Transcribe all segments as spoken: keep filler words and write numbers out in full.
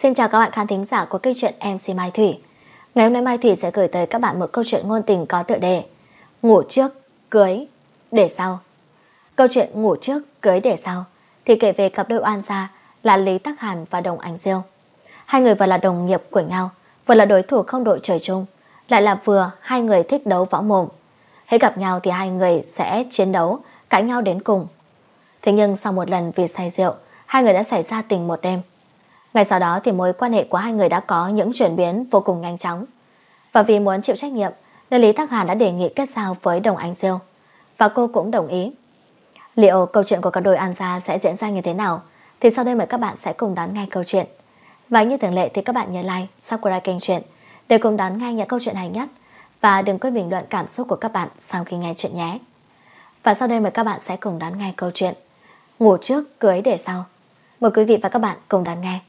Xin chào các bạn khán thính giả của kênh truyện em xê Mai Thủy. Ngày hôm nay Mai Thủy sẽ gửi tới các bạn một câu chuyện ngôn tình có tựa đề Ngủ trước, cưới, để sau. Câu chuyện ngủ trước, cưới để sau thì kể về cặp đôi oan gia là Lý Tắc Hàn và Đồng Ánh Diêu. Hai người vừa là đồng nghiệp của nhau, vừa là đối thủ không đội trời chung, lại là vừa hai người thích đấu võ mồm. Hễ gặp nhau thì hai người sẽ chiến đấu, cãi nhau đến cùng. Thế nhưng sau một lần vì say rượu, hai người đã xảy ra tình một đêm. Ngày sau đó thì mối quan hệ của hai người đã có những chuyển biến vô cùng nhanh chóng. Và vì muốn chịu trách nhiệm nên Lý Tắc Hàn đã đề nghị kết giao với Đồng Ánh Diêu, và cô cũng đồng ý. Liệu câu chuyện của các đôi An gia sẽ diễn ra như thế nào thì sau đây mời các bạn sẽ cùng đón nghe câu chuyện. Và như thường lệ thì các bạn nhớ like, subscribe kênh truyện để cùng đón nghe những câu chuyện hay nhất. Và đừng quên bình luận cảm xúc của các bạn sau khi nghe chuyện nhé. Và sau đây mời các bạn sẽ cùng đón nghe câu chuyện Ngủ trước, cưới để sau. Mời quý vị và các bạn cùng đón nghe.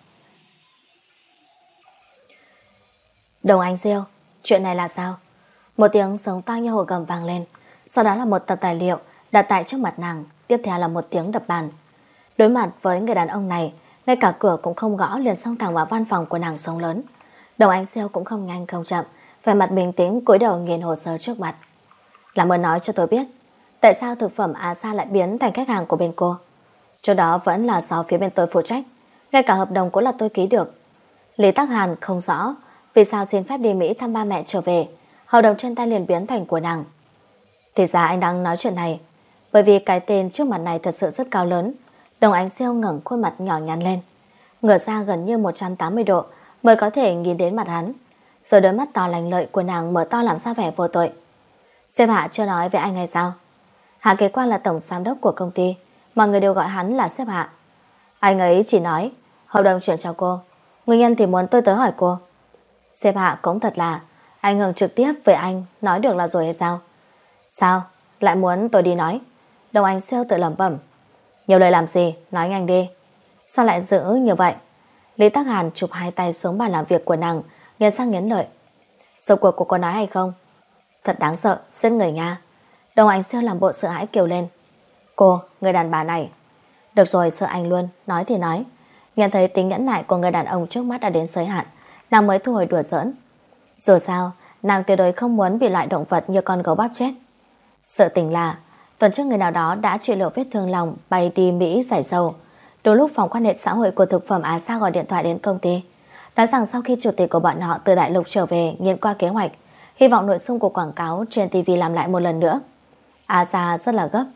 Đồng Ánh Diêu, chuyện này là sao? Một tiếng sống to như hồ gầm vang lên. Sau đó là một tập tài liệu đặt tại trước mặt nàng. Tiếp theo là một tiếng đập bàn. Đối mặt với người đàn ông này, ngay cả cửa cũng không gõ liền xông thẳng vào văn phòng của nàng sống lớn. Đồng Ánh Diêu cũng không nhanh không chậm, vẻ mặt bình tĩnh cúi đầu nghiền hồ sơ trước mặt. Làm ơn nói cho tôi biết, tại sao thực phẩm Á Sa lại biến thành khách hàng của bên cô? Chỗ đó vẫn là do phía bên tôi phụ trách, ngay cả hợp đồng cũng là tôi ký được. Lý Tắc Hàn không rõ vì sao xin phép đi Mỹ thăm ba mẹ trở về, hợp đồng trên tay liền biến thành của nàng. Thì ra anh đang nói chuyện này bởi vì cái tên trước mặt này thật sự rất cao lớn. Đồng Ánh Diêu ngẩng khuôn mặt nhỏ nhắn lên, ngửa ra gần như một trăm tám mươi độ mới có thể nhìn đến mặt hắn. Rồi đôi mắt to lành lợi của nàng mở to làm ra vẻ vô tội. Sếp Hạ chưa nói với anh hay sao? Hạ Kế Quan là tổng giám đốc của công ty, mọi người đều gọi hắn là sếp Hạ. Anh ấy chỉ nói hợp đồng chuyển cho cô, nguyên nhân thì muốn tôi tới hỏi cô. Sếp Hạ cũng thật là ảnh hưởng trực tiếp với anh, nói được là rồi hay sao? Sao? Lại muốn tôi đi nói? Đồng Ánh Diêu tự lẩm bẩm. Nhiều lời làm gì? Nói nhanh đi. Sao lại giữ như vậy? Lý Tắc Hàn chụp hai tay xuống bàn làm việc của nàng, nghiến sang nghiến lợi. Rốt cuộc cô có nói hay không? Thật đáng sợ, giết người nha. Đồng Ánh Diêu làm bộ sợ hãi kêu lên. Cô, người đàn bà này. Được rồi, sợ anh luôn, nói thì nói. Nhận thấy tính nhẫn nại của người đàn ông trước mắt đã đến giới hạn, nàng mới thu hồi đùa giỡn. Dù sao, nàng tuyệt đối không muốn bị loại động vật như con gấu bắp chết. Sự tình là tuần trước người nào đó đã trị liệu vết thương lòng bay đi Mỹ giải sầu. Đúng lúc phòng quan hệ xã hội của thực phẩm Á Sa gọi điện thoại đến công ty, nói rằng sau khi chủ tịch của bọn họ từ đại lục trở về nghiên qua kế hoạch, hy vọng nội dung của quảng cáo trên ti vi làm lại một lần nữa. Á Sa rất là gấp,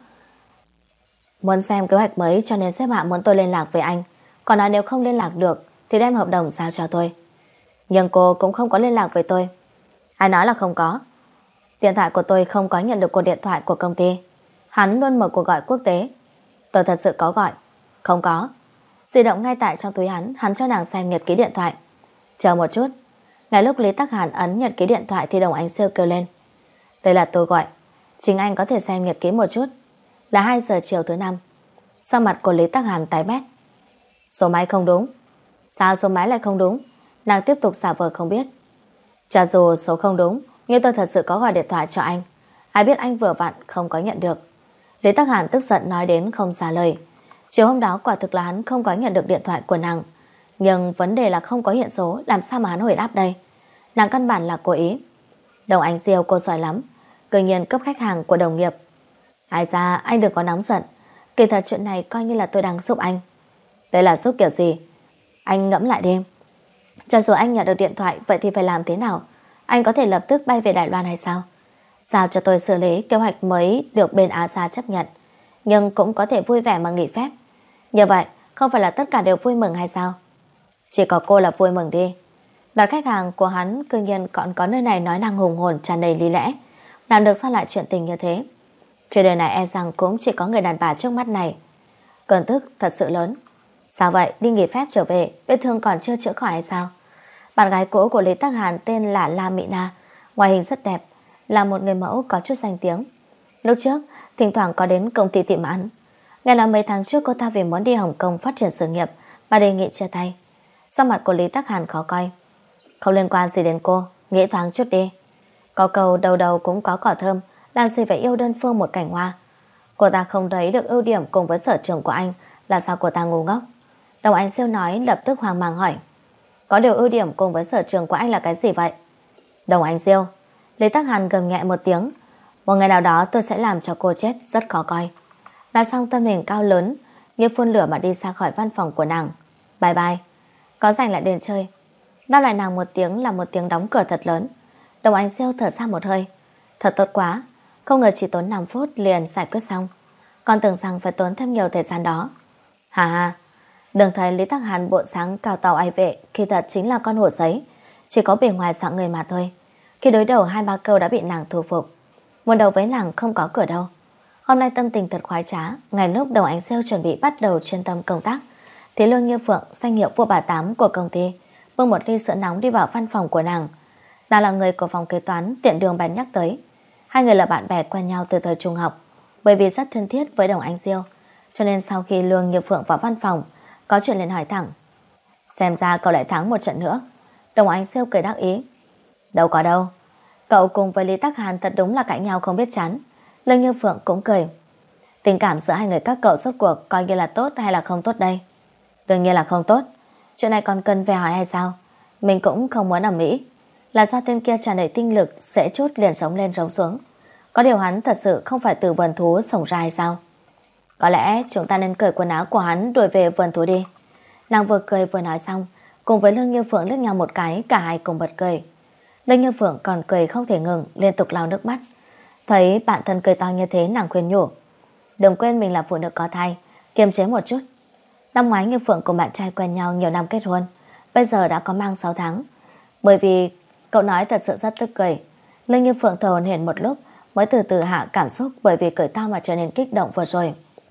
muốn xem kế hoạch mới, cho nên sếp Hạ muốn tôi liên lạc với anh. Còn nói nếu không liên lạc được thì đem hợp đồng giao cho tôi. Nhưng cô cũng không có liên lạc với tôi. Ai nói là không có? Điện thoại của tôi không có nhận được cuộc điện thoại của công ty. Hắn luôn mở cuộc gọi quốc tế. Tôi thật sự có gọi. Không có. Di động ngay tại trong túi hắn, hắn cho nàng xem nhật ký điện thoại. Chờ một chút. Ngay lúc Lý Tắc Hàn ấn nhật ký điện thoại thì Đồng Ánh Diêu kêu lên. Đây là tôi gọi. Chính anh có thể xem nhật ký một chút. Là hai giờ chiều thứ năm. Sau mặt của Lý Tắc Hàn tái mét. Số máy không đúng. Sao số máy lại không đúng? Nàng tiếp tục giả vờ không biết. Chả dù số không đúng, nhưng tôi thật sự có gọi điện thoại cho anh. Ai biết anh vừa vặn không có nhận được. Lý Tắc Hàn tức giận nói đến không trả lời. Chiều hôm đó quả thực là hắn không có nhận được điện thoại của nàng. Nhưng vấn đề là không có hiện số, làm sao mà hắn hồi đáp đây? Nàng căn bản là cố ý. Đồng Ánh Diêu cô giỏi lắm, tự nhiên cấp khách hàng của đồng nghiệp. Ai ra anh đừng có nóng giận. Kỳ thật chuyện này coi như là tôi đang giúp anh. Đây là giúp kiểu gì? Anh ngẫm lại đi. Cho dù anh nhận được điện thoại, vậy thì phải làm thế nào? Anh có thể lập tức bay về Đài Loan hay sao? Sao cho tôi xử lý kế hoạch mới được bên Á Sa chấp nhận, nhưng cũng có thể vui vẻ mà nghỉ phép. Như vậy không phải là tất cả đều vui mừng hay sao? Chỉ có cô là vui mừng đi. Đặt khách hàng của hắn cư nhiên còn có nơi này nói năng hùng hồn tràn đầy lý lẽ. Làm được sao lại chuyện tình như thế? Trên đời này e rằng cũng chỉ có người đàn bà trước mắt này. Cơn tức thật sự lớn. Sao vậy? Đi nghỉ phép trở về, vết thương còn chưa chữa khỏi hay sao? Bạn gái cũ của Lý Tắc Hàn tên là La Mỹ Na, ngoại hình rất đẹp, là một người mẫu có chút danh tiếng. Lúc trước thỉnh thoảng có đến công ty tìm ăn. Nghe nói mấy tháng trước cô ta vì muốn đi Hồng Kông phát triển sự nghiệp mà đề nghị chia tay. Sắc mặt của Lý Tắc Hàn khó coi. Không liên quan gì đến cô, nghĩ thoáng chút đi. Có câu đầu đầu cũng có cỏ thơm, làm gì phải yêu đơn phương một cảnh hoa. Cô ta không thấy được ưu điểm cùng với sở trường của anh, là sao cô ta ngu ngốc? Đồng Ánh Diêu nói lập tức hoang mang hỏi. Có điều ưu điểm cùng với sở trường của anh là cái gì vậy? Đồng Anh Diêu, Lý Tắc Hàn gầm nhẹ một tiếng. Một ngày nào đó tôi sẽ làm cho cô chết rất khó coi. Nói xong thân hình cao lớn như phun lửa mà đi ra khỏi văn phòng của nàng. Bye bye, có rảnh lại đến chơi. Đáp lại nàng một tiếng là một tiếng đóng cửa thật lớn. Đồng Anh Diêu thở ra một hơi. Thật tốt quá, không ngờ chỉ tốn năm phút liền giải quyết xong. Còn tưởng rằng phải tốn thêm nhiều thời gian đó. Hà hà, đừng thấy Lý Tắc Hàn bộ sáng cao tàu ai vệ, khi thật chính là con hổ giấy, chỉ có bề ngoài dọa người mà thôi. Khi đối đầu hai ba câu đã bị nàng thu phục. Muốn đầu với nàng không có cửa đâu. Hôm nay tâm tình thật khoái trá. Ngay lúc Đồng Ánh Siêu chuẩn bị bắt đầu chuyên tâm công tác thì Lương Như Phượng, danh hiệu vua bà tám của công ty, bưng một ly sữa nóng đi vào văn phòng của nàng. Nàng là người của phòng kế toán, tiện đường bèn nhắc tới. Hai người là bạn bè quen nhau từ thời trung học. Bởi vì rất thân thiết với Đồng Anh Diêu, cho nên sau khi Lương Như Phượng vào văn phòng, có chuyện liền hỏi thẳng. Xem ra cậu lại thắng một trận nữa. Đồng Anh Siêu cười đắc ý. Đâu có đâu, cậu cùng với Lý Tắc Hàn thật đúng là cãi nhau không biết chán. Lương Như Phượng cũng cười. Tình cảm giữa hai người các cậu rốt cuộc coi như là tốt hay là không tốt đây? Đương nhiên là không tốt. Chuyện này còn cần phải hỏi hay sao? Mình cũng không muốn ở Mỹ. Là do tên kia tràn đầy tinh lực, sẽ chút liền sống lên sống xuống. Có điều hắn thật sự không phải từ vườn thú sống ra hay sao? Có lẽ chúng ta nên cởi quần áo của hắn đuổi về vườn thú đi. Nàng vừa cười vừa nói xong, cùng với Lương Như Phượng liếc nhau một cái, cả hai cùng bật cười. Lương Như Phượng còn cười không thể ngừng, liên tục lau nước mắt. Thấy bạn thân cười to như thế, nàng khuyên nhủ. Đừng quên mình là phụ nữ có thai, kiềm chế một chút. Năm ngoái Như Phượng cùng bạn trai quen nhau nhiều năm kết hôn, bây giờ đã có mang sáu tháng. Bởi vì cậu nói thật sự rất tức cười. Lương Như Phượng thở hổn hển một lúc mới từ từ hạ cảm xúc, bởi vì cười to mà trở nên kích động vừa rồi.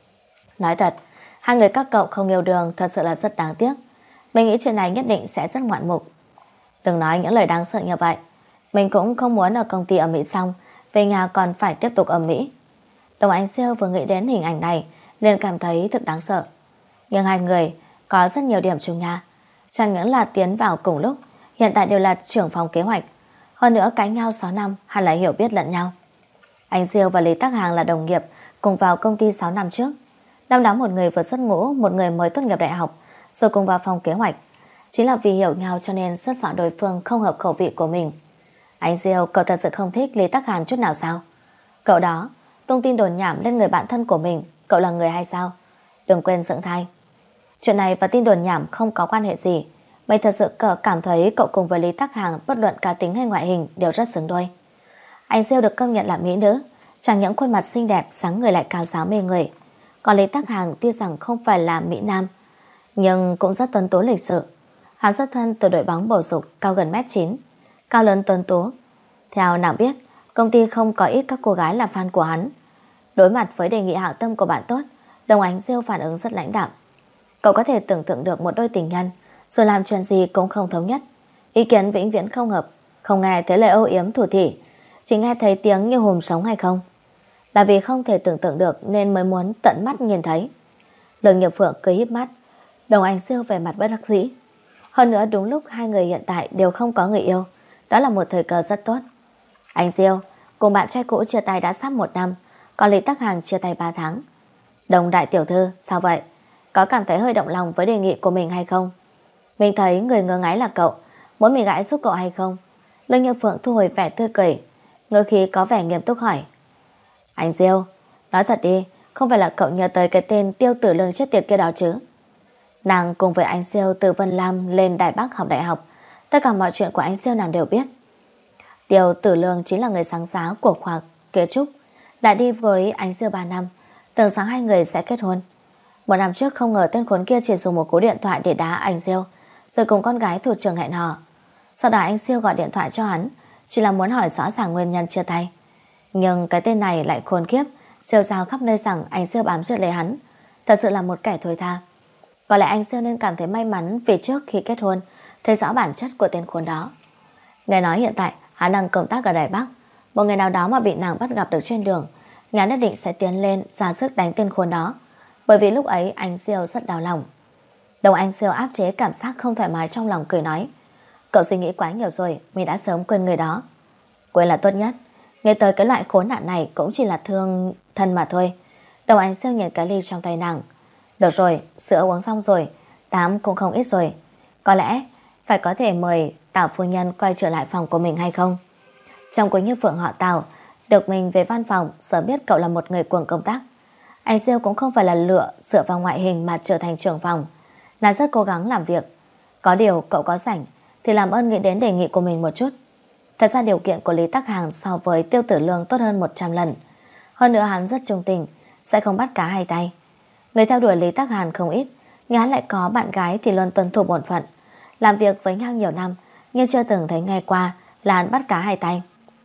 Nói thật, hai người các cậu không yêu đương thật sự là rất đáng tiếc. Mình nghĩ chuyện này nhất định sẽ rất ngoạn mục. Đừng nói những lời đáng sợ như vậy. Mình cũng không muốn ở công ty ở Mỹ xong về nhà còn phải tiếp tục ở Mỹ. Đồng Ánh Siêu vừa nghĩ đến hình ảnh này nên cảm thấy thật đáng sợ. Nhưng hai người có rất nhiều điểm chung nha. Chẳng những là tiến vào cùng lúc, hiện tại đều là trưởng phòng kế hoạch. Hơn nữa cãi nhau sáu năm hẳn là hiểu biết lẫn nhau. Anh Siêu và Lý Tắc Hàng là đồng nghiệp, cùng vào công ty sáu năm trước. Năm đó một người vừa xuất ngũ, một người mới tốt nghiệp đại học, rồi cùng vào phòng kế hoạch. Chính là vì hiểu nhau cho nên rất sợ đối phương không hợp khẩu vị của mình. Anh Siêu, cậu thật sự không thích Lý Tắc Hàn chút nào sao? Cậu đó tung tin đồn nhảm lên người bạn thân của mình. Cậu là người hay sao? Đừng quên dưỡng thai. Chuyện này và tin đồn nhảm không có quan hệ gì. Mình thật sự cảm thấy cậu cùng với Lý Tắc Hàng bất luận cá tính hay ngoại hình đều rất xứng đôi. Anh Siêu được công nhận là mỹ nữ, chẳng những khuôn mặt xinh đẹp, sáng người lại cao giáo mê người. Còn Lý Tắc Hàng tuy rằng không phải là mỹ nam, nhưng cũng rất tuấn tú lịch sự. Hắn xuất thân từ đội bóng bầu dục, cao gần mét chín, cao lớn tuấn tú. Theo nàng biết, công ty không có ít các cô gái là fan của hắn. Đối mặt với đề nghị hảo tâm của bạn tốt, Đồng Ánh Diêu phản ứng rất lãnh đạm. Cậu có thể tưởng tượng được một đôi tình nhân rồi làm chuyện gì cũng không thống nhất, ý kiến vĩnh viễn không hợp, không nghe thấy lời âu yếm thủ thỉ, chỉ nghe thấy tiếng như hùm sống hay không? Là vì không thể tưởng tượng được nên mới muốn tận mắt nhìn thấy. Lương Nghiệp Phượng cười híp mắt. Đồng Ánh Siêu về mặt bất đắc dĩ. Hơn nữa đúng lúc hai người hiện tại đều không có người yêu, đó là một thời cơ rất tốt. Anh Siêu cùng bạn trai cũ chia tay đã sắp một năm, còn Lý Tắc Hàng chia tay ba tháng. Đồng đại tiểu thư, sao vậy? Có cảm thấy hơi động lòng với đề nghị của mình hay không? Mình thấy người ngơ ngáy là cậu, muốn mình gãi giúp cậu hay không? Lương Như Phượng thu hồi vẻ tươi cười, ngữ khí có vẻ nghiêm túc hỏi. Anh Siêu, nói thật đi, không phải là cậu nhớ tới cái tên Tiêu Tử Lương chết tiệt kia đó chứ? Nàng cùng với anh Siêu từ Vân Lam lên Đài Bắc học đại học, tất cả mọi chuyện của anh Siêu nàng đều biết. Tiêu Tử Lương chính là người sáng giá của khoa kiến trúc, đã đi với anh Siêu ba năm, tưởng sáng hai người sẽ kết hôn. Một năm trước không ngờ tên khốn kia chỉ dùng một cú điện thoại để đá anh Siêu, rồi cùng con gái thuộc trường hẹn hò. Sau đó anh Siêu gọi điện thoại cho hắn, chỉ là muốn hỏi rõ ràng nguyên nhân chia tay. Nhưng cái tên này lại khôn kiếp, siêu sao khắp nơi rằng anh Siêu bám rượt lấy hắn, thật sự là một kẻ thối tha. Có lẽ anh Siêu nên cảm thấy may mắn vì trước khi kết hôn thấy rõ bản chất của tên khốn đó. Nghe nói hiện tại hắn đang công tác ở Đài Bắc, một ngày nào đó mà bị nàng bắt gặp được trên đường, nhà nhất định sẽ tiến lên ra sức đánh tên khốn đó, bởi vì lúc ấy anh Siêu rất đau lòng. Đồng Anh Siêu áp chế cảm giác không thoải mái trong lòng, cười nói. Cậu suy nghĩ quá nhiều rồi, mình đã sớm quên người đó. Quên là tốt nhất. Nghe tới cái loại khốn nạn này cũng chỉ là thương thân mà thôi. Đồng Anh Siêu nhìn cái ly trong tay nàng. Được rồi, sữa uống xong rồi, tám cũng không ít rồi. Có lẽ phải có thể mời Tào phu nhân quay trở lại phòng của mình hay không. Chồng của Như Phượng họ Tào được mình về văn phòng, sớm biết cậu là một người cuồng công tác. Anh Siêu cũng không phải là lựa dựa vào ngoại hình mà trở thành trưởng phòng, là rất cố gắng làm việc. Có điều cậu có rảnh thì làm ơn nghĩ đến đề nghị của mình một chút. Thật ra điều kiện của Lý Tắc Hàng so với Tiêu Tử Lương tốt hơn một trăm lần. Hơn nữa hắn rất trung tình, sẽ không bắt cá hai tay. Người theo đuổi Lý Tắc Hàn không ít, nhưng hắn lại có bạn gái thì luôn tuân thủ bổn phận. Làm việc với nhau nhiều năm, nhưng chưa từng thấy nghe qua là hắn bắt cá hai tay.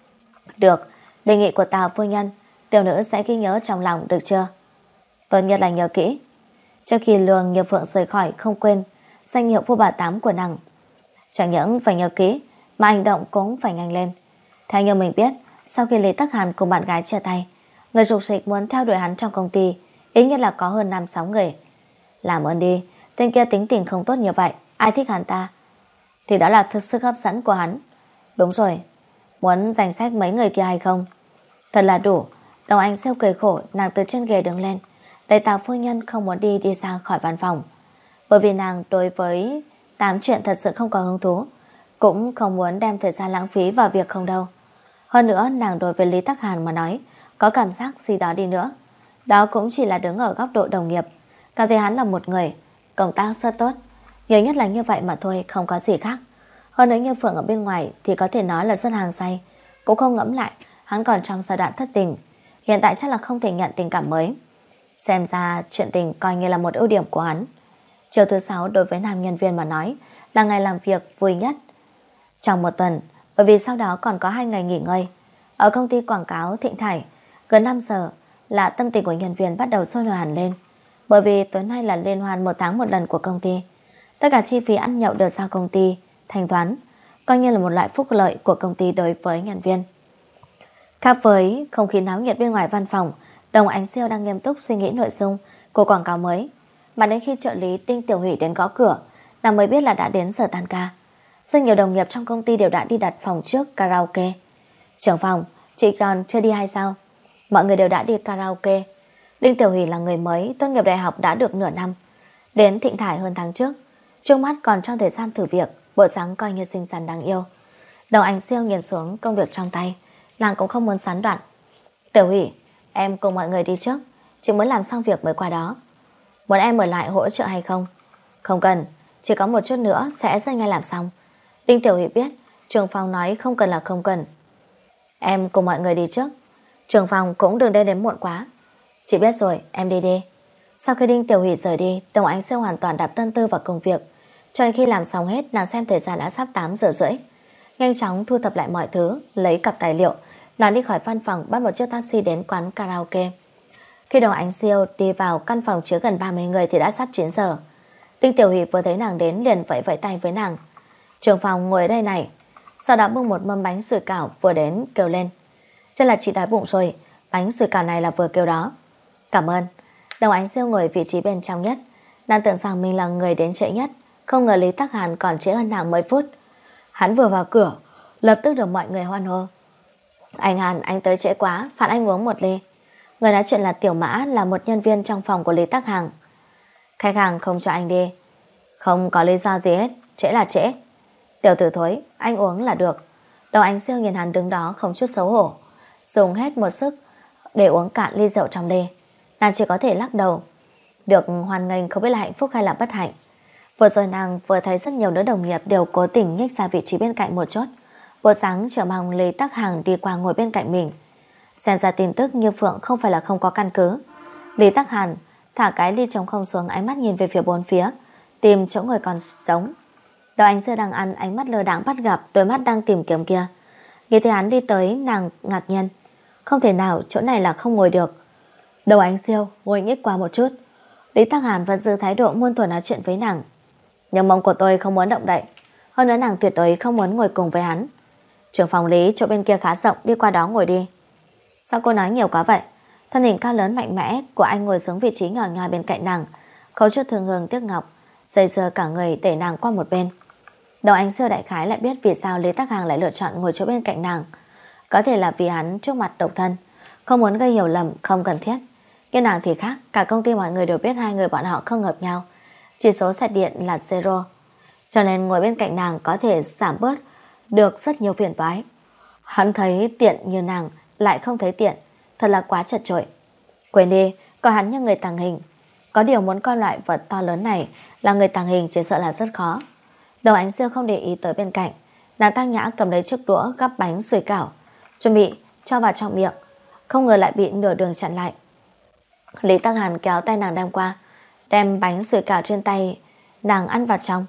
Được, đề nghị của Tào phu nhân, tiểu nữ sẽ ghi nhớ trong lòng, được chưa? Tốt nhất là nhớ kỹ. Trước khi Lương Như Phượng rời khỏi, không quên danh hiệu vua bà tám của nàng. Chẳng những phải nhớ kỹ mà hành động cũng phải nhanh lên. Theo như mình biết, sau khi Lý Tắc Hàn cùng bạn gái chia tay, người rục rịch muốn theo đuổi hắn trong công ty ít nhất là có hơn năm sáu người. Làm ơn đi, tên kia tính tình không tốt như vậy, ai thích hắn ta thì đó là thực sức hấp dẫn của hắn. Đúng rồi, muốn danh sách mấy người kia hay không? Thật là đủ. Đồng Anh Siêu cười khổ, nàng từ trên ghế đứng lên, đẩy Tào phu nhân không muốn đi đi ra khỏi văn phòng, bởi vì nàng đối với tám chuyện thật sự không có hứng thú, cũng không muốn đem thời gian lãng phí vào việc không đâu. Hơn nữa nàng đối với Lý Tắc Hàn mà nói, có cảm giác gì đó đi nữa, đó cũng chỉ là đứng ở góc độ đồng nghiệp, cảm thấy hắn là một người công tác rất tốt, nhiều nhất là như vậy mà thôi, không có gì khác. Hơn nữa Như Phượng ở bên ngoài thì có thể nói là rất hàng say, cũng không ngẫm lại hắn còn trong giai đoạn thất tình, hiện tại chắc là không thể nhận tình cảm mới. Xem ra chuyện tình coi như là một ưu điểm của hắn. Chiều thứ sáu đối với nam nhân viên mà nói là ngày làm việc vui nhất trong một tuần, bởi vì sau đó còn có hai ngày nghỉ ngơi. Ở công ty quảng cáo Thịnh Thải, gần năm giờ là tâm tình của nhân viên bắt đầu sôi nổi hẳn lên, bởi vì tối nay là liên hoan một tháng một lần của công ty. Tất cả chi phí ăn nhậu đều do công ty thanh toán, coi như là một loại phúc lợi của công ty đối với nhân viên. Khác với không khí náo nhiệt bên ngoài văn phòng, Đồng Ánh Siêu đang nghiêm túc suy nghĩ nội dung của quảng cáo mới, mà đến khi trợ lý Đinh Tiểu Hủy đến gõ cửa, nàng mới biết là đã đến giờ tan ca. Rất nhiều đồng nghiệp trong công ty đều đã đi đặt phòng trước karaoke. Trưởng phòng, chị còn chưa đi hay sao? Mọi người đều đã đi karaoke. Đinh Tiểu Hủy là người mới, tốt nghiệp đại học đã được nửa năm, đến Thịnh Thải hơn tháng trước, trước mắt còn trong thời gian thử việc, bộ dáng coi như xinh xắn đáng yêu. Đồng Ánh Siêu nhìn xuống công việc trong tay, nàng cũng không muốn gián đoạn. Tiểu Hủy, em cùng mọi người đi trước, chị muốn làm xong việc mới qua đó. Muốn em ở lại hỗ trợ hay không? Không cần, chỉ có một chút nữa sẽ rất ngay làm xong. Đinh Tiểu Hỷ biết trưởng phòng nói không cần là không cần. Em cùng mọi người đi trước, trưởng phòng cũng đừng đến đến muộn quá. Chị biết rồi, em đi đi. Sau khi Đinh Tiểu Hỷ rời đi, Đồng Ánh Siêu hoàn toàn đặt tâm tư vào công việc. Cho đến khi làm xong hết, nàng xem thời gian đã sắp tám giờ rưỡi, nhanh chóng thu thập lại mọi thứ, lấy cặp tài liệu, nàng đi khỏi văn phòng, bắt một chiếc taxi đến quán karaoke. Khi Đồng Ánh Siêu đi vào căn phòng chứa gần ba mươi người thì đã sắp chín giờ. Đinh Tiểu Hỷ vừa thấy nàng đến liền vẫy vẫy tay với nàng. Trưởng phòng ngồi ở đây này. Sau đó bưng một mâm bánh sủi cảo vừa đến kêu lên. Chắc là chị đói bụng rồi, bánh sủi cảo này là vừa kêu đó. Cảm ơn. Đồng Ánh Siêu ngồi vị trí bên trong nhất. Nàng tưởng rằng mình là người đến trễ nhất, không ngờ Lý Tắc Hàn còn trễ hơn nàng mười phút. Hắn vừa vào cửa, lập tức được mọi người hoan hô. Anh Hàn, anh tới trễ quá, phạt anh uống một ly. Người nói chuyện là Tiểu Mã, là một nhân viên trong phòng của Lý Tắc Hàng. Khách hàng không cho anh đi. Không có lý do gì hết, trễ là trễ. Tiểu tử thối, anh uống là được. Đồng Ánh Siêu nhìn hắn đứng đó không chút xấu hổ, dùng hết một sức để uống cạn ly rượu trong ly. Nàng chỉ có thể lắc đầu. Được hoan nghênh không biết là hạnh phúc hay là bất hạnh. Vừa rồi nàng vừa thấy rất nhiều nữ đồng nghiệp đều cố tình nhích ra vị trí bên cạnh một chút, bộ dáng chờ mong Lý Tắc Hàng đi qua ngồi bên cạnh mình. Xem ra tin tức Như Phượng không phải là không có căn cứ. Lý Tắc Hàn thả cái ly trống không xuống, ánh mắt nhìn về phía bốn phía, tìm chỗ ngồi còn trống. Đầu Ánh Siêu đang ăn, ánh mắt lơ đãng bắt gặp đôi mắt đang tìm kiếm kia. Nghe thấy hắn đi tới, nàng ngạc nhiên. Không thể nào, chỗ này là không ngồi được. Đầu Ánh Siêu ngồi nhích qua một chút. Lý Tắc Hàn vẫn giữ thái độ muôn thuở nói chuyện với nàng. Nhưng mông của tôi không muốn động đậy. Hơn nữa nàng tuyệt đối không muốn ngồi cùng với hắn. Trưởng phòng Lý, chỗ bên kia khá rộng, đi qua đó ngồi đi. Sao cô nói nhiều quá vậy? Thân hình cao lớn mạnh mẽ của anh ngồi xuống vị trí nhỏ nhoi bên cạnh nàng, khấu chút thường hương tiếc ngọc, dây dưa cả người đẩy nàng qua một bên. Đầu Ánh Siêu đại khái lại biết vì sao Lý Tắc Hàng lại lựa chọn ngồi chỗ bên cạnh nàng. Có thể là vì hắn trước mặt độc thân, không muốn gây hiểu lầm không cần thiết. Nhưng nàng thì khác, cả công ty mọi người đều biết hai người bọn họ không hợp nhau, chỉ số sạch điện là zero. cho nên ngồi bên cạnh nàng có thể giảm bớt được rất nhiều phiền toái. Hắn thấy tiện như nàng lại không thấy tiện, thật là quá chật chội. Quên đi, coi hắn như người tàng hình. Có điều muốn coi loại vật to lớn này là người tàng hình chỉ sợ là rất khó. Đồng Ánh Siêu không để ý tới bên cạnh, nàng tang nhã cầm lấy chiếc đũa gắp bánh sủi cảo, chuẩn bị cho vào trong miệng, không ngờ lại bị nửa đường chặn lại. Lý Tắc Hàn kéo tay nàng đem qua, đem bánh sủi cảo trên tay nàng ăn vào trong.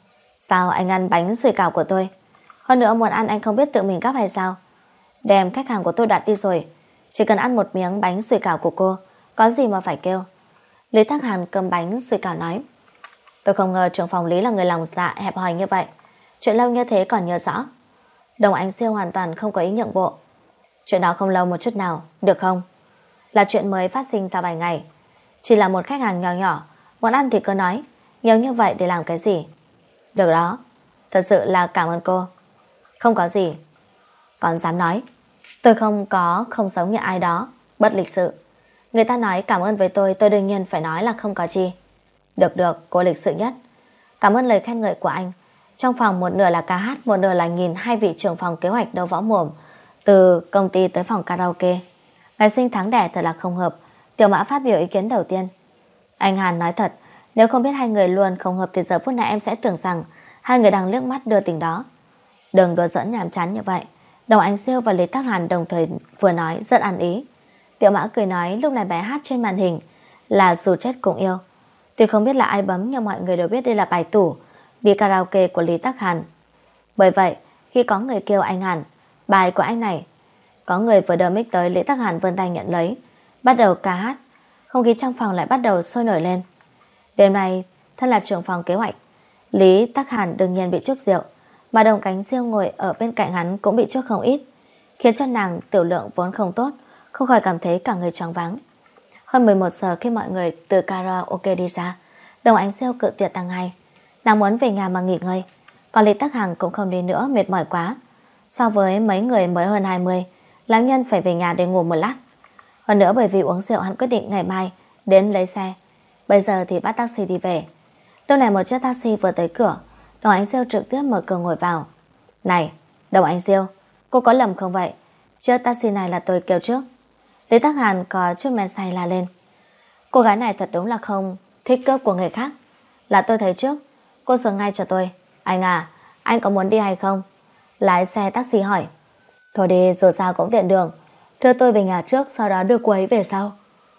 Sao anh ăn bánh sủi cảo của tôi? Hơn nữa muốn ăn anh không biết tự mình gắp hay sao? Đem khách hàng của tôi đặt đi rồi, chỉ cần ăn một miếng bánh sủi cảo của cô, có gì mà phải kêu. Lý Tắc Hàn cầm bánh sủi cảo nói, tôi không ngờ trưởng phòng Lý là người lòng dạ hẹp hòi như vậy, chuyện lâu như thế còn nhớ rõ. Đồng Ánh Siêu hoàn toàn không có ý nhượng bộ. Chuyện đó không lâu một chút nào, được không? Là chuyện mới phát sinh ra vài ngày, chỉ là một khách hàng nhỏ nhỏ, muốn ăn thì cứ nói, nhiều như vậy để làm cái gì? Được đó, thật sự là cảm ơn cô. Không có gì. Còn dám nói, tôi không có không giống như ai đó, bất lịch sự. Người ta nói cảm ơn với tôi, tôi đương nhiên phải nói là không có chi. Được được, cô lịch sự nhất. Cảm ơn lời khen ngợi của anh. Trong phòng một nửa là ca hát, một nửa là nhìn hai vị trưởng phòng kế hoạch đấu võ mồm từ công ty tới phòng karaoke. Ngày sinh tháng đẻ thật là không hợp. Tiểu Mã phát biểu ý kiến đầu tiên. Anh Hàn nói thật, nếu không biết hai người luôn không hợp thì giờ phút này em sẽ tưởng rằng hai người đang liếc mắt đưa tình đó. Đừng đùa giỡn nhàm chán như vậy. Đồng Ánh Siêu và Lý Tắc Hàn đồng thời vừa nói rất ăn ý. Tiểu Mã cười nói lúc này bài hát trên màn hình là Dù Chết Cũng Yêu. Tuy không biết là ai bấm nhưng mọi người đều biết đây là bài tủ đi karaoke của Lý Tắc Hàn. Bởi vậy khi có người kêu anh Hàn, bài của anh này, có người vừa đờ mic tới, Lý Tắc Hàn vươn tay nhận lấy, bắt đầu ca hát. Không khí trong phòng lại bắt đầu sôi nổi lên. Đêm nay thân là trưởng phòng kế hoạch, Lý Tắc Hàn đương nhiên bị chuốc rượu, mà Đồng Cánh Siêu ngồi ở bên cạnh hắn cũng bị chuốc không ít, khiến cho nàng tiểu lượng vốn không tốt không khỏi cảm thấy cả người choáng váng. Hơn mười một giờ khi mọi người từ karaoke đi ra, Đồng Ánh Siêu cự tuyệt tăng hai. Nàng muốn về nhà mà nghỉ ngơi, còn Lý Tắc Hàn cũng không đi nữa, mệt mỏi quá. So với mấy người mới hơn hai mươi, lão nhân phải về nhà để ngủ một lát. Hơn nữa bởi vì uống rượu hắn quyết định ngày mai đến lấy xe. Bây giờ thì bắt taxi đi về. Lúc này một chiếc taxi vừa tới cửa, Đồng Ánh Siêu trực tiếp mở cửa ngồi vào. Này, Đồng Ánh Siêu, cô có lầm không vậy? Chiếc taxi này là tôi kêu trước. Lý Tắc Hàn có chút men say la lên. Cô gái này thật đúng là không thích cướp của người khác. Là tôi thấy trước, cô sửa ngay cho tôi. Anh à, anh có muốn đi hay không? Lái xe taxi hỏi. Thôi đi, dù sao cũng tiện đường, đưa tôi về nhà trước, sau đó đưa cô ấy về sau.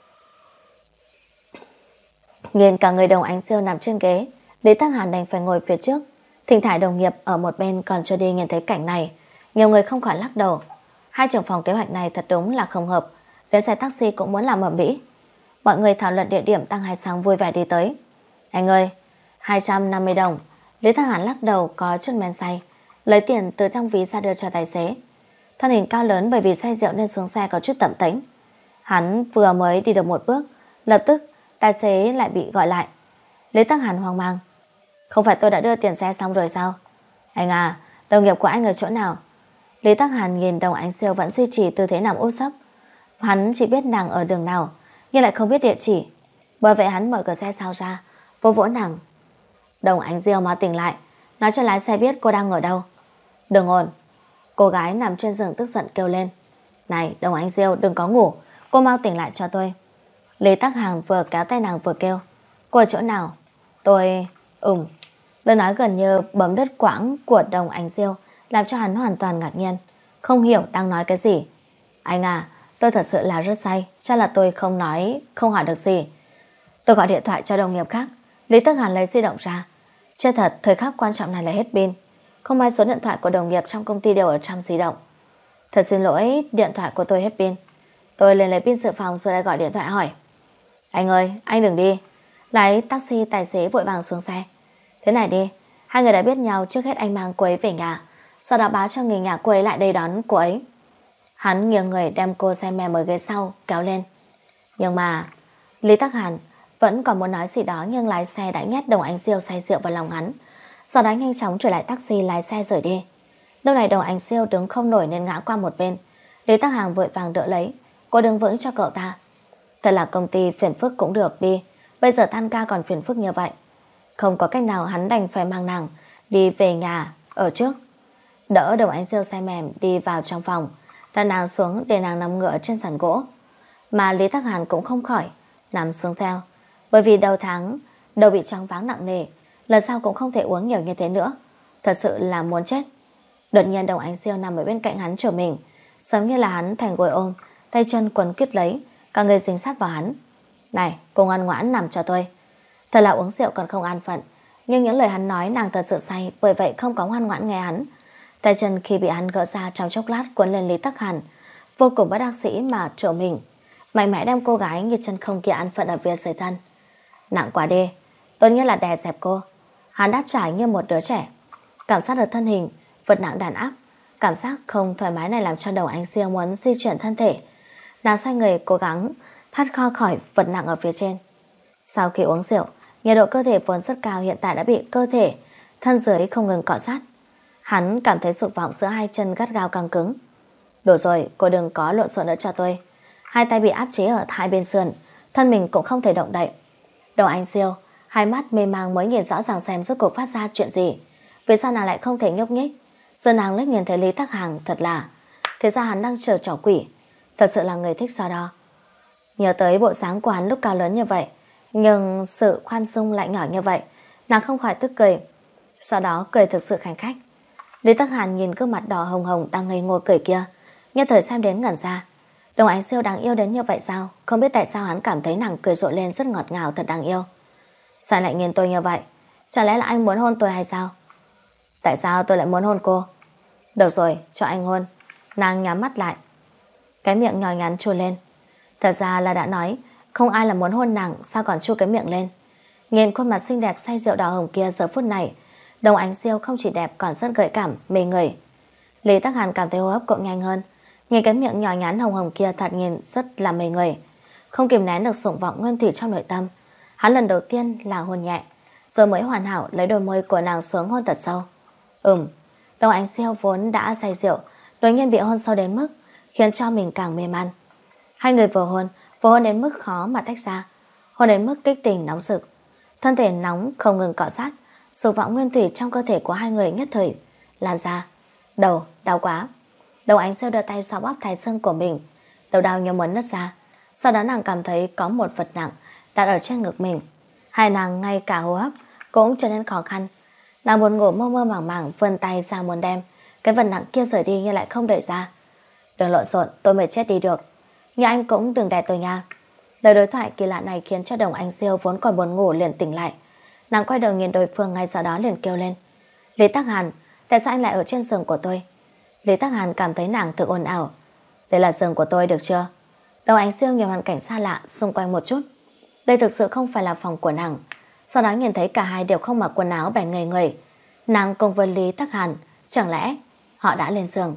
Nhìn cả người Đồng Ánh Siêu nằm trên ghế, Lý Tắc Hàn đành phải ngồi phía trước. Thỉnh thoảng đồng nghiệp ở một bên còn chưa đi nhìn thấy cảnh này, nhiều người không khỏi lắc đầu. Hai trưởng phòng kế hoạch này thật đúng là không hợp, đến xe taxi cũng muốn làm ầm ĩ. Mọi người thảo luận địa điểm, Tăng Hải Sang vui vẻ đi tới. Anh ơi, hai trăm năm mươi đồng. Lý Tắc Hàn lắc đầu có chút men say, lấy tiền từ trong ví ra đưa cho tài xế. Thân hình cao lớn bởi vì say rượu nên xuống xe có chút tẩm tĩnh. Hắn vừa mới đi được một bước, lập tức tài xế lại bị gọi lại. Lý Tắc Hàn hoang mang. Không phải tôi đã đưa tiền xe xong rồi sao? Anh à, đồng nghiệp của anh ở chỗ nào? Lý Tắc Hàn nhìn Đồng Ánh Siêu vẫn duy trì tư thế nằm úp sấp. Hắn chỉ biết nàng ở đường nào, nhưng lại không biết địa chỉ. Bởi vậy hắn mở cửa xe sau ra, vỗ vỗ nàng. Đồng Ánh Siêu mau tỉnh lại, nói cho lái xe biết cô đang ở đâu. Đừng ổn. Cô gái nằm trên giường tức giận kêu lên. Này Đồng Ánh Siêu, đừng có ngủ, cô mau tỉnh lại cho tôi. Lý Tắc Hàn vừa kéo tay nàng vừa kêu. Cô ở chỗ nào? Tôi... Ừm. Lời nói gần như bấm đứt quãng của Đồng Ánh Siêu làm cho hắn hoàn toàn ngạc nhiên, không hiểu đang nói cái gì. Anh à, tôi thật sự là rất say, chắc là tôi không nói, không hỏi được gì. Tôi gọi điện thoại cho đồng nghiệp khác. Lý Tắc Hàn lấy di động ra. Chết thật, thời khắc quan trọng này là hết pin. Không may số điện thoại của đồng nghiệp trong công ty đều ở trong di động. Thật xin lỗi, điện thoại của tôi hết pin. Tôi lên lấy pin dự phòng rồi lại gọi điện thoại hỏi. Anh ơi, anh đừng đi. Lái taxi tài xế vội vàng xuống xe. Thế này đi, hai người đã biết nhau, trước hết anh mang cô ấy về nhà, sau đó báo cho người nhà cô ấy lại đây đón cô ấy. Hắn nghiêng người đem cô xe mềm ở ghế sau kéo lên. Nhưng mà Lý Tắc Hàn vẫn còn muốn nói gì đó, nhưng lái xe đã nhét Đồng Ánh Siêu say rượu vào lòng hắn, sau đó nhanh chóng trở lại taxi lái xe rời đi. Lúc này Đồng Ánh Siêu đứng không nổi nên ngã qua một bên. Lý Tắc Hàn vội vàng đỡ lấy. Cô đứng vững cho cậu ta. Thật là công ty phiền phức cũng được đi, bây giờ tan ca còn phiền phức như vậy. Không có cách nào hắn đành phải mang nàng đi về nhà ở trước. Đỡ Đồng Ánh Siêu say mềm đi vào trong phòng, đặt nàng xuống để nàng nằm ngửa trên sàn gỗ. Mà Lý Tắc Hàn cũng không khỏi nằm xuống theo, bởi vì đầu tháng đầu bị choáng váng nặng nề, lần sau cũng không thể uống nhiều như thế nữa, thật sự là muốn chết. Đột nhiên Đồng Ánh Siêu nằm ở bên cạnh hắn trở mình, giống như là hắn thành gối ôm, tay chân quấn quýt lấy, cả người dính sát vào hắn. Này, cô ngoan ngoãn nằm cho tôi. Thật là uống rượu còn không an phận, nhưng những lời hắn nói nàng thật sự say, bởi vậy không có ngoan ngoãn nghe hắn. Tay chân khi bị hắn gỡ ra trong chốc lát quấn lên Lý Tắc Hàn, vô cùng bất đắc dĩ mà trở mình, mạnh mẽ đem cô gái như chân không kia an phận ở phía dưới thân. Nặng quá đi, tốt nhất là đè dẹp cô. Hắn đáp trả như một đứa trẻ, cảm giác được thân hình vật nặng đàn áp. Cảm giác không thoải mái này làm cho Đồng Ánh Siêu muốn di chuyển thân thể. Nàng xoay người cố gắng thoát kho khỏi vật nặng ở phía trên. Sau khi uống rượu, nhiệt độ cơ thể vốn rất cao hiện tại đã bị cơ thể thân dưới không ngừng cọ sát. Hắn cảm thấy dục vọng giữa hai chân gắt gao căng cứng. Đủ rồi, cô đừng có lộn xộn nữa cho tôi. Hai tay bị áp chế ở hai bên sườn, thân mình cũng không thể động đậy. Đồng Ánh Siêu hai mắt mê mang mới nhìn rõ ràng xem rốt cuộc phát ra chuyện gì. Vì sao nàng lại không thể nhúc nhích? Rồi nàng liếc nhìn thấy Lý Tắc Hàn, thật là thế ra hắn đang chờ trò quỷ. Thật sự là người thích so đo. Nhớ tới bộ dáng của hắn lúc cao lớn như vậy, nhưng sự khoan dung lại nhỏ như vậy, nàng không khỏi tức cười. Sau đó cười thực sự khanh khách. Lý Tắc Hàn nhìn gương mặt đỏ hồng hồng đang ngây ngô cười kia, nhất thời xem đến ngẩn ra. Đồng Ánh Siêu đáng yêu đến như vậy sao? Không biết tại sao hắn cảm thấy nàng cười rộ lên rất ngọt ngào, thật đáng yêu. Sao lại nhìn tôi như vậy? Chả lẽ là anh muốn hôn tôi hay sao? Tại sao tôi lại muốn hôn cô? Được rồi, cho anh hôn. Nàng nhắm mắt lại, cái miệng nhỏ nhắn trù lên. Thật ra là đã nói không ai là muốn hôn nàng, sao còn chu cái miệng lên. Nhìn khuôn mặt xinh đẹp say rượu đỏ hồng kia giờ phút này, Đồng Ánh Siêu không chỉ đẹp còn rất gợi cảm, mê người. Lý Tắc Hàn cảm thấy hô hấp cũng nhanh hơn. Nhìn cái miệng nhỏ nhắn hồng hồng kia thật nhìn rất là mê người, không kìm nén được dục vọng nguyên thủy trong nội tâm. Hắn lần đầu tiên là hôn nhẹ, rồi mới hoàn hảo lấy đôi môi của nàng xuống hôn thật sâu. Ừm, Đồng Ánh Siêu vốn đã say rượu, đột nhiên bị hôn sâu đến mức khiến cho mình càng mê man. Hai người vừa hôn, vừa hôn đến mức khó mà tách ra, hôn đến mức kích tình nóng rực, thân thể nóng không ngừng cọ sát, dục vọng nguyên thủy trong cơ thể của hai người nhất thời lan ra. Đầu đau quá. Đồng Ánh Siêu đưa tay xoa bóp thái dương của mình, đầu đau như muốn nứt ra. Sau đó nàng cảm thấy có một vật nặng đặt ở trên ngực mình. Hai nàng ngay cả hô hấp cũng trở nên khó khăn. Nàng buồn ngủ mơ mơ màng màng vươn tay ra muốn đem cái vật nặng kia rời đi, nhưng lại không đẩy ra. Đừng lộn xộn, tôi mới chết đi được, nhưng anh cũng đừng đè tôi nha. Lời đối thoại kỳ lạ này khiến cho Đồng Ánh Siêu vốn còn buồn ngủ liền tỉnh lại. Nàng quay đầu nhìn đối phương, ngay sau đó liền kêu lên: Lý Tắc Hàn, tại sao anh lại ở trên giường của tôi? Lý Tắc Hàn cảm thấy nàng thực ồn ào. Đây là giường của tôi được chưa? Đồng Ánh Siêu nhìn hoàn cảnh xa lạ xung quanh một chút. Đây thực sự không phải là phòng của nàng. Sau đó nhìn thấy cả hai đều không mặc quần áo bèn ngây người. Nàng cùng với Lý Tắc Hàn, chẳng lẽ họ đã lên giường?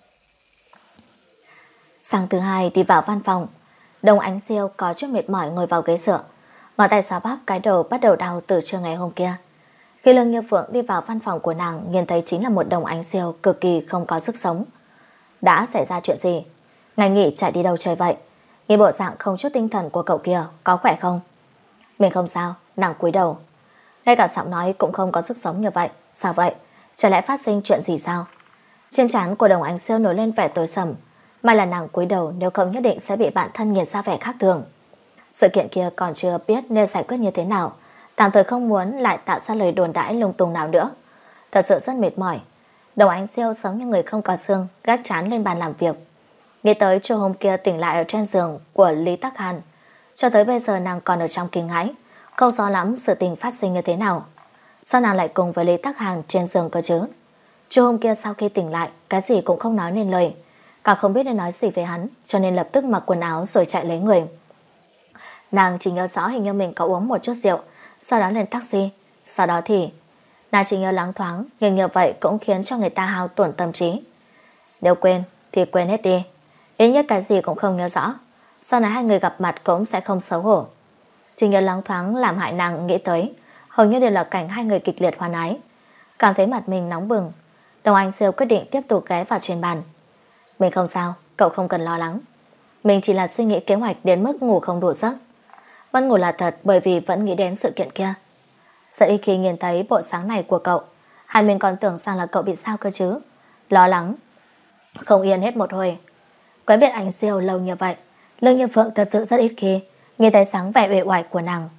Sáng thứ hai đi vào văn phòng, Đồng Ánh Siêu có chút mệt mỏi ngồi vào ghế dựa, ngón tay xóa bóp cái đầu bắt đầu đau từ trưa ngày hôm kia. Khi Lương Như Phượng đi vào văn phòng của nàng, nhìn thấy chính là một Đồng Ánh Siêu cực kỳ không có sức sống. Đã xảy ra chuyện gì? Ngày nghỉ chạy đi đâu chơi vậy? Nhìn bộ dạng không chút tinh thần của cậu kia, có khỏe không? Mình không sao. Nàng cúi đầu, ngay cả giọng nói cũng không có sức sống như vậy. Sao vậy? Chả lẽ phát sinh chuyện gì sao? Trên trán của Đồng Ánh Siêu nổi lên vẻ tối sầm. May là nàng cúi đầu, nếu không nhất định sẽ bị bạn thân nhìn ra vẻ khác thường. Sự kiện kia còn chưa biết nên giải quyết như thế nào, tạm thời không muốn lại tạo ra lời đồn đãi lung tung nào nữa. Thật sự rất mệt mỏi. Đồng Ánh Siêu giống như người không có xương, gác trán lên bàn làm việc. Nghĩ tới chiều hôm kia tỉnh lại ở trên giường của Lý Tắc Hàn, cho tới bây giờ nàng còn ở trong kinh hãi, không rõ lắm sự tình phát sinh như thế nào. Sao nàng lại cùng với Lý Tắc Hàn trên giường cơ chứ? Chiều hôm kia sau khi tỉnh lại, cái gì cũng không nói nên lời, cả không biết nên nói gì với hắn, cho nên lập tức mặc quần áo rồi chạy lấy người. Nàng chỉ nhớ rõ hình như mình có uống một chút rượu, sau đó lên taxi. Sau đó thì nàng chỉ nhớ loáng thoáng, nhưng như vậy cũng khiến cho người ta hao tổn tâm trí. Nếu quên thì quên hết đi, ít nhất cái gì cũng không nhớ rõ, sau này hai người gặp mặt cũng sẽ không xấu hổ. Chỉ nhớ loáng thoáng làm hại nàng nghĩ tới hầu như đều là cảnh hai người kịch liệt hoan ái. Cảm thấy mặt mình nóng bừng, Đồng Ánh Siêu quyết định tiếp tục ghé vào trên bàn. Mình không sao, cậu không cần lo lắng. Mình chỉ là suy nghĩ kế hoạch đến mức ngủ không đủ giấc. Vẫn ngủ là thật, bởi vì vẫn nghĩ đến sự kiện kia. Rất ít khi nhìn thấy bộ sáng này của cậu. Hai mình còn tưởng rằng là cậu bị sao cơ chứ. Lo lắng không yên hết một hồi. Quen biết Ánh Siêu lâu như vậy, Lương Như Phượng thật sự rất ít khi nghe thấy sáng vẻ uể oải của nàng.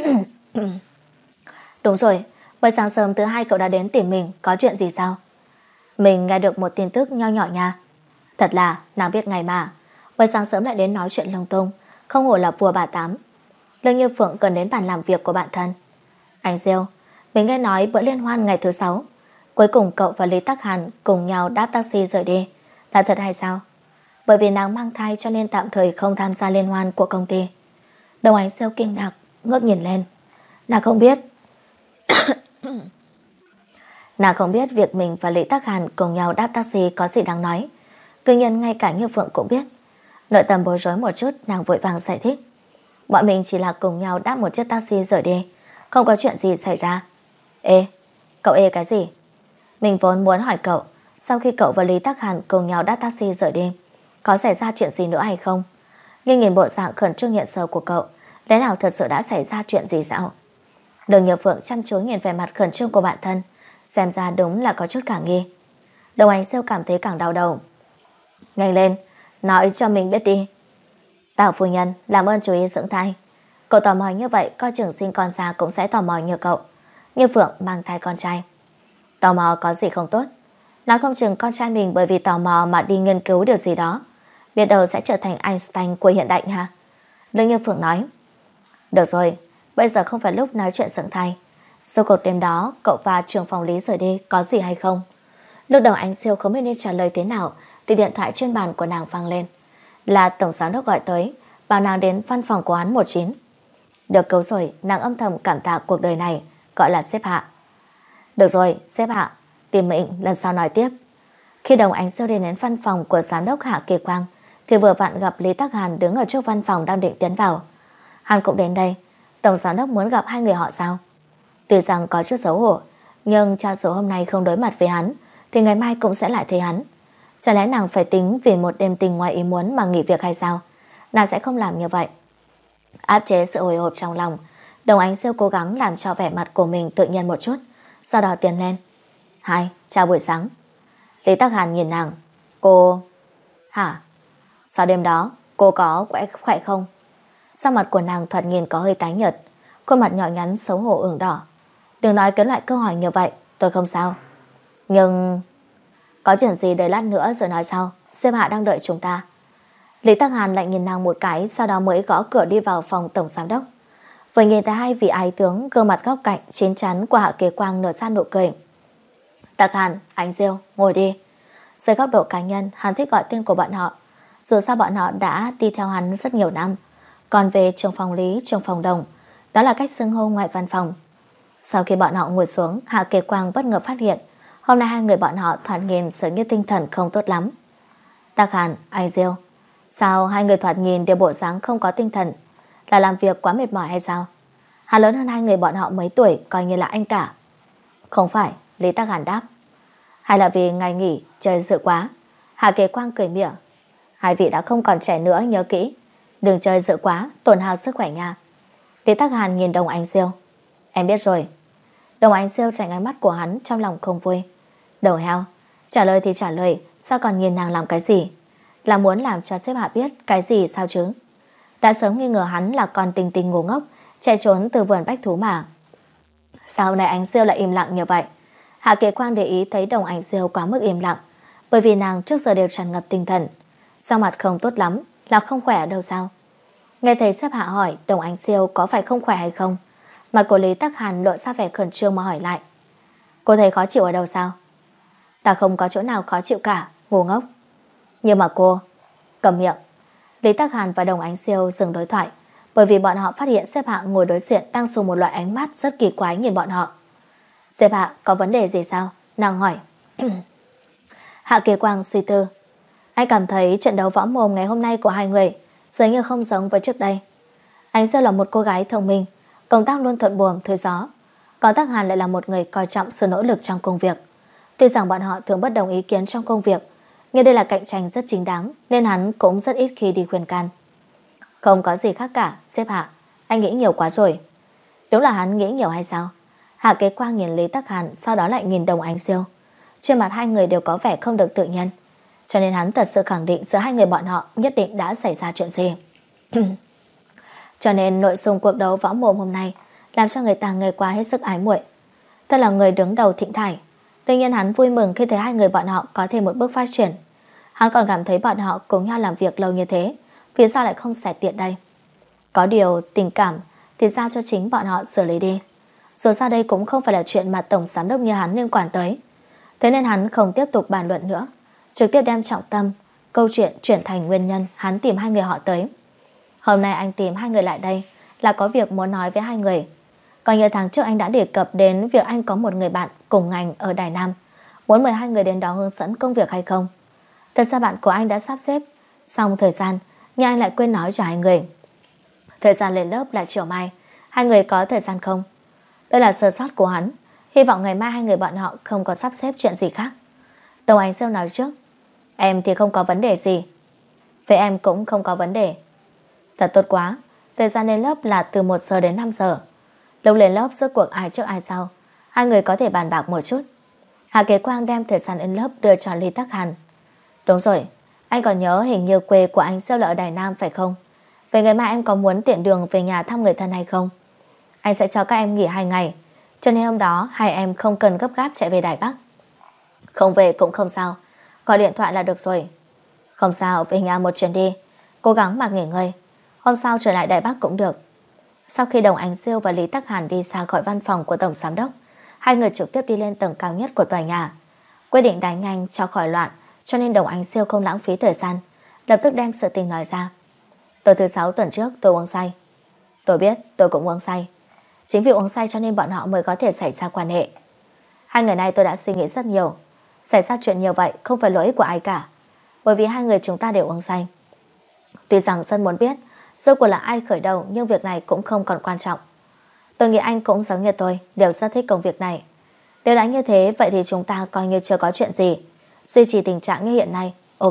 Đúng rồi, buổi sáng sớm thứ hai cậu đã đến tìm mình, có chuyện gì sao? Mình nghe được một tin tức nho nhỏ nha. Thật là nàng biết ngày mà buổi sáng sớm lại đến nói chuyện lung tung, không hổ là vua bà tám. Lương Như Phượng cần đến bàn làm việc của bạn thân. Anh Siêu, mình nghe nói bữa liên hoan ngày thứ sáu cuối cùng cậu và Lý Tắc Hàn cùng nhau đáp taxi rời đi, là thật hay sao? Bởi vì nàng mang thai cho nên tạm thời không tham gia liên hoan của công ty. Đồng Ánh Siêu kinh ngạc ngước nhìn lên. Nàng không biết Nàng không biết việc mình và Lý Tắc Hàn cùng nhau đáp taxi có gì đáng nói. Tuy nhiên ngay cả Như Phượng cũng biết. Nội tâm bối rối một chút, nàng vội vàng giải thích. Bọn mình chỉ là cùng nhau đáp một chiếc taxi rời đi, không có chuyện gì xảy ra. Ê, cậu ê cái gì? Mình vốn muốn hỏi cậu, sau khi cậu và Lý Tắc Hàn cùng nhau đáp taxi rời đi, có xảy ra chuyện gì nữa hay không? Nhưng nhìn bộ dạng khẩn trương hiện giờ của cậu, lẽ nào thật sự đã xảy ra chuyện gì sao? Đường Như Phượng chăm chú nhìn về mặt khẩn trương của bản thân, xem ra đúng là có chút cả nghi. Đồng Ánh Siêu cảm thấy càng đau đầu. Nhanh lên, nói cho mình biết đi. Tào phu nhân, làm ơn chú ý dưỡng thai. Cậu tò mò như vậy, coi chừng sinh con ra cũng sẽ tò mò như cậu. Như Phượng mang thai con trai. Tò mò có gì không tốt. Nói không chừng con trai mình bởi vì tò mò mà đi nghiên cứu điều gì đó, biết đâu sẽ trở thành Einstein của hiện đại ha. Lương Như Phượng nói. Được rồi, bây giờ không phải lúc nói chuyện dưỡng thai. Sau cuộc đêm đó cậu và trưởng phòng Lý rời đi có gì hay không? Lúc đầu Ánh Siêu không biết nên trả lời thế nào thì điện thoại trên bàn của nàng vang lên. Là tổng giám đốc gọi tới, bảo nàng đến văn phòng của hắn một chín. Được cứu rồi, nàng âm thầm cảm tạ cuộc đời này, gọi là sếp Hạ. Được rồi, sếp Hạ, tìm mệnh lần sau nói tiếp. Khi Đồng Ánh Siêu đi đến văn phòng của giám đốc Hạ Kỳ Quang thì vừa vặn gặp Lý Tắc Hàn đứng ở trước văn phòng đang định tiến vào. Hắn cũng đến đây. Tổng giám đốc muốn gặp hai người họ sao? Tuy rằng có chút xấu hổ, nhưng cho dù hôm nay không đối mặt với hắn thì ngày mai cũng sẽ lại thấy hắn. Chả lẽ nàng phải tính vì một đêm tình ngoài ý muốn mà nghỉ việc hay sao? Nàng sẽ không làm như vậy. Áp chế sự hồi hộp trong lòng, Đồng Ánh Siêu cố gắng làm cho vẻ mặt của mình tự nhiên một chút, sau đó tiến lên. Hai, chào buổi sáng. Lý Tắc Hàn nhìn nàng. Cô... Hả? Sau đêm đó cô có khỏe, khỏe không? Sao mặt của nàng thoạt nhìn có hơi tái nhợt, khuôn mặt nhỏ nhắn xấu hổ ửng đỏ. Đừng nói cái loại câu hỏi như vậy, tôi không sao. Nhưng... Có chuyện gì đợi lát nữa rồi nói sau, sếp Hạ đang đợi chúng ta. Lý Tắc Hàn lại nhìn nàng một cái, sau đó mới gõ cửa đi vào phòng tổng giám đốc. Vừa nhìn thấy hai vị ái tướng, gương mặt góc cạnh chín chắn của Hạ Kỳ Quang nở ra nụ cười. Tắc Hàn, Ánh Siêu, ngồi đi. Dưới góc độ cá nhân, hắn thích gọi tên của bọn họ. Dù sao bọn họ đã đi theo hắn rất nhiều năm. Còn về trưởng phòng Lý, trưởng phòng Đồng, đó là cách xưng hô ngoại văn phòng. Sau khi bọn họ ngồi xuống, Hạ Kỳ Quang bất ngờ phát hiện hôm nay hai người bọn họ thoạt nhìn dường như tinh thần không tốt lắm. Tắc Hàn, Ánh Siêu, sao hai người thoạt nhìn đều bộ dáng không có tinh thần? Là làm việc quá mệt mỏi hay sao? Hắn lớn hơn hai người bọn họ mấy tuổi, coi như là anh cả. Không phải, Lý Tắc Hàn đáp. Hay là vì ngày nghỉ trời dự quá? Hạ Kỳ Quang cười mỉa. Hai vị đã không còn trẻ nữa, nhớ kỹ, đừng chơi dự quá, tổn hao sức khỏe nha. Lý Tắc Hàn nhìn Đồng Ánh Siêu. Em biết rồi. Đồng Ánh Siêu tránh ánh mắt của hắn, trong lòng không vui. Đầu heo, trả lời thì trả lời, sao còn nhìn nàng làm cái gì? Là muốn làm cho sếp Hạ biết cái gì sao chứ? Đã sớm nghi ngờ hắn là con tình tình ngu ngốc, chạy trốn từ vườn bách thú mà. Sao này Ánh Siêu lại im lặng như vậy? Hạ Kỳ Quang để ý thấy Đồng Ánh Siêu quá mức im lặng, bởi vì nàng trước giờ đều tràn ngập tinh thần. Sao mặt không tốt lắm, là không khỏe ở đâu sao? Nghe thấy sếp Hạ hỏi Đồng Ánh Siêu có phải không khỏe hay không, mặt của Lý Tắc Hàn lộ ra vẻ khẩn trương mà hỏi lại. Cô thấy khó chịu ở đâu sao? Ta không có chỗ nào khó chịu cả, ngu ngốc. Nhưng mà cô... Cầm miệng. Lý Tắc Hàn và Đồng Ánh Siêu dừng đối thoại, bởi vì bọn họ phát hiện sếp Hạ ngồi đối diện đang dùng một loại ánh mắt rất kỳ quái nhìn bọn họ. Sếp Hạ có vấn đề gì sao? Nàng hỏi. Hạ Kỳ Quang suy tư. Anh cảm thấy trận đấu võ mồm ngày hôm nay của hai người dường như không giống với trước đây. Ánh Siêu là một cô gái thông minh, công tác luôn thuận buồm xuôi gió, còn Tắc Hàn lại là một người coi trọng sự nỗ lực trong công việc. Tuy rằng bọn họ thường bất đồng ý kiến trong công việc, nhưng đây là cạnh tranh rất chính đáng, nên hắn cũng rất ít khi đi khuyên can. Không có gì khác cả, sếp Hạ, anh nghĩ nhiều quá rồi. Đúng là hắn nghĩ nhiều hay sao? Hạ Kế Quang nhìn Lý Tắc Hàn, sau đó lại nhìn Đồng Ánh Siêu. Trên mặt hai người đều có vẻ không được tự nhiên, cho nên hắn thật sự khẳng định giữa hai người bọn họ nhất định đã xảy ra chuyện gì. Cho nên nội dung cuộc đấu võ mồm hôm nay làm cho người ta nghe qua hết sức ái muội. Thật là người đứng đầu Thịnh Thải. Tuy nhiên hắn vui mừng khi thấy hai người bọn họ có thêm một bước phát triển. Hắn còn cảm thấy bọn họ cùng nhau làm việc lâu như thế, vì sao lại không xẻ tiện đây? Có điều tình cảm thì giao cho chính bọn họ xử lý đi. Dù sao đây cũng không phải là chuyện mà tổng giám đốc như hắn liên quan tới. Thế nên hắn không tiếp tục bàn luận nữa, trực tiếp đem trọng tâm câu chuyện chuyển thành nguyên nhân hắn tìm hai người họ tới. Hôm nay anh tìm hai người lại đây là có việc muốn nói với hai người. Còn như tháng trước anh đã đề cập đến việc anh có một người bạn cùng ngành ở Đài Nam, muốn mời hai người đến đó hướng dẫn công việc hay không. Thật ra bạn của anh đã sắp xếp xong thời gian, nhưng anh lại quên nói cho hai người. Thời gian lên lớp là chiều mai, hai người có thời gian không? Đây là sơ sót của hắn. Hy vọng ngày mai hai người bọn họ không có sắp xếp chuyện gì khác. Đồng Ánh Siêu nói trước. Em thì không có vấn đề gì. Với em cũng không có vấn đề. Thật tốt quá. Thời gian lên lớp là từ một giờ đến năm giờ. Lúc lên lớp rốt cuộc ai trước ai sau, hai người có thể bàn bạc một chút. Hạ Kế Quang đem thời gian lên lớp đưa cho Lý Tắc Hàn. Đúng rồi, anh còn nhớ hình như quê của anh Siêu là ở Đài Nam phải không? Vậy ngày mai em có muốn tiện đường về nhà thăm người thân hay không? Anh sẽ cho các em nghỉ hai ngày, cho nên hôm đó hai em không cần gấp gáp chạy về Đài Bắc. Không về cũng không sao, gọi điện thoại là được rồi. Không sao, về nhà một chuyến đi, cố gắng mà nghỉ ngơi, hôm sau trở lại Đài Bắc cũng được. Sau khi Đồng Ánh Siêu và Lý Tắc Hàn đi xa khỏi văn phòng của tổng giám đốc, hai người trực tiếp đi lên tầng cao nhất của tòa nhà. Quyết định đánh nhanh cho khỏi loạn, cho nên Đồng Ánh Siêu không lãng phí thời gian, lập tức đem sự tình nói ra. Tối thứ sáu tuần trước tôi uống say. Tôi biết, tôi cũng uống say. Chính vì uống say cho nên bọn họ mới có thể xảy ra quan hệ. Hai ngày nay tôi đã suy nghĩ rất nhiều. Xảy ra chuyện nhiều vậy không phải lỗi của ai cả, bởi vì hai người chúng ta đều uống say. Tuy rằng rất muốn biết rốt cuộc là ai khởi đầu, nhưng việc này cũng không còn quan trọng. Tôi nghĩ anh cũng giống như tôi, đều rất thích công việc này. Nếu đã như thế, vậy thì chúng ta coi như chưa có chuyện gì, duy trì tình trạng như hiện nay. Ok.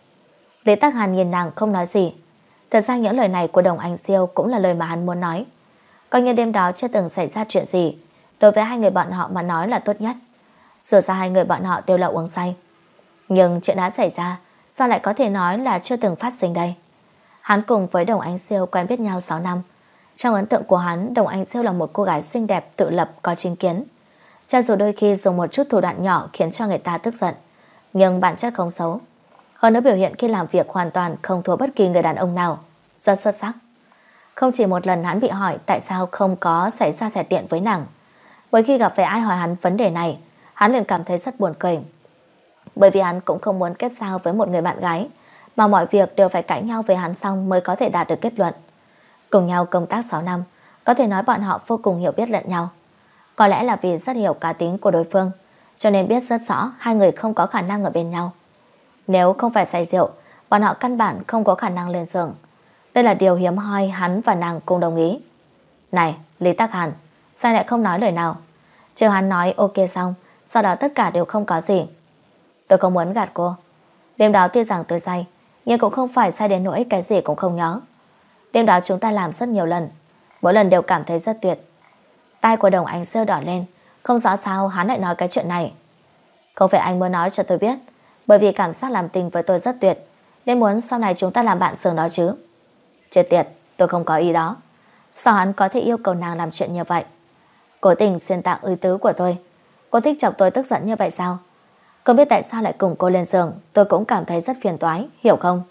Lý Tắc Hàn nhìn nàng không nói gì. Thật ra những lời này của Đồng Ánh Siêu cũng là lời mà hắn muốn nói. Coi như đêm đó chưa từng xảy ra chuyện gì, đối với hai người bọn họ mà nói là tốt nhất. Dù sao hai người bọn họ đều là uống say, nhưng chuyện đã xảy ra, sao lại có thể nói là chưa từng phát sinh đây? Hắn cùng với Đồng Ánh Siêu quen biết nhau sáu năm. Trong ấn tượng của hắn, Đồng Ánh Siêu là một cô gái xinh đẹp, tự lập, có chính kiến. Cho dù đôi khi dùng một chút thủ đoạn nhỏ khiến cho người ta tức giận, nhưng bản chất không xấu. Hơn nữa biểu hiện khi làm việc hoàn toàn không thua bất kỳ người đàn ông nào, rất xuất sắc. Không chỉ một lần hắn bị hỏi tại sao không có xảy ra xẻ điện với nàng. Bởi khi gặp phải ai hỏi hắn vấn đề này, hắn liền cảm thấy rất buồn cười. Bởi vì hắn cũng không muốn kết giao với một người bạn gái mà mọi việc đều phải cãi nhau với hắn xong mới có thể đạt được kết luận. Cùng nhau công tác sáu năm, có thể nói bọn họ vô cùng hiểu biết lẫn nhau. Có lẽ là vì rất hiểu cá tính của đối phương, cho nên biết rất rõ hai người không có khả năng ở bên nhau. Nếu không phải say rượu, bọn họ căn bản không có khả năng lên giường. Đây là điều hiếm hoi hắn và nàng cùng đồng ý. Này, Lý Tắc Hàn, sao lại không nói lời nào? Chờ hắn nói ok xong, sau đó tất cả đều không có gì. Tôi không muốn gạt cô. Đêm đó tuy rằng tôi say, nhưng cũng không phải say đến nỗi cái gì cũng không nhớ. Đêm đó chúng ta làm rất nhiều lần, mỗi lần đều cảm thấy rất tuyệt. Tai của Đồng Ánh Siêu đỏ lên, không rõ sao hắn lại nói cái chuyện này. Không phải anh muốn nói cho tôi biết, bởi vì cảm giác làm tình với tôi rất tuyệt, nên muốn sau này chúng ta làm bạn giường đó chứ. Chết tiệt, tôi không có ý đó. Sao hắn có thể yêu cầu nàng làm chuyện như vậy? Cố tình xuyên tạc uy tứ của tôi. Cô thích chọc tôi tức giận như vậy sao? Không biết tại sao lại cùng cô lên giường, tôi cũng cảm thấy rất phiền toái, hiểu không?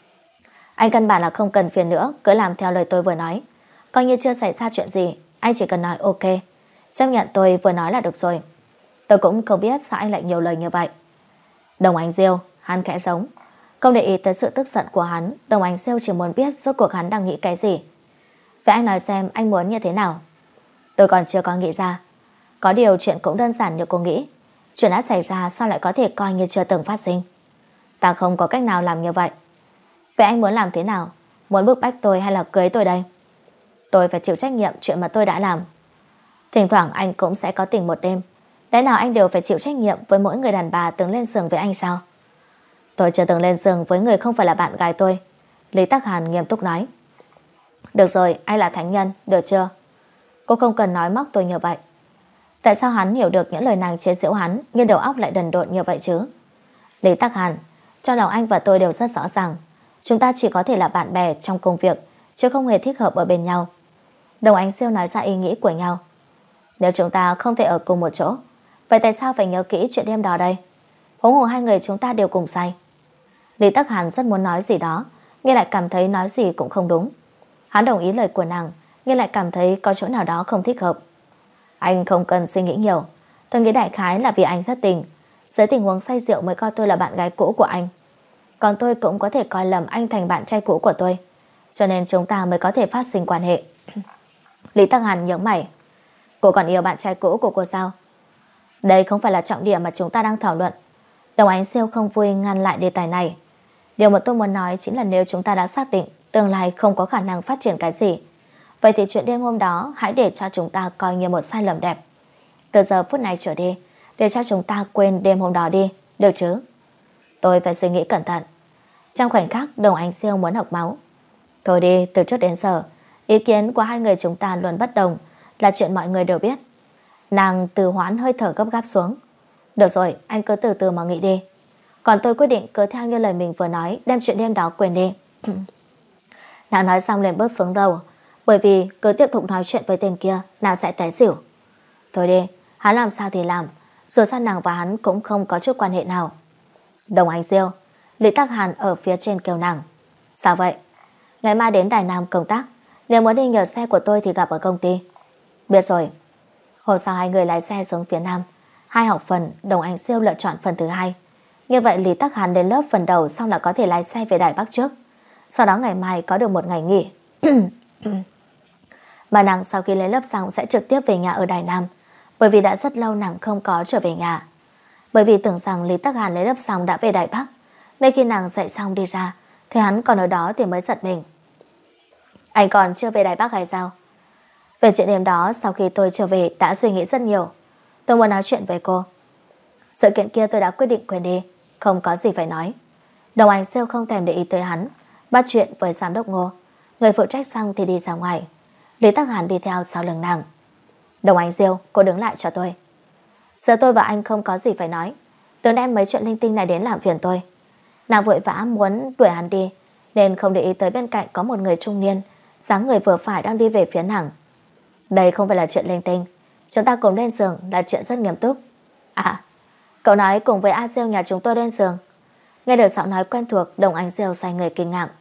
Anh căn bản là không cần phiền nữa, cứ làm theo lời tôi vừa nói. Coi như chưa xảy ra chuyện gì, anh chỉ cần nói ok, chấp nhận tôi vừa nói là được rồi. Tôi cũng không biết sao anh lại nhiều lời như vậy. Đồng Ánh Siêu, hắn khẽ giống. Không để ý tới sự tức giận của hắn, Đồng Ánh Siêu chỉ muốn biết rốt cuộc hắn đang nghĩ cái gì. Vậy anh nói xem anh muốn như thế nào? Tôi còn chưa có nghĩ ra. Có điều chuyện cũng đơn giản như cô nghĩ. Chuyện đã xảy ra sao lại có thể coi như chưa từng phát sinh? Ta không có cách nào làm như vậy. Vậy anh muốn làm thế nào? Muốn bức bách tôi hay là cưới tôi đây? Tôi phải chịu trách nhiệm chuyện mà tôi đã làm. Thỉnh thoảng anh cũng sẽ có tình một đêm, lẽ nào anh đều phải chịu trách nhiệm với mỗi người đàn bà từng lên giường với anh sao? Tôi chưa từng lên giường với người không phải là bạn gái tôi, Lý Tắc Hàn nghiêm túc nói. Được rồi, anh là thánh nhân, được chưa? Cô không cần nói móc tôi như vậy. Tại sao hắn hiểu được những lời nàng chế giễu hắn, nhưng đầu óc lại đần độn như vậy chứ? Lý Tắc Hàn, trong lòng anh và tôi đều rất rõ ràng, chúng ta chỉ có thể là bạn bè trong công việc, chứ không hề thích hợp ở bên nhau. Đồng Ánh Siêu nói ra ý nghĩ của nhau. Nếu chúng ta không thể ở cùng một chỗ, vậy tại sao phải nhớ kỹ chuyện đêm đó đây? Huống hồ hai người chúng ta đều cùng say. Lý Tắc Hàn rất muốn nói gì đó, nhưng lại cảm thấy nói gì cũng không đúng. Hắn đồng ý lời của nàng, nhưng lại cảm thấy có chỗ nào đó không thích hợp. Anh không cần suy nghĩ nhiều, tôi nghĩ đại khái là vì anh thất tình. Dưới tình huống say rượu mới coi tôi là bạn gái cũ của anh, còn tôi cũng có thể coi lầm anh thành bạn trai cũ của tôi, cho nên chúng ta mới có thể phát sinh quan hệ. Lý Tắc Hàn nhớ mày. Cô còn yêu bạn trai cũ của cô sao? Đây không phải là trọng điểm mà chúng ta đang thảo luận. Đồng Ánh Siêu không vui ngăn lại đề tài này. Điều mà tôi muốn nói chính là nếu chúng ta đã xác định tương lai không có khả năng phát triển cái gì, vậy thì chuyện đêm hôm đó hãy để cho chúng ta coi như một sai lầm đẹp. Từ giờ phút này trở đi, để cho chúng ta quên đêm hôm đó đi, được chứ? Tôi phải suy nghĩ cẩn thận. Trong khoảnh khắc Đồng Ánh Siêu muốn học máu. Thôi đi, từ trước đến giờ ý kiến của hai người chúng ta luôn bất đồng, là chuyện mọi người đều biết. Nàng từ hoãn hơi thở gấp gáp xuống. Được rồi, anh cứ từ từ mà nghĩ đi. Còn tôi quyết định cứ theo như lời mình vừa nói, đem chuyện đêm đó quên đi. Nàng nói xong liền bước xuống đầu, bởi vì cứ tiếp tục nói chuyện với tên kia, nàng sẽ té xỉu. Thôi đi, hắn làm sao thì làm, dù sao nàng và hắn cũng không có chút quan hệ nào. Đồng Ánh Siêu, Lý Tắc Hàn ở phía trên kêu nàng. Sao vậy? Ngày mai đến Đài Nam công tác, nếu muốn đi nhờ xe của tôi thì gặp ở công ty. Biết rồi. Hôm sau hai người lái xe xuống phía Nam. Hai học phần, Đồng Ánh Siêu lựa chọn phần thứ hai. Như vậy Lý Tắc Hàn đến lớp phần đầu, xong là có thể lái xe về Đài Bắc trước. Sau đó ngày mai có được một ngày nghỉ. Mà nàng sau khi lấy lớp xong sẽ trực tiếp về nhà ở Đài Nam, bởi vì đã rất lâu nàng không có trở về nhà. Bởi vì tưởng rằng Lý Tắc Hàn lấy lớp xong đã về Đài Bắc, nên khi nàng dậy xong đi ra thì hắn còn ở đó thì mới giật mình. Anh còn chưa về Đài Bắc hay sao? Về chuyện đêm đó, sau khi tôi trở về đã suy nghĩ rất nhiều. Tôi muốn nói chuyện với cô. Sự kiện kia tôi đã quyết định quên đi, không có gì phải nói. Đồng Ánh Siêu không thèm để ý tới hắn, bắt chuyện với giám đốc Ngô. Người phụ trách xong thì đi ra ngoài. Lý Tắc Hàn đi theo sau lưng nàng. Đồng Ánh Siêu, cô đứng lại cho tôi. Giờ tôi và anh không có gì phải nói, đừng đem mấy chuyện linh tinh này đến làm phiền tôi. Nàng vội vã muốn đuổi hắn đi, nên không để ý tới bên cạnh có một người trung niên, dáng người vừa phải đang đi về phía nàng. Đây không phải là chuyện linh tinh, chúng ta cùng lên giường là chuyện rất nghiêm túc. À, cậu nói cùng với A Diêu nhà chúng tôi lên giường. Nghe được giọng nói quen thuộc, Đồng Ánh Siêu xoay người kinh ngạc.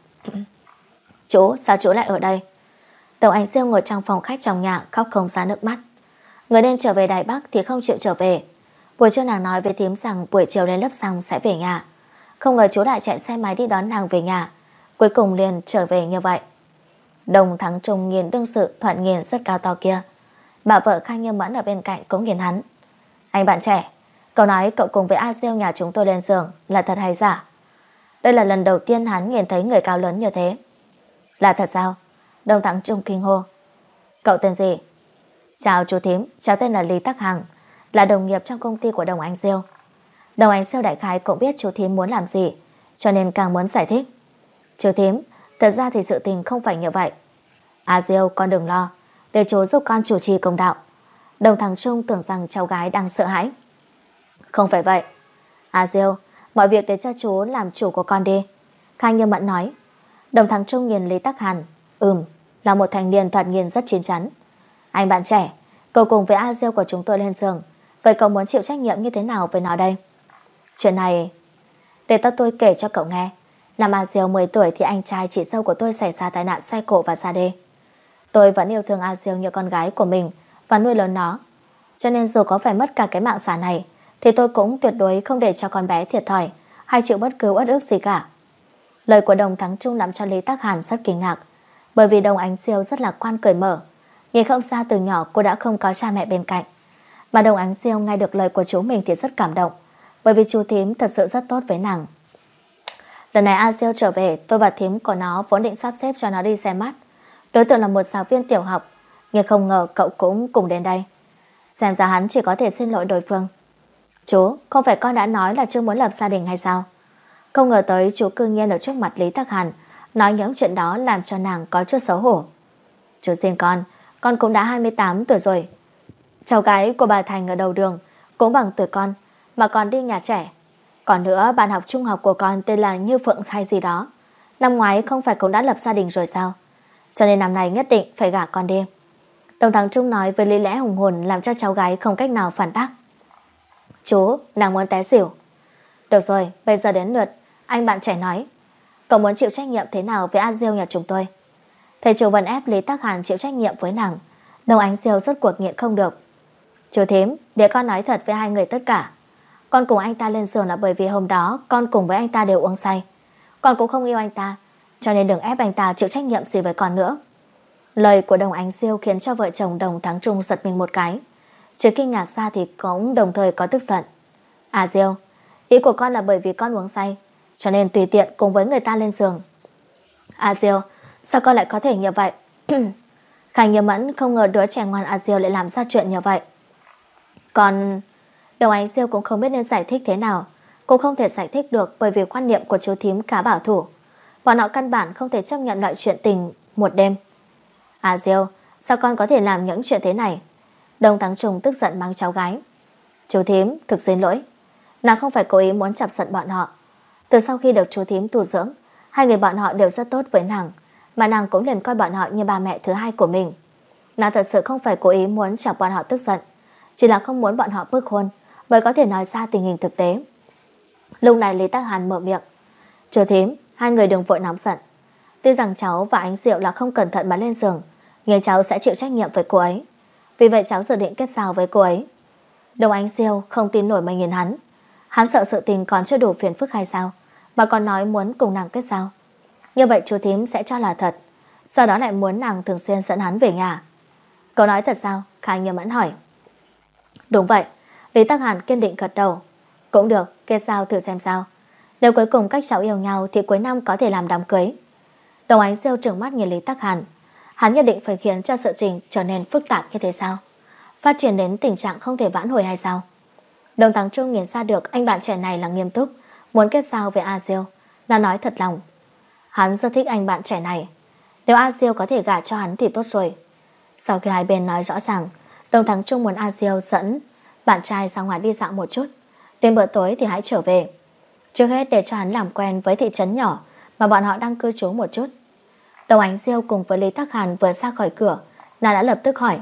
Chú, sao chú lại ở đây? Đồng Ánh Siêu ngồi trong phòng khách trong nhà, khóc không ra nước mắt. Người nên trở về Đài Bắc thì không chịu trở về. Buổi trưa nàng nói với thím rằng buổi chiều lên lớp xong sẽ về nhà, không ngờ chú lại chạy xe máy đi đón nàng về nhà, cuối cùng liền trở về như vậy. Đồng Thắng Trung nhìn đương sự Thuận Nghiền rất cao to kia, bà vợ Khang Như Mẫn ở bên cạnh cũng nhìn hắn. Anh bạn trẻ, cậu nói cậu cùng với A Diêu nhà chúng tôi lên giường là thật hay giả? Đây là lần đầu tiên hắn nhìn thấy người cao lớn như thế. Là thật sao? Đồng Thắng Trung kinh hô. Cậu tên gì? Chào chú thím, cháu tên là Lý Tắc Hằng, là đồng nghiệp trong công ty của Đồng Ánh Siêu. Đồng Ánh Siêu đại khái cũng biết chú thím muốn làm gì, cho nên càng muốn giải thích. Chú thím, thật ra thì sự tình không phải như vậy. A Diêu, con đừng lo, để chú giúp con chủ trì công đạo. Đồng Thắng Trung tưởng rằng cháu gái đang sợ hãi. Không phải vậy. A Diêu, mọi việc để cho chú làm chủ của con đi, Khang Như Mẫn nói. Đồng Thắng Trung nhìn Lý Tắc Hàn. Ừm, là một thanh niên thoạt nhìn rất chín chắn. Anh bạn trẻ, cậu cùng với A Diêu của chúng tôi lên giường, vậy cậu muốn chịu trách nhiệm như thế nào với nó đây? Chuyện này để tao tôi kể cho cậu nghe. Năm A Diêu mười tuổi thì anh trai chị dâu của tôi xảy ra tai nạn xe cộ và ra đi. Tôi vẫn yêu thương A Diêu như con gái của mình và nuôi lớn nó, cho nên dù có phải mất cả cái mạng xả này thì tôi cũng tuyệt đối không để cho con bé thiệt thòi hay chịu bất cứ uất ức gì cả. Lời của Đồng Thắng Trung làm cho Lý Tắc Hàn rất kinh ngạc, bởi vì Đồng Ánh Siêu rất lạc quan cởi mở. Nhìn không xa từ nhỏ cô đã không có cha mẹ bên cạnh, mà Đồng Ánh Siêu nghe được lời của chú mình thì rất cảm động, bởi vì chú thím thật sự rất tốt với nàng. Lần này A Diêu trở về, tôi và thím của nó vốn định sắp xếp cho nó đi xem mắt. Đối tượng là một giáo viên tiểu học, nhưng không ngờ cậu cũng cùng đến đây. Xem ra hắn chỉ có thể xin lỗi đối phương. Chú, không phải con đã nói là chưa muốn lập gia đình hay sao? Không ngờ tới chú cư nhiên ở trước mặt Lý Tắc Hàn nói những chuyện đó, làm cho nàng có chút xấu hổ. Chú xin con, con cũng đã hai mươi tám tuổi rồi. Cháu gái của bà Thành ở đầu đường cũng bằng tuổi con mà còn đi nhà trẻ. Còn nữa, bạn học trung học của con tên là Như Phượng hay gì đó, năm ngoái không phải cũng đã lập gia đình rồi sao? Cho nên năm nay nhất định phải gả con đi. Đồng Thắng Trung nói với lý lẽ hùng hồn, làm cho cháu gái không cách nào phản bác. Chú, nàng muốn té xỉu. Được rồi, bây giờ đến lượt anh bạn trẻ nói. Cậu muốn chịu trách nhiệm thế nào với A Diêu nhà chúng tôi? Thầy chủ vẫn ép Lý Tắc Hàn chịu trách nhiệm với nàng. Đồng Ánh Diêu rốt cuộc nghiện không được. Chú thím, để con nói thật với hai người tất cả. Con cùng anh ta lên giường là bởi vì hôm đó con cùng với anh ta đều uống say. Con cũng không yêu anh ta, cho nên đừng ép anh ta chịu trách nhiệm gì với con nữa. Lời của Đồng Ánh Diêu khiến cho vợ chồng Đồng Thắng Trung giật mình một cái. Chứ kinh ngạc ra thì cũng đồng thời có tức giận. À Diêu, ý của con là bởi vì con uống say, cho nên tùy tiện cùng với người ta lên giường. À Diêu, sao con lại có thể như vậy? Khải Như Mẫn không ngờ đứa trẻ ngoan A Diêu lại làm ra chuyện như vậy. Còn Đồng Ánh Diêu cũng không biết nên giải thích thế nào. Cũng không thể giải thích được, bởi vì quan niệm của chú thím khá bảo thủ. Bọn họ căn bản không thể chấp nhận loại chuyện tình một đêm. À Diêu, sao con có thể làm những chuyện thế này? Đồng Thắng Trung tức giận mắng cháu gái. Chú thím, thực xin lỗi, nàng không phải cố ý muốn chọc giận bọn họ. Từ sau khi được chú thím tu dưỡng, hai người bọn họ đều rất tốt với nàng, mà nàng cũng liền coi bọn họ như ba mẹ thứ hai của mình. Nàng thật sự không phải cố ý muốn chọc bọn họ tức giận, chỉ là không muốn bọn họ bức hôn mới có thể nói ra tình hình thực tế. Lúc này Lý Tắc Hàn mở miệng. Chú thím, hai người đừng vội nóng giận. Tuy rằng cháu và Ánh Diệu là không cẩn thận mà lên giường, nhưng cháu sẽ chịu trách nhiệm với cô ấy. Vì vậy cháu dự định kết giao với cô ấy. Đồng Ánh Diêu không tin nổi mà nhìn hắn. Hắn sợ sự tình còn chưa đủ phiền phức hay sao mà còn nói muốn cùng nàng kết giao. Như vậy chú thím sẽ cho là thật, sau đó lại muốn nàng thường xuyên dẫn hắn về nhà. Cậu nói thật sao? Khải Như Mẫn hỏi. Đúng vậy. Lý Tắc Hàn kiên định gật đầu. Cũng được, kết giao thử xem sao. Nếu cuối cùng các cháu yêu nhau thì cuối năm có thể làm đám cưới. Đồng Ánh Diêu trừng mắt nhìn Lý Tắc Hàn. Hắn nhất định phải khiến cho sự tình trở nên phức tạp như thế sao? Phát triển đến tình trạng không thể vãn hồi hay sao? Đồng Thắng Trung nhìn ra được anh bạn trẻ này là nghiêm túc, muốn kết giao với A Diêu, là nói thật lòng. Hắn rất thích anh bạn trẻ này. Nếu A Diêu có thể gả cho hắn thì tốt rồi. Sau khi hai bên nói rõ ràng, Đồng Thắng Trung muốn A Diêu dẫn bạn trai ra ngoài đi dạo một chút, đến bữa tối thì hãy trở về. Trước hết để cho hắn làm quen với thị trấn nhỏ mà bọn họ đang cư trú một chút. Đồng Ánh Diêu cùng với Lý Tắc Hàn vừa ra khỏi cửa, nàng đã lập tức hỏi.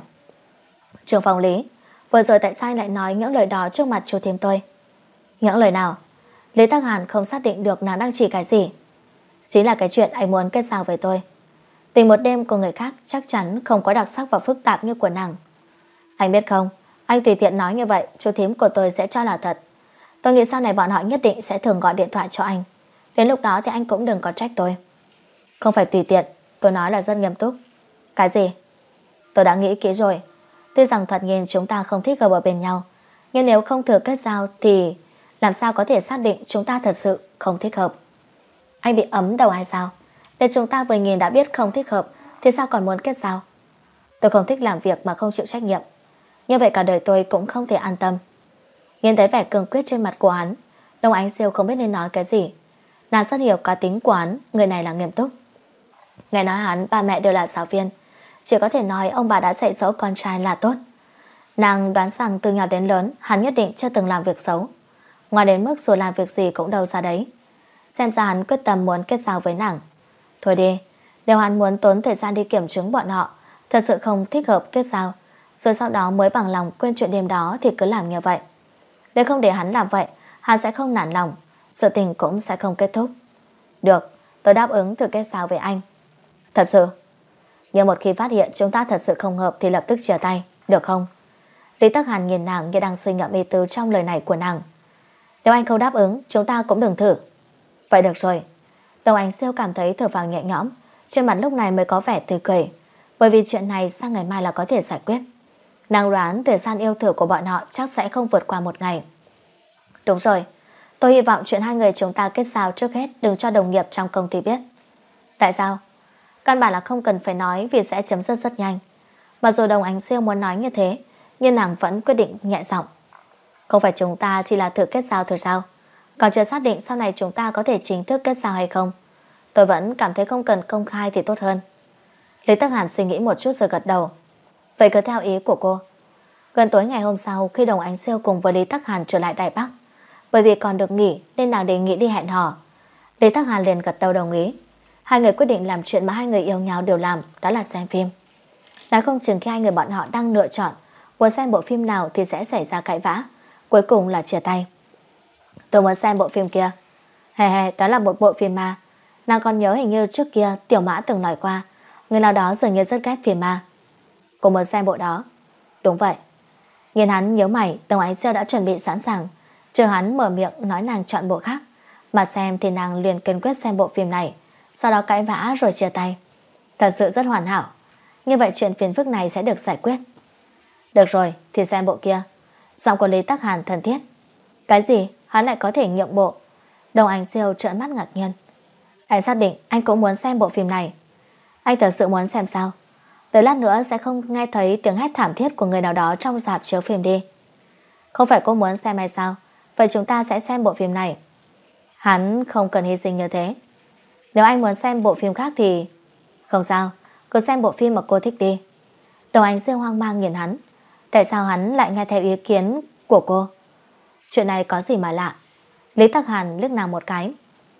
Trưởng phòng Lý, vừa rồi tại sao lại nói những lời đó trước mặt chú thím tôi? Những lời nào? Lý Tắc Hàn không xác định được nàng đang chỉ cái gì. Chính là cái chuyện anh muốn kết giao với tôi. Tình một đêm của người khác chắc chắn không có đặc sắc và phức tạp như của nàng. Anh biết không, anh tùy tiện nói như vậy, chú thím của tôi sẽ cho là thật. Tôi nghĩ sau này bọn họ nhất định sẽ thường gọi điện thoại cho anh. Đến lúc đó thì anh cũng đừng có trách tôi. Không phải tùy tiện, tôi nói là rất nghiêm túc. Cái gì? Tôi đã nghĩ kỹ rồi. Tuy rằng thoạt nhìn chúng ta không thích hợp ở bên nhau, nhưng nếu không thử kết giao thì làm sao có thể xác định chúng ta thật sự không thích hợp? Anh bị ấm đầu hay sao? Để chúng ta vừa nhìn đã biết không thích hợp thì sao còn muốn kết giao? Tôi không thích làm việc mà không chịu trách nhiệm. Như vậy cả đời tôi cũng không thể an tâm. Nhìn thấy vẻ cương quyết trên mặt của hắn, Đồng Ánh Diêu không biết nên nói cái gì. Nàng rất hiểu cá tính của hắn, người này là nghiêm túc. Nghe nói hắn ba mẹ đều là giáo viên, chỉ có thể nói ông bà đã dạy dỗ con trai là tốt. Nàng đoán rằng từ nhỏ đến lớn hắn nhất định chưa từng làm việc xấu, ngoài đến mức dù làm việc gì cũng đâu ra đấy. Xem ra hắn quyết tâm muốn kết giao với nàng. Thôi đi, nếu hắn muốn tốn thời gian đi kiểm chứng bọn họ thật sự không thích hợp kết giao, rồi sau đó mới bằng lòng quên chuyện đêm đó thì cứ làm như vậy. Nếu không để hắn làm vậy, hắn sẽ không nản lòng, sự tình cũng sẽ không kết thúc. Được, tôi đáp ứng thử kết giao với anh. Thật sự? Nhưng một khi phát hiện chúng ta thật sự không hợp thì lập tức chia tay, được không? Lý Tắc Hàn nhìn nàng như đang suy ngẫm ý tứ trong lời này của nàng. Nếu anh không đáp ứng, chúng ta cũng đừng thử. Vậy được rồi. Đồng Ánh Diêu cảm thấy thở vào nhẹ nhõm, trên mặt lúc này mới có vẻ tươi cười, bởi vì chuyện này sang ngày mai là có thể giải quyết. Nàng đoán thời gian yêu thử của bọn họ chắc sẽ không vượt qua một ngày. Đúng rồi, tôi hy vọng chuyện hai người chúng ta kết giao trước hết đừng cho đồng nghiệp trong công ty biết. Tại sao? Căn bản là không cần phải nói vì sẽ chấm dứt rất nhanh. Mặc dù Đồng Ánh Diêu muốn nói như thế, nhưng nàng vẫn quyết định nhẹ giọng. Không phải chúng ta chỉ là thử kết giao thôi sao? Còn chưa xác định sau này chúng ta có thể chính thức kết giao hay không. Tôi vẫn cảm thấy không cần công khai thì tốt hơn. Lý Tắc Hàn suy nghĩ một chút rồi gật đầu. Vậy cứ theo ý của cô. Gần tối ngày hôm sau, khi Đồng Ánh Siêu cùng với Lý Tắc Hàn trở lại Đài Bắc, bởi vì còn được nghỉ nên nàng đề nghị đi hẹn hò. Lý Tắc Hàn liền gật đầu đồng ý. Hai người quyết định làm chuyện mà hai người yêu nhau đều làm, đó là xem phim. Nói không chừng khi hai người bọn họ đang lựa chọn muốn xem bộ phim nào thì sẽ xảy ra cãi vã, cuối cùng là chia tay. Tôi muốn xem bộ phim kia. Hè hè, đó là một bộ phim ma. Nàng còn nhớ hình như trước kia Tiểu Mã từng nói qua, người nào đó dường như rất ghét phim ma. Cô muốn xem bộ đó? Đúng vậy. Nhìn hắn nhớ mày, Đồng Ánh Siêu đã chuẩn bị sẵn sàng, chờ hắn mở miệng nói nàng chọn bộ khác. Mà xem thì nàng liền kiên quyết xem bộ phim này, sau đó cãi vã rồi chia tay. Thật sự rất hoàn hảo. Như vậy chuyện phiền phức này sẽ được giải quyết. Được rồi, thì xem bộ kia. Giọng của Lý Tắc Hàn thân thiết. Cái gì? Hắn lại có thể nhượng bộ? Đồng Ánh Siêu trợn mắt ngạc nhiên. Anh xác định anh cũng muốn xem bộ phim này. Anh thật sự muốn xem sao? Tới lát nữa sẽ không nghe thấy tiếng hét thảm thiết của người nào đó trong rạp chiếu phim đi. Không phải cô muốn xem hay sao? Vậy chúng ta sẽ xem bộ phim này. Hắn không cần hy sinh như thế. Nếu anh muốn xem bộ phim khác thì... Không sao, cứ xem bộ phim mà cô thích đi. Đồng Ánh Siêu hoang mang nhìn hắn. Tại sao hắn lại nghe theo ý kiến của cô? Chuyện này có gì mà lạ? Lý Tắc Hàn liếc nàng một cái.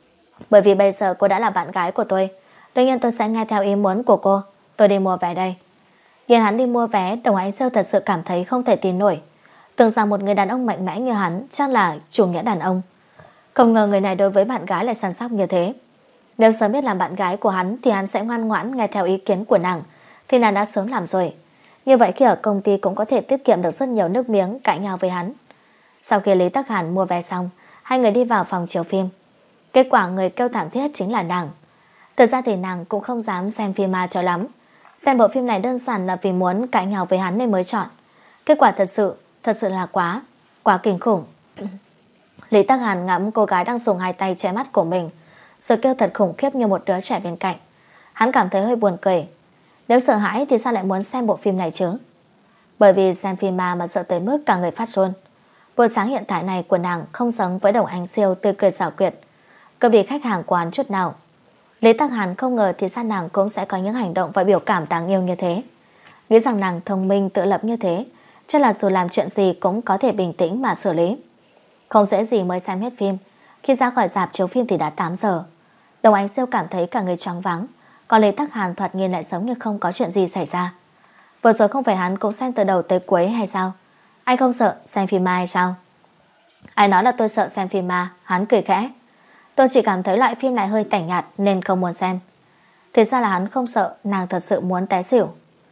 Bởi vì bây giờ cô đã là bạn gái của tôi, đương nhiên tôi sẽ nghe theo ý muốn của cô. Tôi đi mua vé đây. Nhìn hắn đi mua vé, Đồng Ánh Siêu thật sự cảm thấy không thể tin nổi. Tưởng rằng một người đàn ông mạnh mẽ như hắn chắc là chủ nghĩa đàn ông. Không ngờ người này đối với bạn gái lại săn sóc như thế. Nếu sớm biết làm bạn gái của hắn thì hắn sẽ ngoan ngoãn nghe theo ý kiến của nàng, thì nàng đã sớm làm rồi. Như vậy khi ở công ty cũng có thể tiết kiệm được rất nhiều nước miếng cãi nhau với hắn. Sau khi Lý Tắc Hàn mua vé xong, hai người đi vào phòng chiếu phim. Kết quả người kêu thảm thiết chính là nàng. Thật ra thì nàng cũng không dám xem phim ma cho lắm. Xem bộ phim này đơn giản là vì muốn cãi nhau với hắn nên mới chọn. Kết quả thật sự, thật sự là quá, quá kinh khủng. Lý Tắc Hàn ngắm cô gái đang dùng hai tay che mắt của mình, sự kêu thật khủng khiếp như một đứa trẻ bên cạnh. Hắn cảm thấy hơi buồn cười. Nếu sợ hãi thì sao lại muốn xem bộ phim này chứ? Bởi vì xem phim ma mà sợ tới mức cả người phát run. Buổi sáng hiện tại này của nàng không giống với Đồng Ánh Siêu tươi cười xảo quyệt, cướp đi khách hàng quán chút nào. Lý Tắc Hàn không ngờ thì sao nàng cũng sẽ có những hành động và biểu cảm đáng yêu như thế. Nghĩ rằng nàng thông minh tự lập như thế, chắc là dù làm chuyện gì cũng có thể bình tĩnh mà xử lý. Không dễ gì mới xem hết phim. Khi ra khỏi rạp chiếu phim thì đã tám giờ. Đồng Ánh Siêu cảm thấy cả người choáng váng, còn Lý Tắc Hàn thoạt nhìn lại giống như không có chuyện gì xảy ra. Vừa rồi không phải hắn cũng xem từ đầu tới cuối hay sao? Anh không sợ xem phim ma hay sao? Ai nói là tôi sợ xem phim ma? Hắn cười khẽ. Tôi chỉ cảm thấy loại phim này hơi tẻ nhạt nên không muốn xem. Thì ra là hắn không sợ, nàng thật sự muốn té xỉu.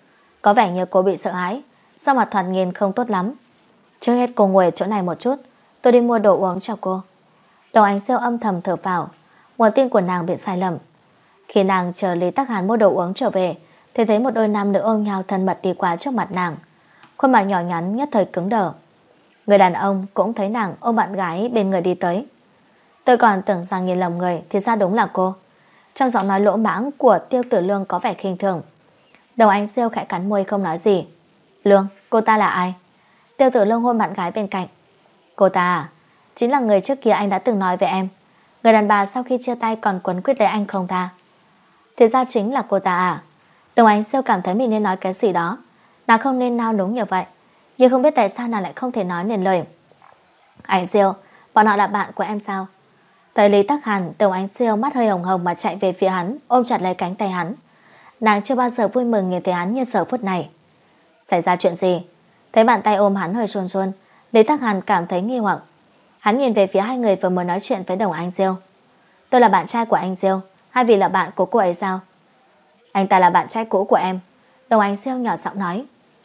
Có vẻ như cô bị sợ hãi, sao mà thoạt nhìn không tốt lắm. Trước hết cô ngồi ở chỗ này một chút, tôi đi mua đồ uống cho cô. Đồng Ánh Siêu âm thầm thở phào. Nguồn tin của nàng bị sai lầm. Khi nàng chờ Lý Tắc Hàn mua đồ uống trở về thì thấy một đôi nam nữ ôm nhau thân mật đi qua trước mặt nàng. Khuôn mặt nhỏ nhắn nhất thời cứng đờ. Người đàn ông cũng thấy nàng ôm bạn gái bên người đi tới. Tôi còn tưởng rằng nhìn lầm người thì ra đúng là cô. Trong giọng nói lỗ mãng của Tiêu Tử Lương có vẻ khinh thường. Đồng Ánh Siêu khẽ cắn môi không nói gì. Lương, cô ta là ai? Tiêu Tử Lương hôn bạn gái bên cạnh. Cô ta à? Chính là người trước kia anh đã từng nói với em. Người đàn bà sau khi chia tay còn quấn quýt lấy anh không tha. Thì ra chính là cô ta à? Đồng Ánh Siêu cảm thấy mình nên nói cái gì đó. Nàng không nên nao núng như vậy, nhưng không biết tại sao nàng lại không thể nói nên lời. Ánh Siêu, bọn họ là bạn của em sao? Thấy Lý Tắc Hàn, Đồng Ánh Siêu mắt hơi hồng hồng mà chạy về phía hắn, ôm chặt lấy cánh tay hắn. Nàng chưa bao giờ vui mừng nhìn thấy hắn như giờ phút này. Xảy ra chuyện gì? Thấy bàn tay ôm hắn hơi run run, Lý Tắc Hàn cảm thấy nghi hoặc. Hắn nhìn về phía hai người vừa mới nói chuyện với Đồng Ánh Siêu. Tôi là bạn trai của anh Siêu, hai vị là bạn của cô ấy sao? Anh ta là bạn trai cũ của em. Đồng Ánh Siêu nhỏ giọng nói.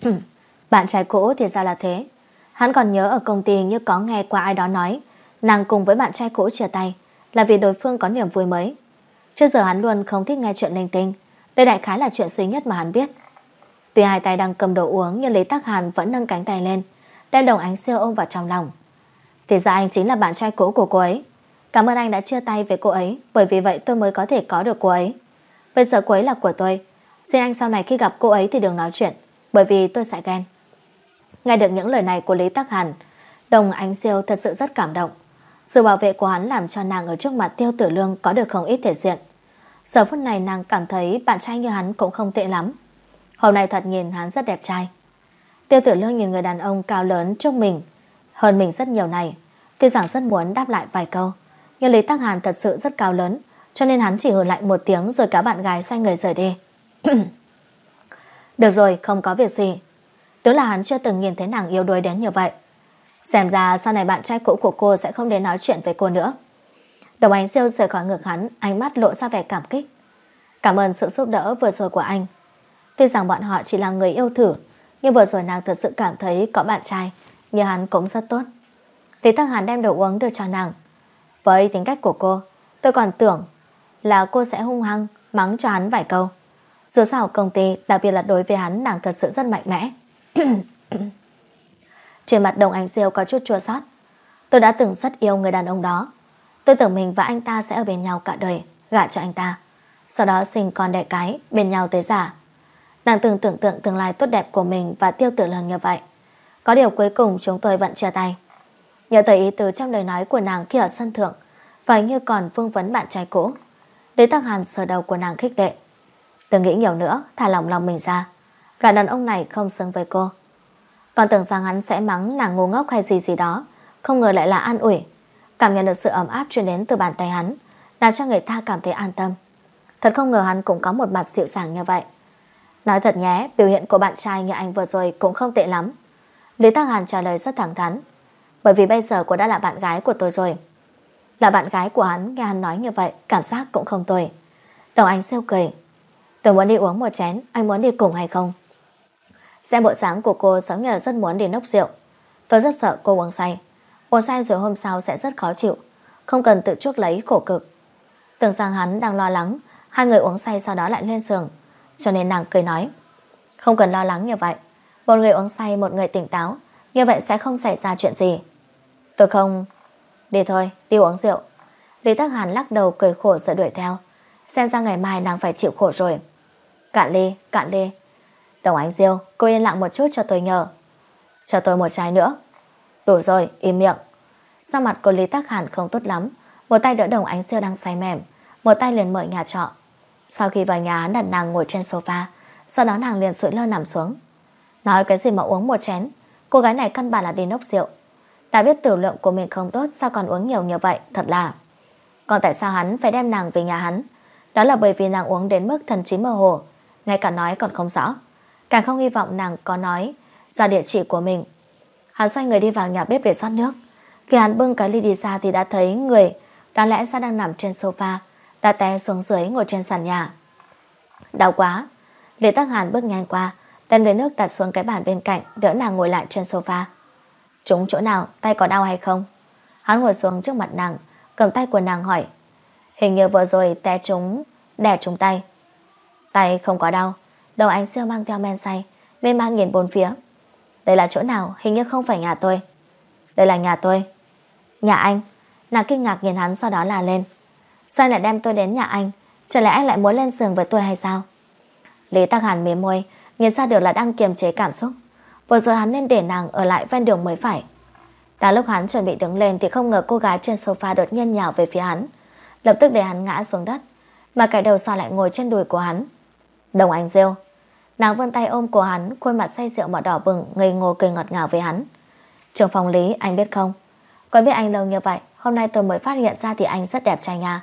Bạn trai cũ thì ra là thế. Hắn còn nhớ ở công ty như có nghe qua ai đó nói nàng cùng với bạn trai cũ chia tay là vì đối phương có niềm vui mới. Trước giờ hắn luôn không thích nghe chuyện linh tinh. Đây đại khái là chuyện duy nhất mà hắn biết. Tuy hai tay đang cầm đồ uống nhưng Lý Tắc Hàn vẫn nâng cánh tay lên, đem Đồng Ánh Siêu ôm vào trong lòng. Thì ra anh chính là bạn trai cũ của cô ấy. Cảm ơn anh đã chia tay với cô ấy, bởi vì vậy tôi mới có thể có được cô ấy. Bây giờ cô ấy là của tôi. Xin anh sau này khi gặp cô ấy thì đừng nói chuyện, bởi vì tôi sẽ ghen. Nghe được những lời này của Lý Tắc Hàn, Đồng Ánh Siêu thật sự rất cảm động. Sự bảo vệ của hắn làm cho nàng ở trước mặt Tiêu Tử Lương có được không ít thể diện. Giờ phút này nàng cảm thấy bạn trai như hắn cũng không tệ lắm. Hôm nay thật nhìn hắn rất đẹp trai. Tiêu Tử Lương nhìn người đàn ông cao lớn trước mình, hơn mình rất nhiều này, tuy rằng rất muốn đáp lại vài câu, nhưng Lý Tắc Hàn thật sự rất cao lớn, cho nên hắn chỉ hừ lạnh một tiếng rồi cả bạn gái xoay người rời đi. Được rồi, không có việc gì. Đúng là hắn chưa từng nhìn thấy nàng yếu đuối đến như vậy. Xem ra sau này bạn trai cũ của cô sẽ không đến nói chuyện với cô nữa. Đồng Ánh Siêu rời khỏi ngực hắn, ánh mắt lộ ra vẻ cảm kích. Cảm ơn sự giúp đỡ vừa rồi của anh. Tuy rằng bọn họ chỉ là người yêu thử, nhưng vừa rồi nàng thật sự cảm thấy có bạn trai như hắn cũng rất tốt. Lý Tắc Hàn đem đồ uống đưa cho nàng. Với tính cách của cô, tôi còn tưởng là cô sẽ hung hăng mắng cho hắn vài câu. Dù sao công ty, đặc biệt là đối với hắn, nàng thật sự rất mạnh mẽ. Trên mặt Đồng Ánh Siêu có chút chua xót. Tôi đã từng rất yêu người đàn ông đó. Tôi tưởng mình và anh ta sẽ ở bên nhau cả đời, gả cho anh ta, sau đó sinh con đẻ cái, bên nhau tới già. Nàng từng tưởng tượng tương lai tốt đẹp của mình và Tiêu Tử Lương như vậy. Có điều cuối cùng chúng tôi vẫn chia tay. Nhớ tới ý tứ trong lời nói của nàng khi ở sân thượng, và như còn vương vấn bạn trai cũ. Lý Tắc Hàn sờ đầu của nàng khích lệ. Đừng nghĩ nhiều nữa, thả lòng lòng mình ra. Loại đàn ông này không xứng với cô. Còn tưởng rằng hắn sẽ mắng nàng ngu ngốc hay gì gì đó, không ngờ lại là an ủi. Cảm nhận được sự ấm áp truyền đến từ bàn tay hắn, làm cho người ta cảm thấy an tâm. Thật không ngờ hắn cũng có một mặt dịu dàng như vậy. Nói thật nhé, biểu hiện của bạn trai như anh vừa rồi cũng không tệ lắm. Lý Tắc Hàn trả lời rất thẳng thắn. Bởi vì bây giờ cô đã là bạn gái của tôi rồi. Là bạn gái của hắn, nghe hắn nói như vậy, cảm giác cũng không tồi. Đồng Ánh Siêu cười. Tôi muốn đi uống một chén, anh muốn đi cùng hay không? Xem bộ dáng của cô giống như là rất muốn đi nốc rượu. Tôi rất sợ cô uống say. Uống say rồi hôm sau sẽ rất khó chịu, không cần tự chuốc lấy khổ cực. Tưởng rằng hắn đang lo lắng hai người uống say sau đó lại lên giường, cho nên nàng cười nói. Không cần lo lắng như vậy. Một người uống say, một người tỉnh táo, như vậy sẽ không xảy ra chuyện gì. Tôi không... Đi thôi, đi uống rượu. Lý Tắc Hàn lắc đầu cười khổ rồi đuổi theo. Xem ra ngày mai nàng phải chịu khổ rồi. Cạn ly, cạn ly. Đồng Ánh Diêu, cô yên lặng một chút cho tôi nhờ. Cho tôi một chai nữa. Đủ rồi, im miệng. Sao mặt của Lý Tắc Hàn không tốt lắm. Một tay đỡ Đồng Ánh Diêu đang say mềm, một tay liền mở nhà trọ. Sau khi vào nhà hắn đặt nàng ngồi trên sofa, sau đó nàng liền sụi lơ nằm xuống. Nói cái gì mà uống một chén, cô gái này căn bản là đi nốc rượu. Đã biết tử lượng của mình không tốt, sao còn uống nhiều như vậy, thật là. Còn tại sao hắn phải đem nàng về nhà hắn? Đó là bởi vì nàng uống đến mức thần trí mơ hồ, ngay cả nói còn không rõ. Càng không hy vọng nàng có nói ra địa chỉ của mình. Hắn xoay người đi vào nhà bếp để rót nước. Khi hắn bưng cái ly đi ra thì đã thấy người đáng lẽ ra đang nằm trên sofa đã té xuống dưới ngồi trên sàn nhà. Đau quá. Lý Tắc Hàn bước nhanh qua, đem lấy nước đặt xuống cái bàn bên cạnh, đỡ nàng ngồi lại trên sofa. Trúng chỗ nào, tay có đau hay không? Hắn ngồi xuống trước mặt nàng, cầm tay của nàng hỏi. Hình như vừa rồi té trúng, đè trúng tay. Tay không có đau. Đầu Ánh Siêu mang theo men say, mê man nhìn bốn phía. Đây là chỗ nào? Hình như không phải nhà tôi. Đây là nhà tôi. Nhà anh? Nàng kinh ngạc nhìn hắn, sau đó là lên. Sao lại đem tôi đến nhà anh? Chẳng lẽ anh lại muốn lên giường với tôi hay sao? Lý Tắc Hàn mím môi, nhìn ra được là đang kiềm chế cảm xúc. Vừa rồi hắn nên để nàng ở lại ven đường mới phải. Đã lúc hắn chuẩn bị đứng lên thì không ngờ cô gái trên sofa đột nhiên nhào về phía hắn, lập tức để hắn ngã xuống đất, mà cái đầu sao lại ngồi trên đùi của hắn. Đồng Ánh Diêu. Nàng vươn tay ôm cổ hắn, khuôn mặt say rượu mà đỏ bừng, ngây ngô cười ngọt ngào với hắn. Trưởng phòng Lý, anh biết không, quen biết anh lâu như vậy, hôm nay tôi mới phát hiện ra thì anh rất đẹp trai nha.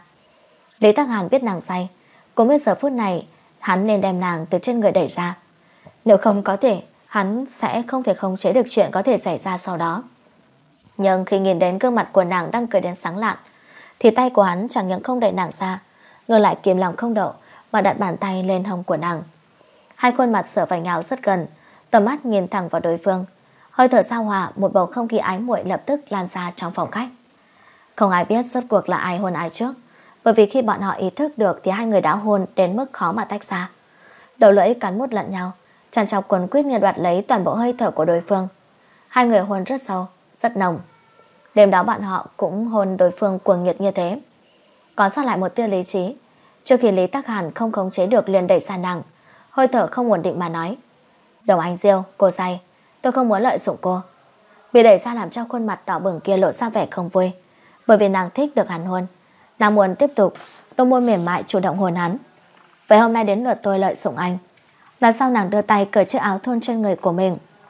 Lý Tắc Hàn biết nàng say, cũng biết giờ phút này hắn nên đem nàng từ trên người đẩy ra. Nếu không có thể, hắn sẽ không thể khống chế được chuyện có thể xảy ra sau đó. Nhưng khi nhìn đến gương mặt của nàng đang cười đến sáng lạn, thì tay của hắn chẳng những không đẩy nàng ra, ngược lại kìm lòng không đậu mà đặt bàn tay lên hông của nàng. Hai khuôn mặt sờ vào nhau rất gần, tầm mắt nhìn thẳng vào đối phương. Hơi thở giao hòa, một bầu không khí ái muội lập tức lan ra trong phòng khách. Không ai biết rốt cuộc là ai hôn ai trước, bởi vì khi bọn họ ý thức được thì hai người đã hôn đến mức khó mà tách ra. Đầu lưỡi cắn mút lẫn nhau, tràn trọc quấn quýt như đoạt lấy toàn bộ hơi thở của đối phương. Hai người hôn rất sâu, rất nồng. Đêm đó bọn họ cũng hôn đối phương cuồng nhiệt như thế. Có sót lại một tia lý trí. Trước khi Lý Tắc Hàn không khống chế được liền đẩy xa nàng, hơi thở không ổn định mà nói. Đồng Ánh Diêu, cô say, tôi không muốn lợi dụng cô. Bị đẩy ra làm cho khuôn mặt đỏ bừng kia lộ ra vẻ không vui, bởi vì nàng thích được hắn hôn. Nàng muốn tiếp tục, đôi môi mềm mại chủ động hôn hắn. Vậy hôm nay đến lượt tôi lợi dụng anh. Lần sau nàng đưa tay cởi chiếc áo thun trên người của mình.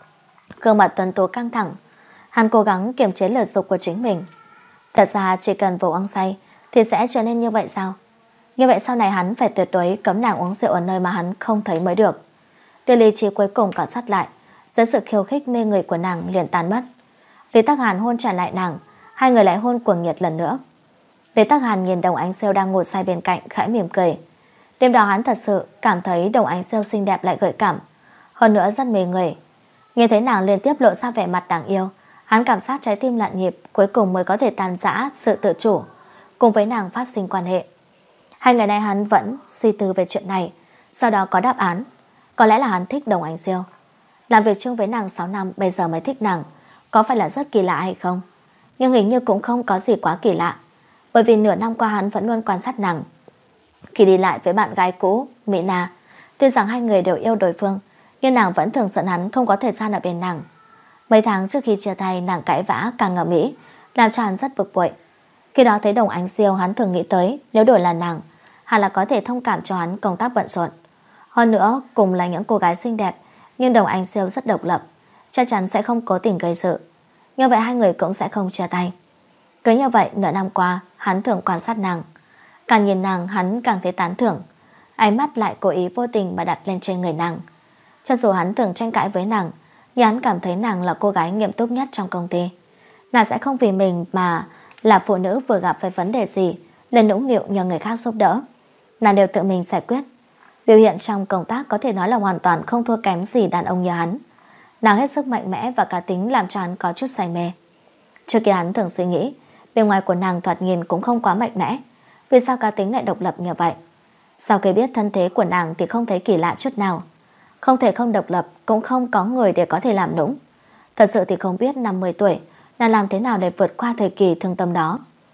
Gương mặt tuấn tú căng thẳng. Hắn cố gắng kiềm chế lửa dục của chính mình. Thật ra chỉ cần vừa uống say thì sẽ trở nên như vậy sao? Như vậy sau này hắn phải tuyệt đối cấm nàng uống rượu ở nơi mà hắn không thấy mới được. Tia lý trí cuối cùng còn sót lại dưới sự khiêu khích mê người của nàng liền tan mất. Lý Tắc Hàn hôn trả lại nàng, hai người lại hôn cuồng nhiệt lần nữa. Lý Tắc Hàn nhìn Đồng Ánh Siêu đang ngồi say bên cạnh khẽ mỉm cười. Đêm đó hắn thật sự cảm thấy Đồng Ánh Siêu xinh đẹp lại gợi cảm, hơn nữa rất mê người. Nghe thấy nàng liên tiếp lộ ra vẻ mặt đáng yêu, hắn cảm giác trái tim loạn nhịp, cuối cùng mới có thể tàn giã sự tự chủ, cùng với nàng phát sinh quan hệ. Hai ngày nay hắn vẫn suy tư về chuyện này, sau đó có đáp án. Có lẽ là hắn thích Đồng Ánh Siêu. Làm việc chung với nàng sáu năm, bây giờ mới thích nàng, có phải là rất kỳ lạ hay không? Nhưng hình như cũng không có gì quá kỳ lạ, bởi vì nửa năm qua hắn vẫn luôn quan sát nàng. Khi đi lại với bạn gái cũ Mỹ Na, tuy rằng hai người đều yêu đối phương, nhưng nàng vẫn thường giận hắn không có thời gian ở bên nàng. Mấy tháng trước khi chia tay, nàng cãi vã càng ngầm mỹ, làm cho hắn rất bực bội. Khi đó thấy Đồng Ánh Siêu, hắn thường nghĩ tới nếu đổi là nàng, hẳn là có thể thông cảm cho hắn công tác bận rộn. Hơn nữa cùng là những cô gái xinh đẹp, nhưng Đồng Ánh Siêu rất độc lập, chắc chắn sẽ không cố tình gây sự. Như vậy hai người cũng sẽ không chia tay. Cứ như vậy nửa năm qua hắn thường quan sát nàng, càng nhìn nàng hắn càng thấy tán thưởng, ánh mắt lại cố ý vô tình mà đặt lên trên người nàng. Cho dù hắn thường tranh cãi với nàng, nhưng hắn cảm thấy nàng là cô gái nghiêm túc nhất trong công ty. Nàng sẽ không vì mình mà là phụ nữ vừa gặp phải vấn đề gì nên nũng nịu nhờ người khác giúp đỡ. Nàng đều tự mình giải quyết. Biểu hiện trong công tác có thể nói là hoàn toàn không thua kém gì đàn ông như hắn. Nàng hết sức mạnh mẽ và cá tính làm cho hắn có chút say mê. Trước kia hắn thường suy nghĩ bề ngoài của nàng thoạt nhìn cũng không quá mạnh mẽ, vì sao cá tính lại độc lập như vậy? Sau khi biết thân thế của nàng thì không thấy kỳ lạ chút nào. Không thể không độc lập, cũng không có người để có thể làm nũng. Thật sự thì không biết năm mươi tuổi nàng làm thế nào để vượt qua thời kỳ thương tâm đó.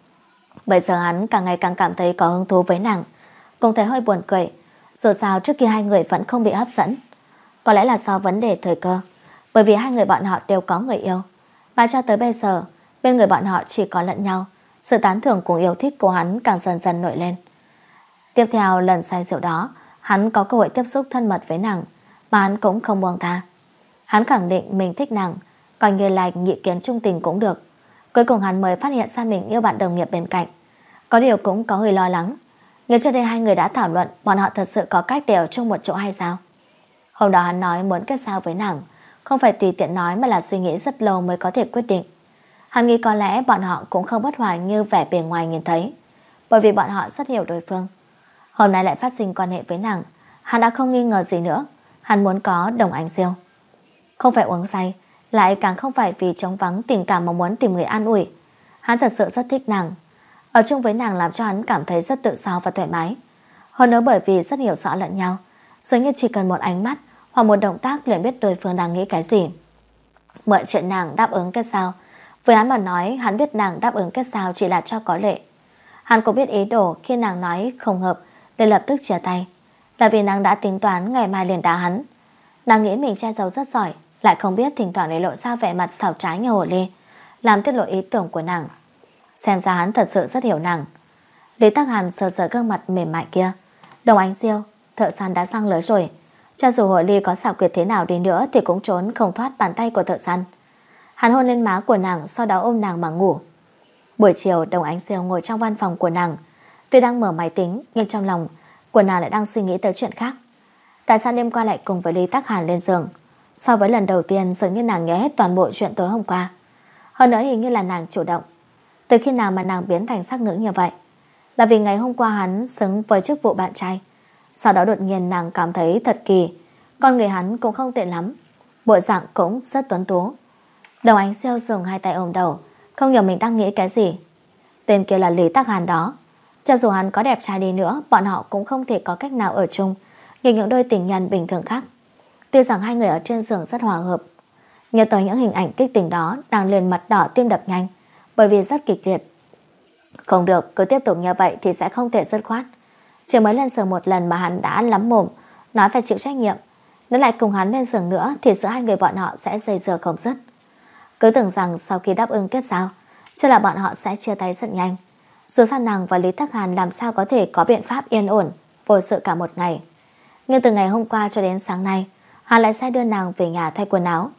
Bây giờ hắn càng ngày càng cảm thấy có hứng thú với nàng, cũng thấy hơi buồn cười. Dù sao trước kia hai người vẫn không bị hấp dẫn. Có lẽ là do vấn đề thời cơ, bởi vì hai người bọn họ đều có người yêu, và cho tới bây giờ bên người bọn họ chỉ có lẫn nhau. Sự tán thưởng cùng yêu thích của hắn càng dần dần nổi lên. Tiếp theo lần say rượu đó, hắn có cơ hội tiếp xúc thân mật với nàng, mà hắn cũng không buông tha. Hắn khẳng định mình thích nàng, coi như là nhị kiến trung tình cũng được. Cuối cùng hắn mới phát hiện ra mình yêu bạn đồng nghiệp bên cạnh. Có điều cũng có hơi lo lắng. Ngay trước đây hai người đã thảo luận bọn họ thật sự có cách để ở chung một chỗ hay sao? Hôm đó hắn nói muốn kết giao với nàng, không phải tùy tiện nói mà là suy nghĩ rất lâu mới có thể quyết định. Hắn nghĩ có lẽ bọn họ cũng không bất hòa như vẻ bề ngoài nhìn thấy, bởi vì bọn họ rất hiểu đối phương. Hôm nay lại phát sinh quan hệ với nàng, hắn đã không nghi ngờ gì nữa. Hắn muốn có Đồng Ánh Siêu. Không phải uống say, lại càng không phải vì trống vắng tình cảm mà muốn tìm người an ủi. Hắn thật sự rất thích nàng. Ở chung với nàng làm cho hắn cảm thấy rất tự do và thoải mái. Hơn nữa bởi vì rất hiểu rõ lẫn nhau, dường như chỉ cần một ánh mắt hoặc một động tác liền biết đối phương đang nghĩ cái gì. Mượn chuyện nàng đáp ứng kết giao, với hắn mà nói, hắn biết nàng đáp ứng kết giao chỉ là cho có lệ. Hắn cũng biết ý đồ khi nàng nói không hợp nên lập tức chia tay, là vì nàng đã tính toán ngày mai liền đá hắn. Nàng nghĩ mình che giấu rất giỏi, lại không biết thỉnh thoảng để lộ ra vẻ mặt xảo trái như hồ ly, làm tiết lộ ý tưởng của nàng. Xem ra hắn thật sự rất hiểu nàng. Lý Tắc Hàn sờ sờ gương mặt mềm mại kia. Đồng Ánh Siêu, thợ săn đã răng lưới rồi. Cho dù hồ ly có xảo quyệt thế nào đi nữa thì cũng trốn không thoát bàn tay của thợ săn. Hắn hôn lên má của nàng, sau đó ôm nàng mà ngủ. Buổi chiều Đồng Ánh Siêu ngồi trong văn phòng của nàng. Tuy đang mở máy tính, nhưng trong lòng của nàng lại đang suy nghĩ tới chuyện khác. Tại sao đêm qua lại cùng với Lý Tắc Hàn lên giường? So với lần đầu tiên, dường như nàng nhớ hết toàn bộ chuyện tối hôm qua. Hơn nữa hình như là nàng chủ động. Từ khi nào mà nàng biến thành sắc nữ như vậy? Là vì ngày hôm qua hắn xứng với chức vụ bạn trai. Sau đó đột nhiên nàng cảm thấy thật kỳ. Con người hắn cũng không tệ lắm, bộ dạng cũng rất tuấn tú. Đồng Ánh Siêu dùng hai tay ôm đầu, không hiểu mình đang nghĩ cái gì. Tên kia là Lý Tắc Hàn đó. Cho dù hắn có đẹp trai đi nữa, bọn họ cũng không thể có cách nào ở chung như những đôi tình nhân bình thường khác. Tuy rằng hai người ở trên giường rất hòa hợp, nhớ tới những hình ảnh kích tình đó, nàng liền mặt đỏ tim đập nhanh, bởi vì rất kịch liệt. Không được, cứ tiếp tục như vậy thì sẽ không thể dứt khoát. Chỉ mới lên giường một lần mà hắn đã lắm mồm, nói phải chịu trách nhiệm. Nếu lại cùng hắn lên giường nữa thì giữa hai người bọn họ sẽ dây dưa không dứt. Cứ tưởng rằng sau khi đáp ứng kết giao, chắc là bọn họ sẽ chia tay rất nhanh. Dù sao nàng và Lý Tắc Hàn làm sao có thể có biện pháp yên ổn vô sự cả một ngày. Nhưng từ ngày hôm qua cho đến sáng nay, hắn lại sai đưa nàng về nhà thay quần áo.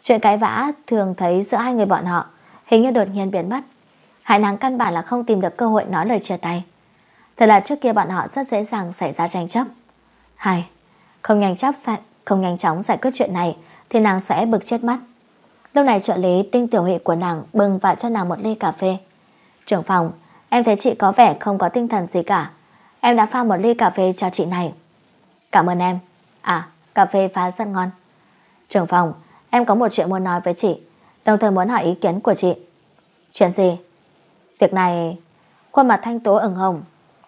Chuyện cãi vã thường thấy giữa hai người bọn họ hình như đột nhiên biến mất. Hải Nắng căn bản là không tìm được cơ hội nói lời chia tay. Thật là trước kia bọn họ rất dễ dàng xảy ra tranh chấp. Hai, không nhanh chóng không nhanh chóng giải quyết chuyện này thì nàng sẽ bực chết mất. Lúc này trợ lý Đinh Tiểu Hụy của nàng bưng vào cho nàng một ly cà phê. Trưởng phòng, em thấy chị có vẻ không có tinh thần gì cả. Em đã pha một ly cà phê cho chị này. Cảm ơn em. À, cà phê pha rất ngon. Trưởng phòng, em có một chuyện muốn nói với chị, đồng thời muốn hỏi ý kiến của chị. Chuyện gì? Việc này... Khuôn mặt Thanh Tố ửng hồng.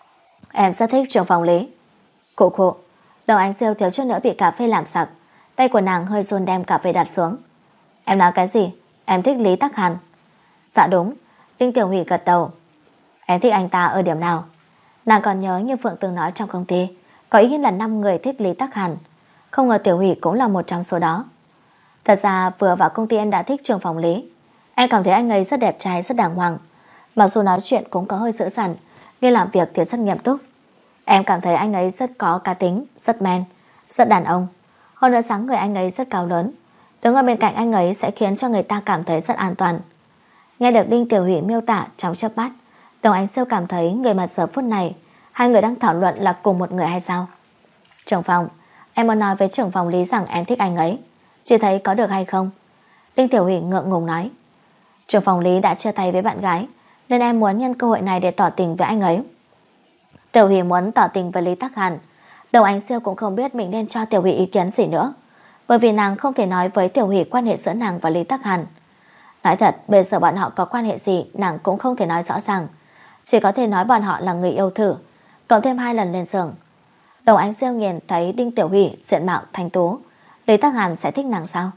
Em rất thích trưởng phòng Lý. Cụ cụ, đầu ánh siêu thiếu chút nữa bị cà phê làm sặc. Tay của nàng hơi run đem cà phê đặt xuống. Em nói cái gì? Em thích Lý Tắc Hàn. Dạ đúng. Đinh Tiểu Hủy gật đầu. Em thích anh ta ở điểm nào? Nàng còn nhớ như Phượng từng nói trong công ty có ý là năm người thích Lý Tắc Hàn. Không ngờ Tiểu Hủy cũng là một trong số đó. Thật ra vừa vào công ty em đã thích trưởng phòng Lý. Em cảm thấy anh ấy rất đẹp trai, rất đàng hoàng. Mặc dù nói chuyện cũng có hơi dữ dằn, nhưng làm việc thì rất nghiêm túc. Em cảm thấy anh ấy rất có cá tính, rất man, rất đàn ông. Hơn nữa dáng người anh ấy rất cao lớn. Đứng ở bên cạnh anh ấy sẽ khiến cho người ta cảm thấy rất an toàn. Nghe được Đinh Tiểu Hủy miêu tả trong chớp mắt, Đồng Ánh Siêu cảm thấy người mà giờ phút này hai người đang thảo luận là cùng một người hay sao. Trưởng phòng, em muốn nói với trưởng phòng Lý rằng em thích anh ấy. Chị thấy có được hay không? Đinh Tiểu Hủy ngượng ngùng nói. Trưởng phòng Lý đã chia tay với bạn gái, nên em muốn nhân cơ hội này để tỏ tình với anh ấy. Tiểu Hủy muốn tỏ tình với Lý Tắc Hàn. Đồng Ánh Siêu cũng không biết mình nên cho Tiểu Hủy ý kiến gì nữa, bởi vì nàng không thể nói với Tiểu Hủy quan hệ giữa nàng và Lý Tắc Hàn. Nói thật, bây giờ bọn họ có quan hệ gì nàng cũng không thể nói rõ ràng, chỉ có thể nói bọn họ là người yêu thử, cộng thêm hai lần lên giường. Đồng Ánh Siêu nhìn thấy Đinh Tiểu Hủy diện mạo thanh tú, Lý Tắc Hàn sẽ thích nàng sao?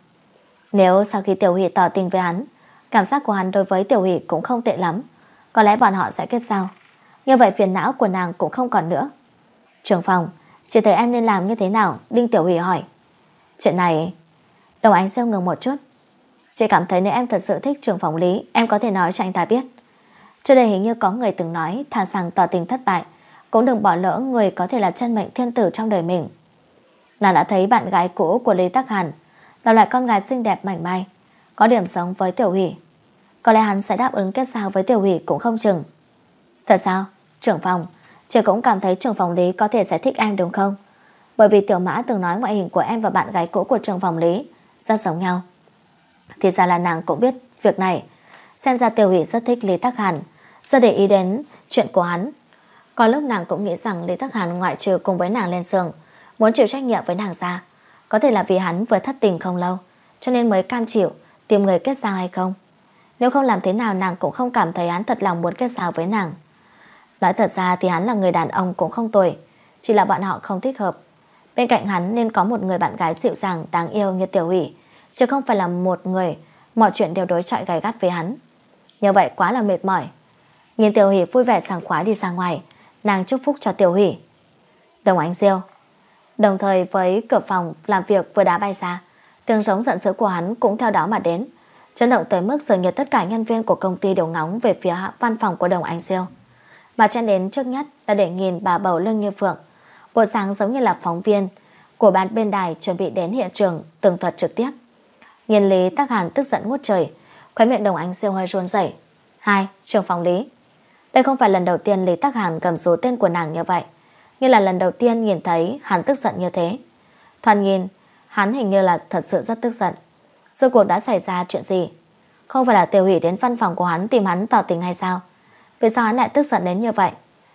Nếu sau khi Tiểu Hủy tỏ tình với hắn, cảm giác của hắn đối với Tiểu Hủy cũng không tệ lắm, có lẽ bọn họ sẽ kết giao. Như vậy phiền não của nàng cũng không còn nữa. Trưởng phòng, chị thấy em nên làm như thế nào? Đinh Tiểu Hủy hỏi. Chuyện này... Đồng Ánh Siêu ngừng một chút. Chị cảm thấy nếu em thật sự thích trưởng phòng Lý, em có thể nói cho anh ta biết. Trước đây hình như có người từng nói thà rằng tỏ tình thất bại cũng đừng bỏ lỡ người có thể là chân mệnh thiên tử trong đời mình. Nàng đã thấy bạn gái cũ của Lý Tắc Hàn là loại con gái xinh đẹp mảnh mai, có điểm giống với Tiểu Hủy. Có lẽ hắn sẽ đáp ứng kết giao với Tiểu Hủy cũng không chừng. Thật sao? Trưởng phòng, chị cũng cảm thấy trưởng phòng Lý có thể sẽ thích em đúng không? Bởi vì Tiểu Mã từng nói ngoại hình của em và bạn gái cũ của trưởng phòng Lý rất giống nhau. Thì ra là nàng cũng biết việc này. Xem ra Tiểu Hủy rất thích Lý Tắc Hàn, rất để ý đến chuyện của hắn. Có lúc nàng cũng nghĩ rằng Lý Tắc Hàn ngoại trừ cùng với nàng lên giường, muốn chịu trách nhiệm với nàng ra, có thể là vì hắn vừa thất tình không lâu, cho nên mới cam chịu tìm người kết giao hay không. Nếu không làm thế nào nàng cũng không cảm thấy hắn thật lòng muốn kết giao với nàng. Nói thật ra thì hắn là người đàn ông cũng không tồi, chỉ là bọn họ không thích hợp. Bên cạnh hắn nên có một người bạn gái dịu dàng đáng yêu như Tiểu Hủy, chứ không phải là một người mọi chuyện đều đối chọi gay gắt với hắn. Như vậy quá là mệt mỏi. Nhìn Tiểu Hủy vui vẻ sảng khoái đi ra ngoài, nàng chúc phúc cho Tiểu Hủy. Đồng Ánh Siêu. Đồng thời với cửa phòng làm việc vừa đá bay ra, tiếng giống giận dữ của hắn cũng theo đó mà đến, chấn động tới mức dường như tất cả nhân viên của công ty đều ngóng về phía văn phòng của Đồng Ánh Siêu. Mà chen đến trước nhất là để nhìn bà bầu Lương Như Phượng, bộ dáng giống như là phóng viên của ban bên đài chuẩn bị đến hiện trường tường thuật trực tiếp. Nhìn Lý Tắc Hàn tức giận ngút trời, khóe miệng Đồng Ánh Siêu hơi run rẩy. Hai, trưởng phòng Lý. Đây không phải lần đầu tiên Lý Tắc Hàn gầm rú tên của nàng như vậy, như là lần đầu tiên nhìn thấy hắn tức giận như thế. Thoạt nhìn hắn hình như là thật sự rất tức giận. Rốt cuộc đã xảy ra chuyện gì? Không phải là Tiểu Hủy đến văn phòng của hắn tìm hắn tỏ tình hay sao? Vì sao hắn lại tức giận đến như vậy?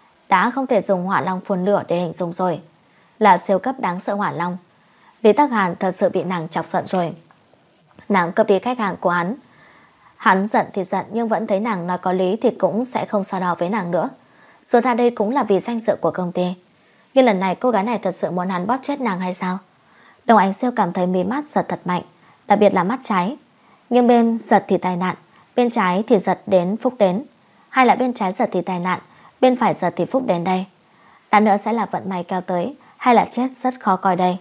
Đã không thể dùng hỏa long phun lửa để hình dung rồi, là siêu cấp đáng sợ hỏa long. Lý Tắc Hàn thật sự bị nàng chọc giận rồi. Nàng cướp đi khách hàng của hắn. Hắn giận thì giận, nhưng vẫn thấy nàng nói có lý thì cũng sẽ không so đo với nàng nữa. Dù ra đây cũng là vì danh dự của công ty, nhưng lần này cô gái này thật sự muốn hắn bóp chết nàng hay sao? Đồng Ánh Siêu cảm thấy mí mắt giật thật mạnh, đặc biệt là mắt trái. Nhưng bên giật thì tai nạn, bên trái thì giật đến phúc đến, hay là bên trái giật thì tai nạn, bên phải giật thì phúc đến đây. Đã nữa sẽ là vận may kéo tới, hay là chết rất khó coi đây.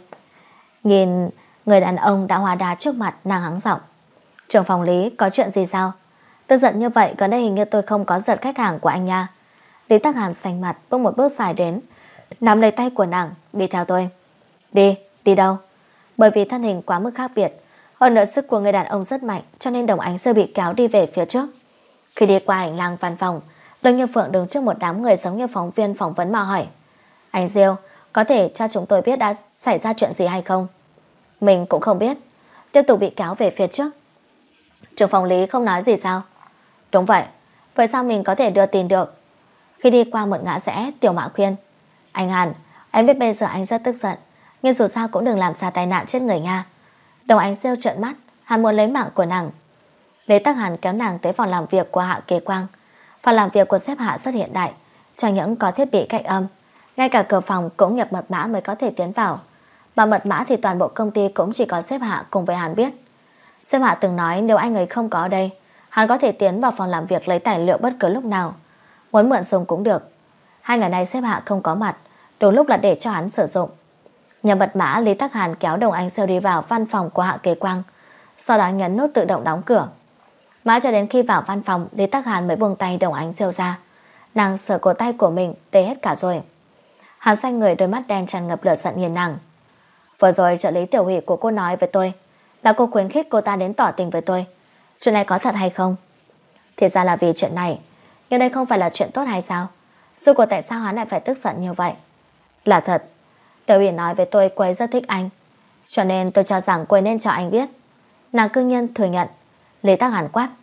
Nhìn người đàn ông đã hóa đá trước mặt, nàng hắng giọng. Trưởng phòng Lý, có chuyện gì sao? Tôi giận như vậy, gần đây hình như tôi không có giật khách hàng của anh nha. Lý Tắc Hàn xanh mặt bước một bước dài đến, nắm lấy tay của nàng. Đi theo tôi. Đi, đi đâu? Bởi vì thân hình quá mức khác biệt, Hơn nữa sức của người đàn ông rất mạnh, cho nên Đồng Ánh Siêu bị kéo đi về phía trước. Khi đi qua hành lang văn phòng, Lương Như Phượng đứng trước một đám người giống như phóng viên phỏng vấn mà hỏi: Anh Diêu, có thể cho chúng tôi biết đã xảy ra chuyện gì hay không? Mình cũng không biết. Tiếp tục bị kéo về phía trước. Trưởng phòng lý không nói gì sao? Đúng vậy. Vậy sao mình có thể đưa tin được? Khi đi qua một ngã rẽ, Tiểu Mã khuyên: Anh Hàn, em biết bây giờ anh rất tức giận, nhưng dù sao cũng đừng làm ra tai nạn chết người nha. Đồng Ánh Siêu trợn mắt, hắn muốn lấy mạng của nàng. Lý Tắc Hàn kéo nàng tới phòng làm việc của Hạ Kế Quang. Phòng làm việc của sếp Hạ rất hiện đại, chẳng những có thiết bị cách âm, ngay cả cửa phòng cũng nhập mật mã mới có thể tiến vào. Mà mật mã thì toàn bộ công ty cũng chỉ có sếp Hạ cùng với hắn biết. Sếp Hạ từng nói nếu anh ấy không có ở đây, hắn có thể tiến vào phòng làm việc lấy tài liệu bất cứ lúc nào, muốn mượn dùng cũng được. Hai ngày nay sếp Hạ không có mặt, đúng lúc là để cho hắn sử dụng. Nhờ mật mã, Lý Tắc Hàn kéo Đồng Ánh Siêu đi vào văn phòng của Hạ Kế Quang, sau đó nhấn nút tự động đóng cửa. Mãi cho đến khi vào văn phòng, Lý Tắc Hàn mới buông tay Đồng Ánh Siêu ra. Nàng sờ cổ tay của mình tê hết cả rồi. Hắn xanh người, đôi mắt đen tràn ngập lửa giận nhìn nàng. Vừa rồi trợ lý Tiểu Hỷ của cô nói với tôi là cô khuyến khích cô ta đến tỏ tình với tôi. Chuyện này có thật hay không? Thì ra là vì chuyện này. Nhưng đây không phải là chuyện tốt hay sao? Dù của tại sao hắn lại phải tức giận như vậy? Là thật. Tiểu Hỷ nói với tôi cô ấy rất thích anh, cho nên tôi cho rằng cô ấy nên cho anh biết. Nàng cương nhiên thừa nhận. Lý Tắc Hàn quát: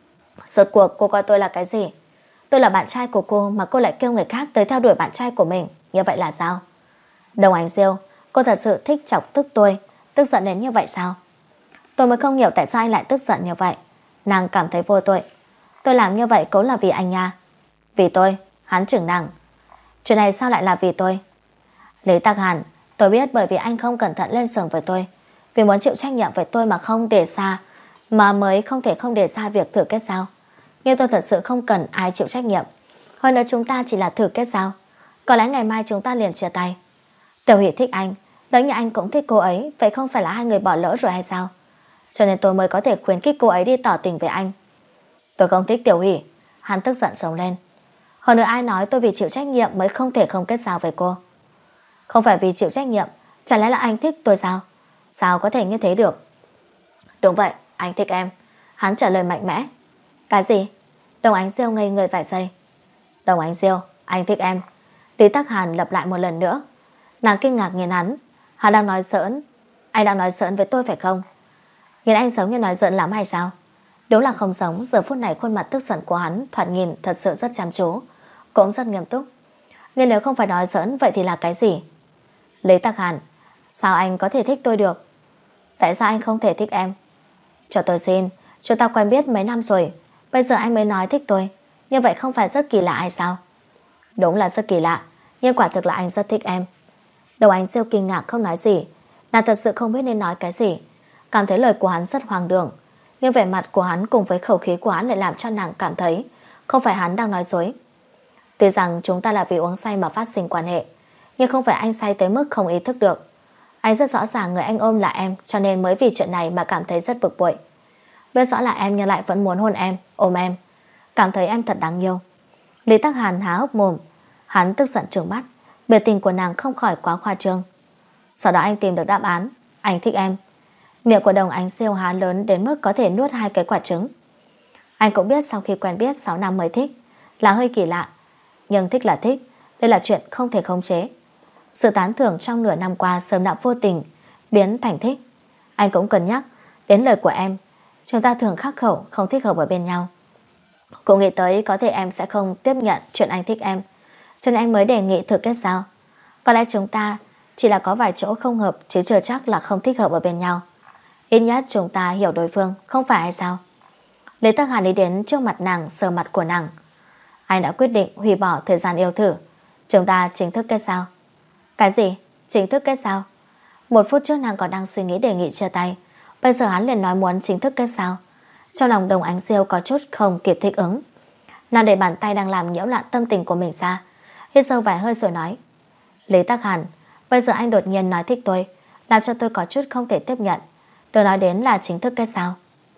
Rốt cuộc cô coi tôi là cái gì? Tôi là bạn trai của cô mà cô lại kêu người khác tới theo đuổi bạn trai của mình, như vậy là sao? Đồng Ánh Siêu, cô thật sự thích chọc tức tôi, tức giận đến như vậy sao? Tôi mới không hiểu tại sao anh lại tức giận như vậy. Nàng cảm thấy vô tội. Tôi làm như vậy cũng là vì anh nha. Vì tôi? Hắn chừng nàng. Chuyện này sao lại là vì tôi? Lý Tắc Hàn, tôi biết bởi vì anh không cẩn thận lên giường với tôi, vì muốn chịu trách nhiệm với tôi mà không để xa, mà mới không thể không để xa việc thử kết giao. Nhưng tôi thật sự không cần ai chịu trách nhiệm. Hơn nữa chúng ta chỉ là thử kết giao, có lẽ ngày mai chúng ta liền chia tay. Tiểu Hỷ thích anh, lỡ như anh cũng thích cô ấy, vậy không phải là hai người bỏ lỡ rồi hay sao? Cho nên tôi mới có thể khuyến khích cô ấy đi tỏ tình với anh. Tôi không thích Tiểu Hỷ. Hắn tức giận sống lên. Hơn nữa ai nói tôi vì chịu trách nhiệm mới không thể không kết giao với cô? Không phải vì chịu trách nhiệm, chẳng lẽ là anh thích tôi sao? Sao có thể như thế được? Đúng vậy, anh thích em. Hắn trả lời mạnh mẽ. Cái gì? Đồng Ánh Siêu ngây người vài giây. Đồng Ánh Siêu, anh thích em. Lý Tắc Hàn lặp lại một lần nữa. Nàng kinh ngạc nhìn hắn. Hắn đang nói giỡn. Anh đang nói giỡn với tôi phải không? Nhìn anh giống như nói giỡn lắm hay sao? Đúng là không giống. Giờ phút này khuôn mặt tức giận của hắn thoạt nhìn thật sự rất chăm chú, cũng rất nghiêm túc. Nhưng nếu không phải nói giỡn, vậy thì là cái gì? Lý Tắc Hàn, sao anh có thể thích tôi được? Tại sao anh không thể thích em? Cho tôi xin, chúng ta quen biết mấy năm rồi, bây giờ anh mới nói thích tôi, như vậy không phải rất kỳ lạ hay sao? Đúng là rất kỳ lạ, nhưng quả thực là anh rất thích em. Đồng Ánh Siêu kinh ngạc không nói gì. Nàng thật sự không biết nên nói cái gì, cảm thấy lời của hắn rất hoang đường. Nhưng vẻ mặt của hắn cùng với khẩu khí của hắn lại làm cho nàng cảm thấy không phải hắn đang nói dối. Tuy rằng chúng ta là vì uống say mà phát sinh quan hệ, nhưng không phải anh say tới mức không ý thức được. Anh rất rõ ràng người anh ôm là em, cho nên mới vì chuyện này mà cảm thấy rất bực bội. Biết rõ là em nhưng lại vẫn muốn hôn em, ôm em, cảm thấy em thật đáng yêu. Lý Tắc Hàn há hốc mồm. Hắn tức giận trừng mắt. Biểu tình của nàng không khỏi quá khoa trương. Sau đó anh tìm được đáp án. Anh thích em. Miệng của Đồng Ánh Siêu há lớn đến mức có thể nuốt hai cái quả trứng. Anh cũng biết sau khi quen biết sáu năm mới thích là hơi kỳ lạ, nhưng thích là thích, đây là chuyện không thể khống chế. Sự tán thưởng trong nửa năm qua sớm đã vô tình biến thành thích. Anh cũng cân nhắc đến lời của em. Chúng ta thường khắc khẩu, không thích hợp ở bên nhau. Cũng nghĩ tới có thể em sẽ không tiếp nhận chuyện anh thích em, cho nên anh mới đề nghị thử kết giao. Có lẽ chúng ta chỉ là có vài chỗ không hợp, chứ chưa chắc là không thích hợp ở bên nhau. Ít nhất chúng ta hiểu đối phương, không phải hay sao? Lý Tắc Hàn đi đến trước mặt nàng, sờ mặt của nàng. Anh đã quyết định hủy bỏ thời gian yêu thử. Chúng ta chính thức kết giao. Cái gì? Chính thức kết giao? Một phút trước nàng còn đang suy nghĩ đề nghị chia tay, bây giờ hắn liền nói muốn chính thức kết giao. Trong lòng Đồng Ánh Siêu có chút không kịp thích ứng. Nàng để bàn tay đang làm nhiễu loạn tâm tình của mình ra, hít sâu vài hơi rồi nói: Lý Tắc Hàn, bây giờ anh đột nhiên nói thích tôi, làm cho tôi có chút không thể tiếp nhận. Đừng nói đến là chính thức kết giao.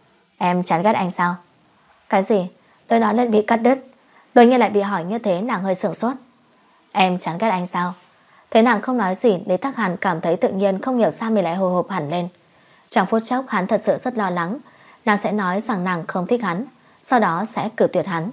Em chán ghét anh sao? Cái gì? Đôi nói lên bị cắt đứt. Đột nhiên lại bị hỏi như thế, nàng hơi sửng sốt. Em chán ghét anh sao? Thấy nàng không nói gì, Lý Tắc Hàn cảm thấy tự nhiên không hiểu sao mình lại hồi hộp hẳn lên. Trong phút chốc hắn thật sự rất lo lắng nàng sẽ nói rằng nàng không thích hắn, sau đó sẽ cử tuyệt hắn.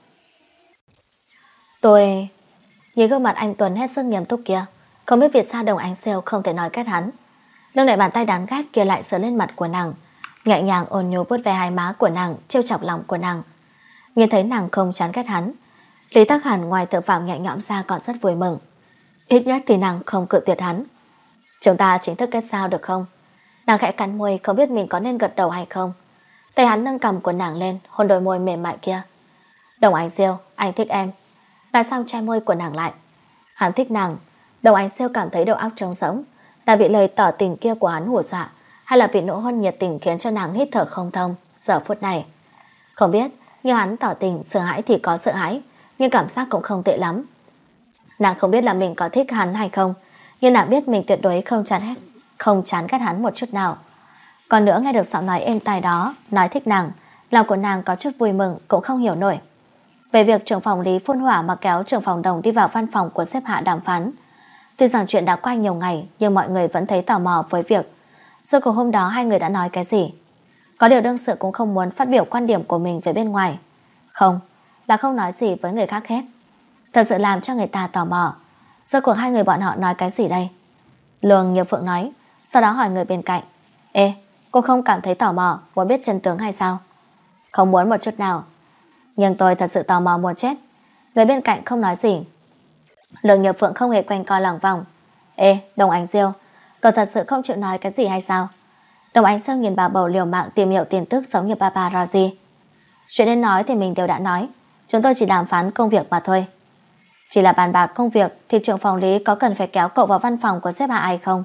Tôi... Nhìn gương mặt anh Tuấn hết sức nghiêm túc kia, không biết vì sao Đồng Ánh Siêu không thể nói kết hắn. Nâng lại bàn tay đáng ghét kia lại sờ lên mặt của nàng, nhẹ nhàng ôn nhu vuốt ve hai má của nàng, trêu chọc lòng của nàng. Nhìn thấy nàng không chán ghét hắn, Lý Tắc Hàn ngoài tự phạm nhẹ nhõm ra còn rất vui mừng. Ít nhất thì nàng không cự tuyệt hắn. Chúng ta chính thức kết giao được không? Nàng khẽ cắn môi, không biết mình có nên gật đầu hay không. Tay hắn nâng cằm của nàng lên, hôn đôi môi mềm mại kia. Đồng Ánh Siêu, anh thích em. Nói xong che môi của nàng lại. Hắn thích nàng. Đồng Ánh Siêu cảm thấy đầu óc trống rỗng, là bị lời tỏ tình kia của hắn hù dọa, hay là vì nụ hôn nhiệt tình khiến cho nàng hít thở không thông giờ phút này. Không biết, như hắn tỏ tình, sợ hãi thì có sợ hãi, nhưng cảm giác cũng không tệ lắm. Nàng không biết là mình có thích hắn hay không, nhưng nàng biết mình tuyệt đối không chán hết, không chán ghét hắn một chút nào. Còn nữa, nghe được giọng nói êm tai đó nói thích nàng, lòng của nàng có chút vui mừng cũng không hiểu nổi. Về việc trưởng phòng Lý phun hỏa mà kéo trưởng phòng Đồng đi vào văn phòng của sếp Hạ đàm phán, tuy rằng chuyện đã qua nhiều ngày nhưng mọi người vẫn thấy tò mò với việc rốt cuộc hôm đó hai người đã nói cái gì. Có điều đương sự cũng không muốn phát biểu quan điểm của mình về bên ngoài. Không, là không nói gì với người khác hết. Thật sự làm cho người ta tò mò, rốt cuộc hai người bọn họ nói cái gì đây? Lương Như Phượng nói, sau đó hỏi người bên cạnh. Ê, cô không cảm thấy tò mò, muốn biết chân tướng hay sao? Không muốn một chút nào. Nhưng tôi thật sự tò mò muốn chết. Người bên cạnh không nói gì. Lương Như Phượng không hề quanh co lòng vòng. Ê, Đồng Ánh Siêu, cậu thật sự không chịu nói cái gì hay sao? Đồng Ánh Siêu nhìn bà bầu liều mạng tìm hiểu tin tức giống như paparazzi. Chuyện nên nói thì mình đều đã nói, chúng tôi chỉ đàm phán công việc mà thôi. Chỉ là bàn bạc công việc thì trưởng phòng Lý có cần phải kéo cậu vào văn phòng của sếp Hạ hay không?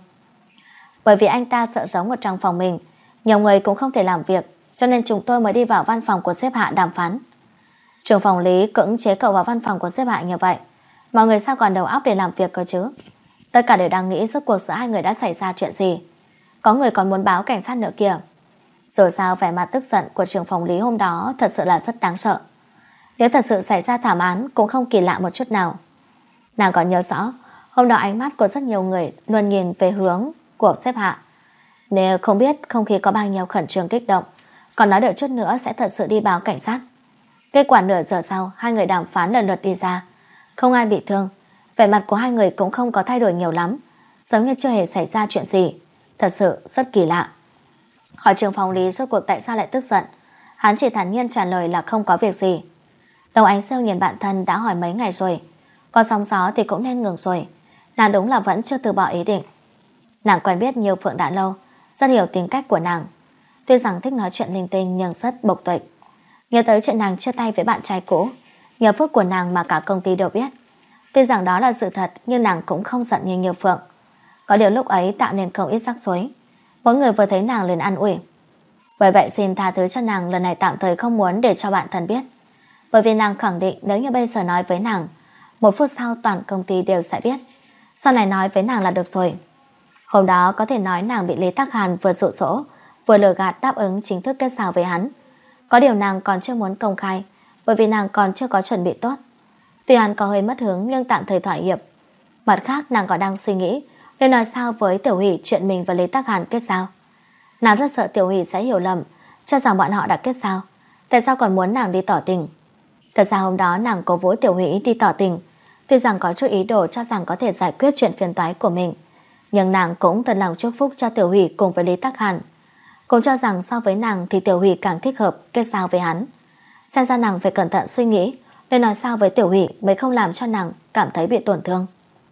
Bởi vì anh ta sợ giống ở trong phòng mình, nhiều người cũng không thể làm việc, cho nên chúng tôi mới đi vào văn phòng của sếp Hạ đàm phán. Trưởng phòng Lý cưỡng chế cậu vào văn phòng của sếp Hạ như vậy, mọi người sao còn đầu óc để làm việc cơ chứ? Tất cả đều đang nghĩ rốt cuộc giữa hai người đã xảy ra chuyện gì. Có người còn muốn báo cảnh sát nữa kìa. Rồi sao vẻ mặt tức giận của trưởng phòng Lý hôm đó thật sự là rất đáng sợ. Nếu thật sự xảy ra thảm án cũng không kỳ lạ một chút nào. Nàng còn nhớ rõ, hôm đó ánh mắt của rất nhiều người luôn nhìn về hướng của sếp Hạ. Nếu không biết không khí có bao nhiêu khẩn trương kích động, còn nói đợi chút nữa sẽ thật sự đi báo cảnh sát. Kết quả nửa giờ sau, hai người đàm phán lần lượt đi ra. Không ai bị thương, vẻ mặt của hai người cũng không có thay đổi nhiều lắm, giống như chưa hề xảy ra chuyện gì. Thật sự rất kỳ lạ. Hỏi trưởng phòng Lý rốt cuộc tại sao lại tức giận, hắn chỉ thản nhiên trả lời là không có việc gì. Đồng Ánh Siêu nhìn bạn thân đã hỏi mấy ngày rồi, có sóng gió thì cũng nên ngừng rồi. Nàng đúng là vẫn chưa từ bỏ ý định. Nàng quen biết Như Phượng đã lâu, rất hiểu tính cách của nàng. Tuy rằng thích nói chuyện linh tinh nhưng rất bộc tuệch. Nhớ tới chuyện nàng chia tay với bạn trai cũ, nhờ phước của nàng mà cả công ty đều biết. Tuy rằng đó là sự thật nhưng nàng cũng không giận như Như Phượng. Có điều lúc ấy tạo nên không ít rắc rối. Mỗi người vừa thấy nàng liền an ủi. Bởi vậy xin tha thứ cho nàng, lần này tạm thời không muốn để cho bạn thân biết. Bởi vì nàng khẳng định nếu như bây giờ nói với nàng, một phút sau toàn công ty đều sẽ biết. Sau này nói với nàng là được rồi. Hôm đó có thể nói nàng bị Lý Tắc Hàn vừa dụ dỗ, vừa lừa gạt đáp ứng chính thức kết giao với hắn. Có điều nàng còn chưa muốn công khai, bởi vì nàng còn chưa có chuẩn bị tốt. Tuy hắn có hơi mất hứng nhưng tạm thời thỏa hiệp. Mặt khác nàng còn đang suy nghĩ nên nói sao với Tiểu Hỷ chuyện mình và Lý Tắc Hàn kết giao. Nàng rất sợ Tiểu Hỷ sẽ hiểu lầm, cho rằng bọn họ đã kết giao. Tại sao còn muốn nàng đi tỏ tình? Thật ra hôm đó nàng cố vũ Tiểu Hỷ đi tỏ tình, tuy rằng có chút ý đồ cho rằng có thể giải quyết chuyện phiền toái của mình, nhưng nàng cũng thật lòng chúc phúc cho Tiểu Hỷ cùng với Lý Tắc Hàn. Cũng cho rằng so với nàng thì Tiểu Hỷ càng thích hợp kết giao với hắn. Xem ra nàng phải cẩn thận suy nghĩ nên nói sao với Tiểu Hỷ mới không làm cho nàng cảm thấy bị tổn thương.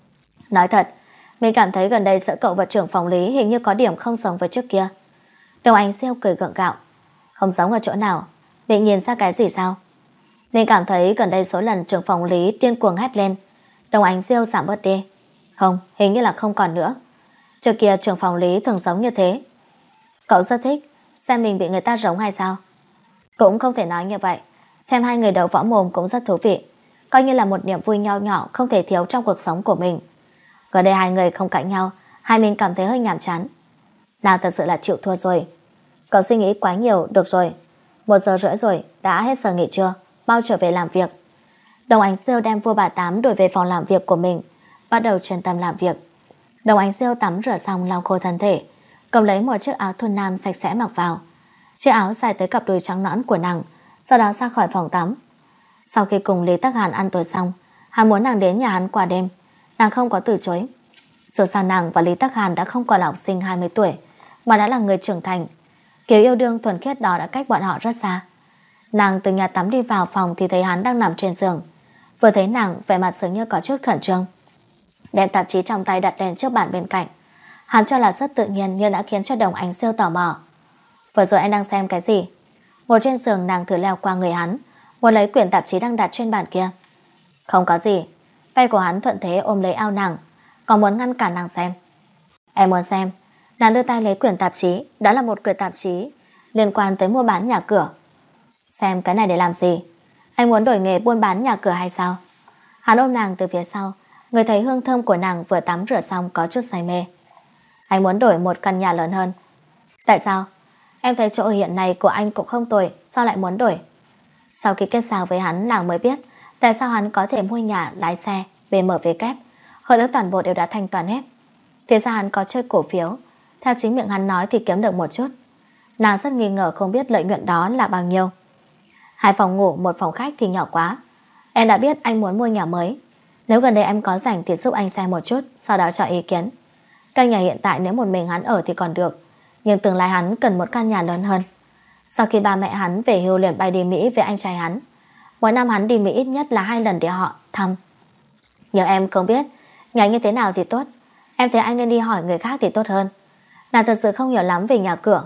Nói thật, mình cảm thấy gần đây giữa cậu và trưởng phòng Lý hình như có điểm không giống với trước kia. Đồng Ánh Siêu cười gượng gạo. Không giống ở chỗ nào? Mình nhìn ra cái gì sao? Mình cảm thấy gần đây số lần trưởng phòng Lý điên cuồng hét lên, Đồng Ánh Siêu giảm bớt đi. Không, hình như là không còn nữa. Trước kia trưởng phòng Lý thường giống như thế. Cậu rất thích xem mình bị người ta giống hay sao? Cũng không thể nói như vậy. Xem hai người đấu võ mồm cũng rất thú vị, coi như là một niềm vui nho nhỏ không thể thiếu trong cuộc sống của mình. Gần đây hai người không cạnh nhau, hai mình cảm thấy hơi nhàm chán. Nàng thật sự là chịu thua rồi. Cậu suy nghĩ quá nhiều, được rồi. Một giờ rưỡi rồi, đã hết giờ nghỉ trưa, mau trở về làm việc. Đồng Ánh Siêu đem vua bà Tám đuổi về phòng làm việc của mình, bắt đầu chuyên tâm làm việc. Đồng Ánh Siêu tắm rửa xong lau khô thân thể, cầm lấy một chiếc áo thun nam sạch sẽ mặc vào. Chiếc áo dài tới cặp đùi trắng nõn của nàng, sau đó ra khỏi phòng tắm. Sau khi cùng Lý Tắc Hàn ăn tối xong, hắn muốn nàng đến nhà hắn qua đêm. Nàng không có từ chối. Dù sao nàng và Lý Tắc Hàn đã không còn là học sinh hai mươi tuổi, mà đã là người trưởng thành. Kiểu yêu đương thuần khiết đó đã cách bọn họ rất xa. Nàng từ nhà tắm đi vào phòng thì thấy hắn đang nằm trên giường. Vừa thấy nàng, vẻ mặt dường như có chút khẩn trương. Đem tạp chí trong tay đặt lên trước bàn bên cạnh. Hắn cho là rất tự nhiên nhưng đã khiến cho Đồng Ánh Siêu tò mò. Vừa rồi anh đang xem cái gì? Ngồi trên giường, nàng thử leo qua người hắn, muốn lấy quyển tạp chí đang đặt trên bàn kia. Không có gì. Tay của hắn thuận thế ôm lấy áo nàng, còn muốn ngăn cản nàng xem. Em muốn xem. Nàng đưa tay lấy quyển tạp chí. Đó là một quyển tạp chí liên quan tới mua bán nhà cửa. Xem cái này để làm gì? Anh muốn đổi nghề buôn bán nhà cửa hay sao? Hắn ôm nàng từ phía sau, người thấy hương thơm của nàng vừa tắm rửa xong có chút say mê. Anh muốn đổi một căn nhà lớn hơn. Tại sao? Em thấy chỗ ở hiện nay của anh cũng không tồi, sao lại muốn đổi? Sau khi kết giao với hắn, nàng mới biết tại sao hắn có thể mua nhà, lái xe, bê em vê kép, hơn nữa toàn bộ đều đã thanh toán hết. Thì ra hắn có chơi cổ phiếu. Theo chính miệng hắn nói thì kiếm được một chút. Nàng rất nghi ngờ không biết lợi nhuận đó là bao nhiêu. Hai phòng ngủ, một phòng khách thì nhỏ quá. Em đã biết anh muốn mua nhà mới. Nếu gần đây em có rảnh thì giúp anh xem một chút, sau đó cho ý kiến. Căn nhà hiện tại nếu một mình hắn ở thì còn được, nhưng tương lai hắn cần một căn nhà lớn hơn. Sau khi ba mẹ hắn về hưu liền bay đi Mỹ với anh trai hắn. Mỗi năm hắn đi Mỹ ít nhất là hai lần để họ thăm. Nhưng em không biết nhà như thế nào thì tốt. Em thấy anh nên đi hỏi người khác thì tốt hơn. Nàng thật sự không hiểu lắm về nhà cửa.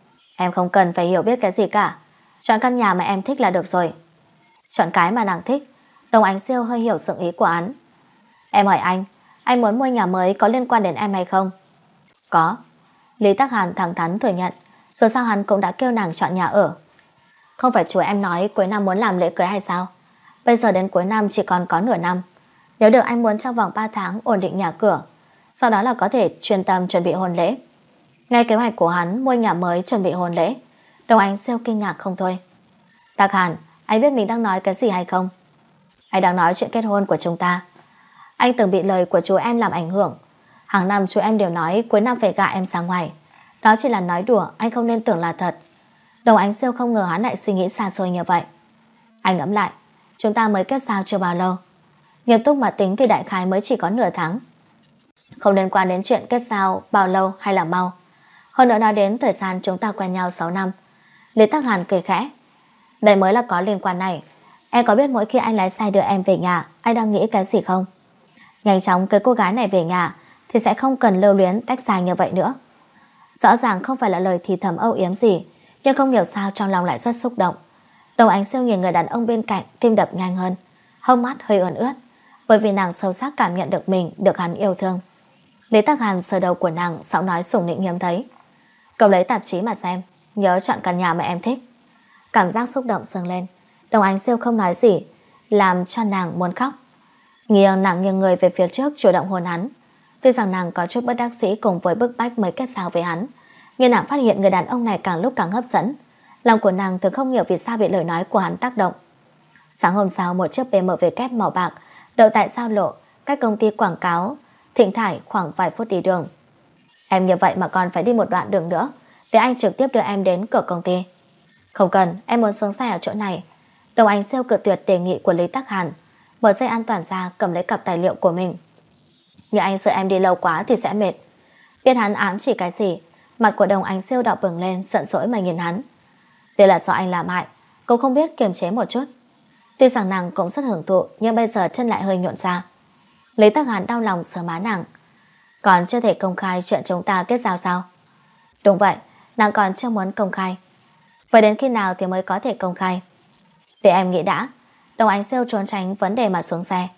Em không cần phải hiểu biết cái gì cả. Chọn căn nhà mà em thích là được rồi. Chọn cái mà nàng thích. Đồng Ánh Siêu hơi hiểu dụng ý của hắn. Em hỏi anh, anh muốn mua nhà mới có liên quan đến em hay không? Có. Lý Tắc Hàn thẳng thắn thừa nhận. Dù sao hắn cũng đã kêu nàng chọn nhà ở. Không phải chú em nói cuối năm muốn làm lễ cưới hay sao? Bây giờ đến cuối năm chỉ còn có nửa năm. Nếu được anh muốn trong vòng ba tháng ổn định nhà cửa, sau đó là có thể chuyên tâm chuẩn bị hôn lễ. Ngay kế hoạch của hắn mua nhà mới chuẩn bị hôn lễ, Đồng Ánh Siêu kinh ngạc không thôi. Tắc Hàn, anh biết mình đang nói cái gì hay không? Anh đang nói chuyện kết hôn của chúng ta. Anh từng bị lời của chú em làm ảnh hưởng. Hàng năm chú em đều nói cuối năm phải gả em ra ngoài. Đó chỉ là nói đùa, anh không nên tưởng là thật. Đồng Ánh Siêu không ngờ hắn lại suy nghĩ xa xôi như vậy. Anh ngẫm lại, chúng ta mới kết giao chưa bao lâu. Nghiêm túc mà tính thì đại khái mới chỉ có nửa tháng. Không liên quan đến chuyện kết giao bao lâu hay là mau. Hơn nữa nói đến thời gian chúng ta quen nhau sáu năm. Lý Tắc Hàn cười khẽ. Đây mới là có liên quan này. Em có biết mỗi khi anh lái xe đưa em về nhà, anh đang nghĩ cái gì không? Nhanh chóng cưới cô gái này về nhà thì sẽ không cần lưu luyến tách xa như vậy nữa. Rõ ràng không phải là lời thì thầm âu yếm gì, nhưng không hiểu sao trong lòng lại rất xúc động. Đồng Ánh Siêu nhìn người đàn ông bên cạnh, tim đập nhanh hơn, hốc mắt hơi ươn ướt, bởi vì nàng sâu sắc cảm nhận được mình được hắn yêu thương. Lý Tắc Hàn sờ đầu của nàng, giọng nói sủng nịnh hiếm thấy. Cậu lấy tạp chí mà xem, nhớ chọn căn nhà mà em thích. Cảm giác xúc động dâng lên. Đồng Ánh Siêu không nói gì, làm cho nàng muốn khóc. Nghiêng nàng nghiêng người về phía trước chủ động hôn hắn. Tuy rằng nàng có chút bất đắc dĩ cùng với bức bách mới kết giao với hắn, nhưng nàng phát hiện người đàn ông này càng lúc càng hấp dẫn. Lòng của nàng thường không hiểu vì sao bị lời nói của hắn tác động. Sáng hôm sau, một chiếc bê em vê kép màu bạc đậu tại giao lộ, cách công ty quảng cáo Thịnh Thải khoảng vài phút đi đường. Em như vậy mà còn phải đi một đoạn đường nữa, để anh trực tiếp đưa em đến cửa công ty. Không cần, em muốn xuống xe ở chỗ này. Đồng Ánh Siêu cự tuyệt đề nghị của Lý Tắc Hàn, mở dây an toàn ra cầm lấy cặp tài liệu của mình. Nhưng anh sợ em đi lâu quá thì sẽ mệt. Biết hắn ám chỉ cái gì, mặt của Đồng Ánh Siêu đỏ bừng lên, giận dỗi mà nhìn hắn. Đây là do anh làm hại, cô không biết kiềm chế một chút. Tuy rằng nàng cũng rất hưởng thụ, nhưng bây giờ chân lại hơi nhộn ra. Lý Tắc Hàn đau lòng sờ má nàng. Còn chưa thể công khai chuyện chúng ta kết giao sao? Đúng vậy, nàng còn chưa muốn công khai. Vậy đến khi nào thì mới có thể công khai? Để em nghĩ đã. Đồng Ánh Siêu trốn tránh vấn đề mà xuống xe.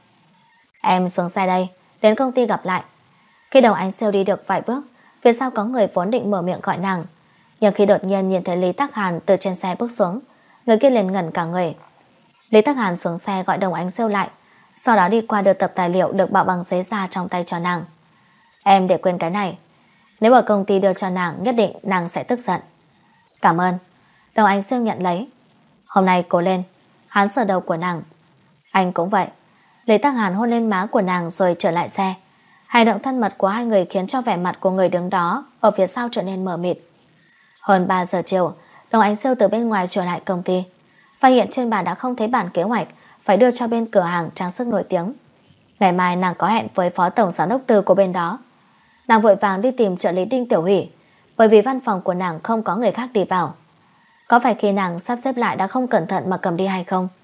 Em xuống xe đây, đến công ty gặp lại. Khi Đồng Ánh Siêu đi được vài bước, phía sau có người vốn định mở miệng gọi nàng, nhưng khi đột nhiên nhìn thấy Lý Tắc Hàn từ trên xe bước xuống, người kia liền ngẩn cả người. Lý Tắc Hàn xuống xe gọi Đồng Ánh Siêu lại, sau đó đi qua đưa tập tài liệu được bảo bằng giấy ra trong tay cho nàng. Em để quên cái này, nếu ở công ty đưa cho nàng nhất định nàng sẽ tức giận. Cảm ơn. Đồng Ánh Siêu nhận lấy. Hôm nay cố lên. Hắn sờ đầu của nàng. Anh cũng vậy. Lý Tắc Hàn hôn lên má của nàng rồi trở lại xe. Hành động thân mật của hai người khiến cho vẻ mặt của người đứng đó ở phía sau trở nên mờ mịt. Hơn ba giờ chiều, Đồng Ánh Siêu từ bên ngoài trở lại công ty, phát hiện trên bàn đã không thấy bản kế hoạch phải đưa cho bên cửa hàng trang sức nổi tiếng. Ngày mai nàng có hẹn với phó tổng giám đốc Từ của bên đó. Nàng vội vàng đi tìm trợ lý Đinh Tiểu Hủy, bởi vì văn phòng của nàng không có người khác đi vào. Có phải khi nàng sắp xếp lại đã không cẩn thận mà cầm đi hay không?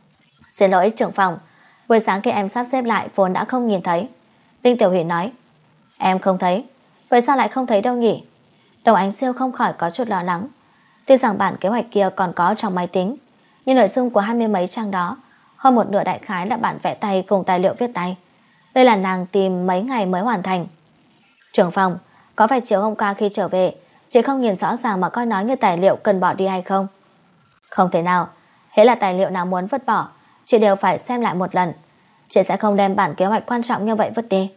Xin lỗi trưởng phòng, buổi sáng khi em sắp xếp lại vốn đã không nhìn thấy. Đinh Tiểu Hủy nói. Em không thấy? Vậy sao lại không thấy đâu nhỉ? Đồng Ánh Siêu không khỏi có chút lo lắng. Tuy rằng bản kế hoạch kia còn có trong máy tính, nhưng nội dung của hai mươi mấy trang đó, hơn một nửa đại khái là bản vẽ tay cùng tài liệu viết tay. Đây là nàng tìm mấy ngày mới hoàn thành. Trưởng phòng, có phải chiều hôm qua khi trở về chị không nhìn rõ ràng mà coi nói như tài liệu cần bỏ đi hay không? Không thể nào, hễ là tài liệu nào muốn vứt bỏ chị đều phải xem lại một lần. Chị sẽ không đem bản kế hoạch quan trọng như vậy vứt đi.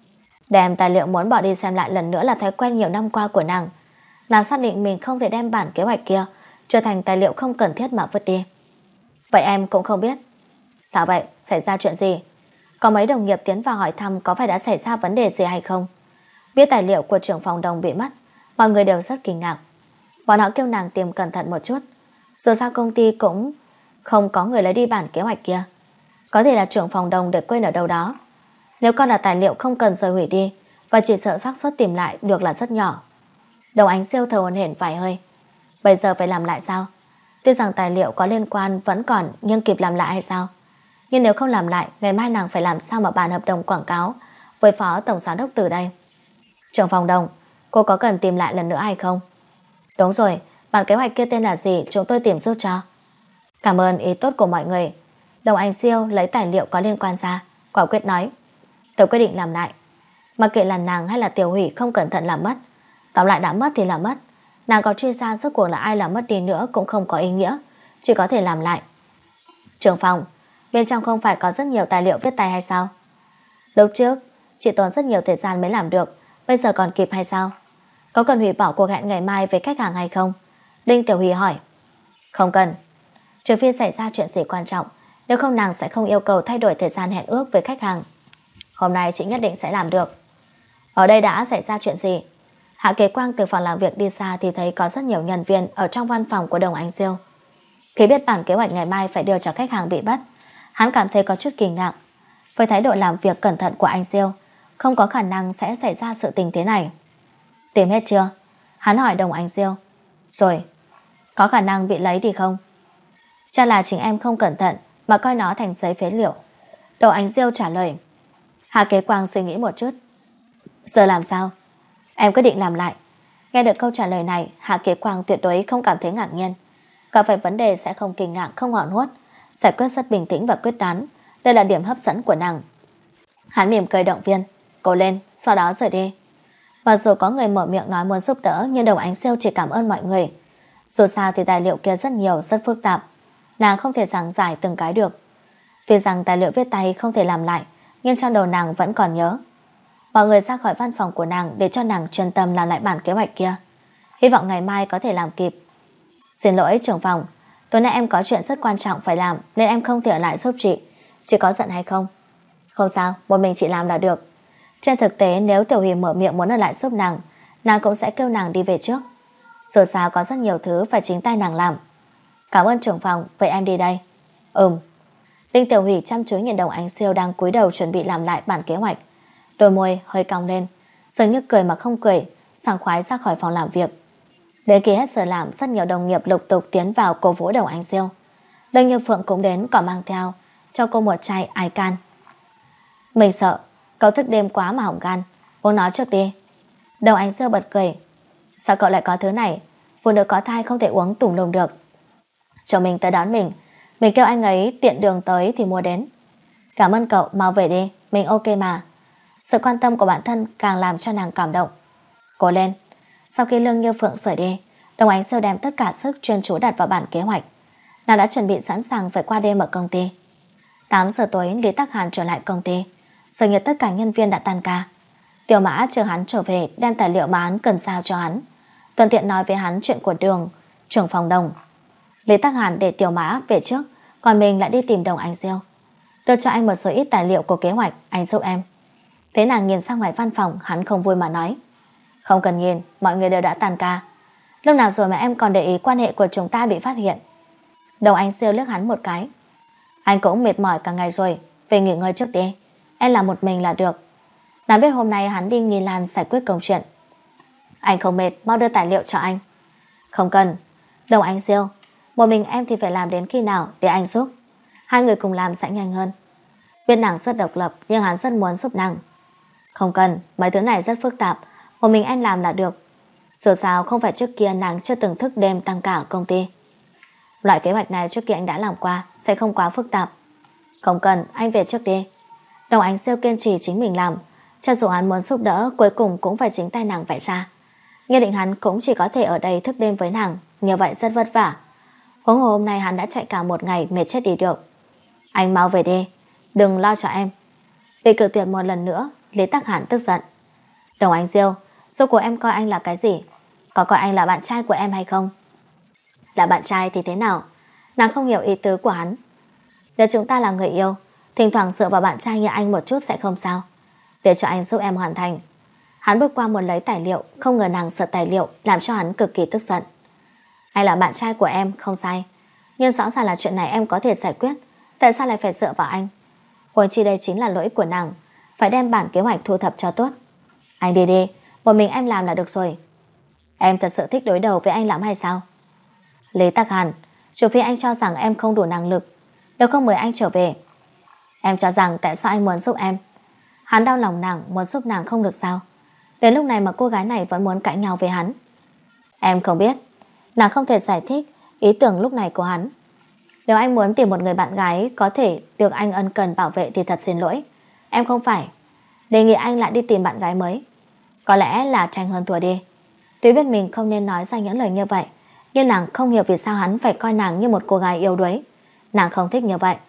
Đem tài liệu muốn bỏ đi xem lại lần nữa là thói quen nhiều năm qua của nàng. Nàng xác định mình không thể đem bản kế hoạch kia trở thành tài liệu không cần thiết mà vứt đi. Vậy em cũng không biết. Sao vậy? Xảy ra chuyện gì? Có mấy đồng nghiệp tiến vào hỏi thăm có phải đã xảy ra vấn đề gì hay không. Biết tài liệu của trưởng phòng Đồng bị mất, mọi người đều rất kinh ngạc. Bọn họ kêu nàng tìm cẩn thận một chút. Dù sao công ty cũng không có người lấy đi bản kế hoạch kia. Có thể là trưởng phòng Đồng để quên ở đâu đó. Nếu con là tài liệu không cần rời hủy đi, và chỉ sợ xác suất tìm lại được là rất nhỏ. Đồng Ánh Siêu thở hổn hển vài hơi. Bây giờ phải làm lại sao? Tuy rằng tài liệu có liên quan vẫn còn, nhưng kịp làm lại hay sao? Nhưng nếu không làm lại, ngày mai nàng phải làm sao mà bàn hợp đồng quảng cáo với phó tổng giám đốc Từ đây? Trưởng phòng Đồng, cô có cần tìm lại lần nữa hay không? Đúng rồi, bản kế hoạch kia tên là gì chúng tôi tìm giúp cho. Cảm ơn ý tốt của mọi người. Đồng Ánh Siêu lấy tài liệu có liên quan ra, quả quyết nói. Tôi quyết định làm lại. Mặc kệ là nàng hay là Tiểu Hủy không cẩn thận làm mất, tóm lại đã mất thì là mất. Nàng có truy ra rốt cuộc là ai làm mất đi nữa cũng không có ý nghĩa, chỉ có thể làm lại. Trưởng phòng, bên trong không phải có rất nhiều tài liệu viết tay hay sao? Lúc trước chị tốn rất nhiều thời gian mới làm được, bây giờ còn kịp hay sao? Có cần hủy bỏ cuộc hẹn ngày mai với khách hàng hay không? Đinh Tiểu Hủy hỏi. Không cần, trừ phi xảy ra chuyện gì quan trọng, nếu không nàng sẽ không yêu cầu thay đổi thời gian hẹn ước với khách hàng. Hôm nay chị nhất định sẽ làm được. Ở đây đã xảy ra chuyện gì? Hạ Kế Quang từ phòng làm việc đi xa thì thấy có rất nhiều nhân viên ở trong văn phòng của Đồng Ánh Siêu. Khi biết bản kế hoạch ngày mai phải đưa cho khách hàng bị bắt, hắn cảm thấy có chút kinh ngạc. Với thái độ làm việc cẩn thận của anh Siêu, không có khả năng sẽ xảy ra sự tình thế này. Tìm hết chưa? Hắn hỏi Đồng Ánh Siêu. Rồi. Có khả năng bị lấy đi không? Chắc là chính em không cẩn thận mà coi nó thành giấy phế liệu. Đồng Ánh Siêu trả lời. Hạ Kế Quang suy nghĩ một chút. Giờ làm sao? Em quyết định làm lại. Nghe được câu trả lời này, Hạ Kế Quang tuyệt đối không cảm thấy ngạc nhiên. Gặp phải vấn đề sẽ không kinh ngạc, không hoảng hốt, giải quyết rất bình tĩnh và quyết đoán. Đây là điểm hấp dẫn của nàng. Hắn mỉm cười động viên. Cố lên, sau đó rời đi. Mặc dù có người mở miệng nói muốn giúp đỡ, nhưng Đồng Ánh Siêu chỉ cảm ơn mọi người. Dù sao thì tài liệu kia rất nhiều, rất phức tạp, nàng không thể giảng giải từng cái được. Tuy rằng tài liệu viết tay không thể làm lại, nhưng trong đầu nàng vẫn còn nhớ. Mọi người ra khỏi văn phòng của nàng để cho nàng chuyên tâm làm lại bản kế hoạch kia. Hy vọng ngày mai có thể làm kịp. Xin lỗi trưởng phòng, tối nay em có chuyện rất quan trọng phải làm nên em không thể ở lại giúp chị. Chị có giận hay không? Không sao, một mình chị làm là được. Trên thực tế nếu Tiểu Hủy mở miệng muốn ở lại giúp nàng, nàng cũng sẽ kêu nàng đi về trước. Dù sao có rất nhiều thứ phải chính tay nàng làm. Cảm ơn trưởng phòng, vậy em đi đây. Ừm. Đinh Tiểu Hủy chăm chú nhìn Đồng Ánh Siêu đang cúi đầu chuẩn bị làm lại bản kế hoạch. Đôi môi hơi cong lên, dường như cười mà không cười, sảng khoái ra khỏi phòng làm việc. Đến khi hết giờ làm, rất nhiều đồng nghiệp lục tục tiến vào cổ vũ Đồng Ánh Siêu. Đương Như Phượng cũng đến, còn mang theo cho cô một chai ai can. Mình sợ cậu thức đêm quá mà hỏng gan, uống nó trước đi. Đồng Ánh Siêu bật cười. Sao cậu lại có thứ này? Phụ nữ có thai không thể uống tùm lum được. Chồng mình tới đón mình, mình kêu anh ấy tiện đường tới thì mua đến. Cảm ơn cậu, mau về đi, mình ok mà. Sự quan tâm của bản thân càng làm cho nàng cảm động. Cố lên. Sau khi Lương Như Phượng rời đi, Đồng Ánh Siêu đem tất cả sức chuyên chú đặt vào bản kế hoạch. Nàng đã chuẩn bị sẵn sàng phải qua đêm ở công ty. Tám giờ tối Lý Tắc Hàn trở lại công ty. Giờ nhiệt tất cả nhân viên đã tan ca. Tiểu Mã chờ hắn trở về đem tài liệu mà hắn cần giao cho hắn, thuận tiện nói với hắn chuyện của Đường, trưởng phòng Đồng. Lý Tắc Hàn để Tiểu Mã về trước, còn mình lại đi tìm Đồng Ánh Siêu. Đưa cho anh một số ít tài liệu của kế hoạch, anh giúp em. Thế nàng nhìn sang ngoài văn phòng, hắn không vui mà nói: Không cần nhìn, mọi người đều đã tan ca. Lúc nào rồi mà em còn để ý quan hệ của chúng ta bị phát hiện? Đồng Anh Siêu liếc hắn một cái: Anh cũng mệt mỏi cả ngày rồi, về nghỉ ngơi trước đi, em làm một mình là được. Nàng biết hôm nay hắn đi Nghi Lan giải quyết công chuyện. Anh không mệt, mau đưa tài liệu cho anh. Không cần. Đồng Anh Siêu, một mình em thì phải làm đến khi nào để anh giúp? Hai người cùng làm sẽ nhanh hơn. Biết nàng rất độc lập, nhưng hắn rất muốn giúp nàng. Không cần, mấy thứ này rất phức tạp, một mình em làm là được. Dù sao không phải trước kia nàng chưa từng thức đêm tăng cả ở công ty. Loại kế hoạch này trước kia anh đã làm qua, sẽ không quá phức tạp. Không cần, anh về trước đi. Đồng Anh Siêu kiên trì chính mình làm, cho dù hắn muốn giúp đỡ, cuối cùng cũng phải chính tay nàng vẽ ra. Nghe định hắn cũng chỉ có thể ở đây thức đêm với nàng, như vậy rất vất vả. Huống hồ hôm nay hắn đã chạy cả một ngày, mệt chết đi được. Anh mau về đi, đừng lo cho em. Bị cự tuyệt một lần nữa, Lý Tắc Hàn tức giận. Đồng Anh Siêu, số của em coi anh là cái gì? Có coi anh là bạn trai của em hay không? Là bạn trai thì thế nào? Nàng không hiểu ý tứ của hắn. Nếu chúng ta là người yêu, thỉnh thoảng dựa vào bạn trai như anh một chút sẽ không sao. Để cho anh giúp em hoàn thành. Hắn bước qua muốn lấy tài liệu, không ngờ nàng sợ tài liệu, làm cho hắn cực kỳ tức giận. Anh là bạn trai của em, không sai, nhưng rõ ràng là chuyện này em có thể giải quyết, tại sao lại phải dựa vào anh? Huống chi đây chính là lỗi của nàng, phải đem bản kế hoạch thu thập cho tốt. Anh đi đi, một mình em làm là được rồi. Em thật sự thích đối đầu với anh lắm hay sao? Lý Tắc Hàn, trừ phi anh cho rằng em không đủ năng lực, nếu không mời anh trở về. Em cho rằng tại sao anh muốn giúp em? Hắn đau lòng nàng, muốn giúp nàng không được sao? Đến lúc này mà cô gái này vẫn muốn cãi nhau với hắn. Em không biết. Nàng không thể giải thích ý tưởng lúc này của hắn. Nếu anh muốn tìm một người bạn gái có thể được anh ân cần bảo vệ thì thật xin lỗi, em không phải. Đề nghị anh lại đi tìm bạn gái mới. Có lẽ là tranh hơn thua đi. Tuy biết mình không nên nói ra những lời như vậy, nhưng nàng không hiểu vì sao hắn phải coi nàng như một cô gái yếu đuối. Nàng không thích như vậy.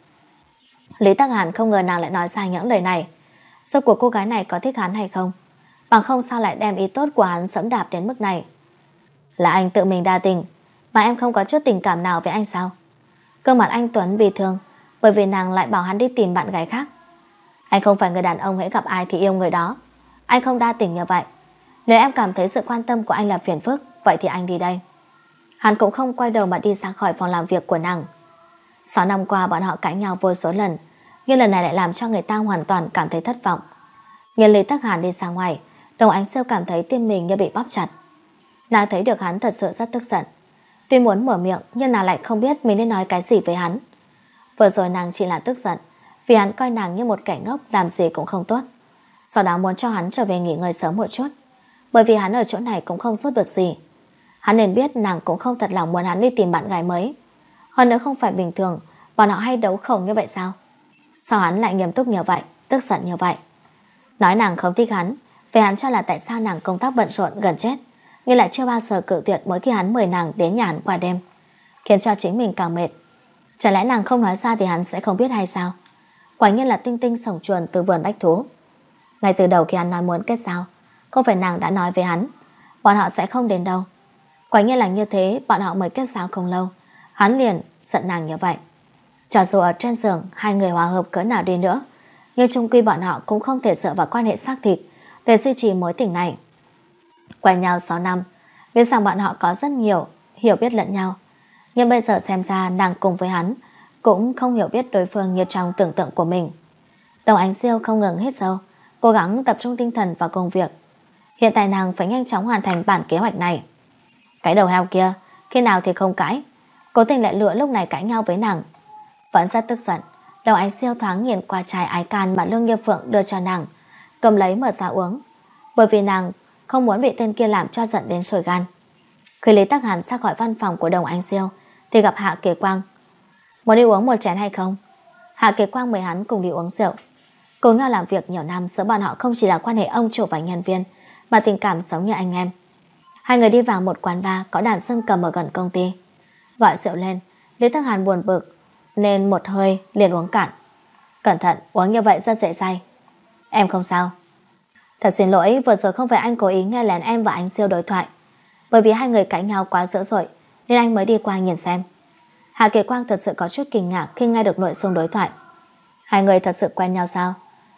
Lý Tắc Hàn không ngờ nàng lại nói ra những lời này. Số của cô gái này có thích hắn hay không? Bằng không sao lại đem ý tốt của hắn sẫm đạp đến mức này? Là anh tự mình đa tình, mà em không có chút tình cảm nào với anh sao? Gương mặt anh Tuấn bị thương, bởi vì nàng lại bảo hắn đi tìm bạn gái khác. Anh không phải người đàn ông hễ gặp ai thì yêu người đó. Anh không đa tình như vậy. Nếu em cảm thấy sự quan tâm của anh là phiền phức, vậy thì anh đi đây. Hắn cũng không quay đầu mà đi ra khỏi phòng làm việc của nàng. Sáu năm qua bọn họ cãi nhau vô số lần, nhưng lần này lại làm cho người ta hoàn toàn cảm thấy thất vọng. Nhìn Lý Tắc Hàn đi ra ngoài, Đồng Ánh Siêu cảm thấy tim mình như bị bóp chặt. Nàng thấy được hắn thật sự rất tức giận. Tuy muốn mở miệng nhưng nàng lại không biết mình nên nói cái gì với hắn. Vừa rồi nàng chỉ là tức giận vì hắn coi nàng như một kẻ ngốc, làm gì cũng không tốt. Sau đó muốn cho hắn trở về nghỉ ngơi sớm một chút, bởi vì hắn ở chỗ này cũng không giúp được gì. Hắn nên biết nàng cũng không thật lòng muốn hắn đi tìm bạn gái mới. Hơn nữa không phải bình thường bọn họ hay đấu khẩu như vậy sao? Sao hắn lại nghiêm túc như vậy, tức giận như vậy? Nói nàng không thích hắn, về hắn cho là tại sao nàng công tác bận rộn gần chết, nhưng lại chưa bao giờ cự tuyệt mỗi khi hắn mời nàng đến nhà hắn qua đêm, khiến cho chính mình càng mệt. Chả lẽ nàng không nói ra thì hắn sẽ không biết hay sao? Quả nhiên là tinh tinh sổng chuồn từ vườn bách thú. Ngay từ đầu khi hắn nói muốn kết giao, không phải nàng đã nói với hắn bọn họ sẽ không đến đâu. Quả nhiên là như thế, bọn họ mới kết giao không lâu, hắn liền giận nàng như vậy. Cho dù ở trên giường hai người hòa hợp cỡ nào đi nữa, nhưng chung quy bọn họ cũng không thể dựa vào quan hệ xác thịt để duy trì mối tình này. Quen nhau sáu năm, biết rằng bọn họ có rất nhiều hiểu biết lẫn nhau, nhưng bây giờ xem ra nàng cùng với hắn cũng không hiểu biết đối phương như trong tưởng tượng của mình. Đồng Ánh Siêu không ngừng hít sâu, cố gắng tập trung tinh thần vào công việc. Hiện tại nàng phải nhanh chóng hoàn thành bản kế hoạch này. Cái đầu heo kia, khi nào thì không cãi, cố tình lại lựa lúc này cãi nhau với nàng. Vẫn rất tức giận, Đồng Ánh Siêu thoáng nhìn qua chai ái can mà Lương Như Phượng đưa cho nàng, cầm lấy mở ra uống, bởi vì nàng không muốn bị tên kia làm cho giận đến sôi gan. Khi Lý Tắc Hàn ra khỏi văn phòng của Đồng Ánh Siêu thì gặp Hạ Kế Quang. Muốn đi uống một chén hay không? Hạ Kế Quang mời hắn cùng đi uống rượu. Cùng nhau làm việc nhiều năm, giữa bọn họ không chỉ là quan hệ ông chủ và nhân viên, mà tình cảm giống như anh em. Hai người đi vào một quán bar có đàn dương cầm ở gần công ty. Gọi rượu lên, Lý Tắc Hàn buồn bực nên một hơi liền uống cạn. Cẩn thận, uống như vậy rất dễ say. Em không sao. Thật xin lỗi, vừa rồi không phải anh cố ý nghe lén em và anh Siêu đối thoại, bởi vì hai người cãi nhau quá dữ dội nên anh mới đi qua nhìn xem. Hạ Kế Quang thật sự có chút kinh ngạc khi nghe được nội dung đối thoại. Hai người thật sự quen nhau sao?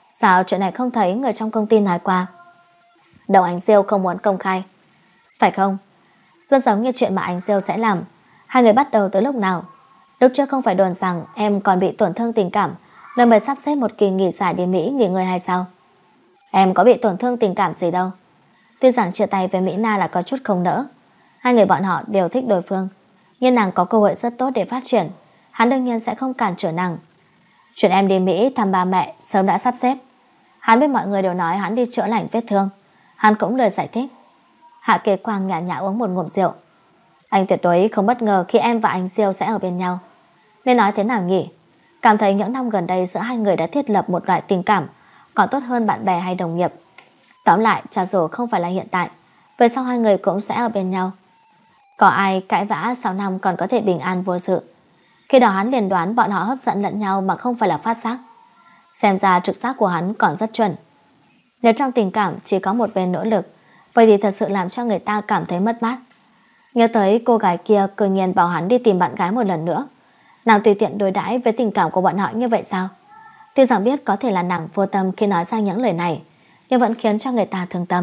Sao chuyện này không thấy người trong công ty nói qua? Đồng Ánh Diêu không muốn công khai. Phải không? Rất giống như chuyện mà Ánh Diêu sẽ làm. Hai người bắt đầu từ lúc nào? Lúc trước không phải đồn rằng em còn bị tổn thương tình cảm nên mới sắp xếp một kỳ nghỉ giải đi Mỹ nghỉ ngơi hay sao? Em có bị tổn thương tình cảm gì đâu. Tuy rằng chia tay với Mỹ Na là có chút không nỡ. Hai người bọn họ đều thích đối phương, nhưng nàng có cơ hội rất tốt để phát triển, hắn đương nhiên sẽ không cản trở nàng. Chuyện em đi Mỹ thăm ba mẹ sớm đã sắp xếp. Hắn biết mọi người đều nói hắn đi chữa lành vết thương, hắn cũng lời giải thích. Hạ Kế Quang nhã nhã uống một ngụm rượu. Anh tuyệt đối không bất ngờ khi em và anh Diêu sẽ ở bên nhau. Nên nói thế nào nhỉ? Cảm thấy những năm gần đây giữa hai người đã thiết lập một loại tình cảm còn tốt hơn bạn bè hay đồng nghiệp. Tóm lại, cho dù không phải là hiện tại, về sau hai người cũng sẽ ở bên nhau. Có ai cãi vã sáu năm còn có thể bình an vô sự. Khi đó hắn liền đoán bọn họ hấp dẫn lẫn nhau mà không phải là phát giác. Xem ra trực giác của hắn còn rất chuẩn. Nếu trong tình cảm chỉ có một bên nỗ lực, vậy thì thật sự làm cho người ta cảm thấy mất mát. Nhớ tới cô gái kia cơ nhiên bảo hắn đi tìm bạn gái một lần nữa. Nàng tùy tiện đối đãi với tình cảm của bọn họ như vậy sao? Tuy rằng biết có thể là nàng vô tâm khi nói ra những lời này, nhưng vẫn khiến cho người ta thương tâm.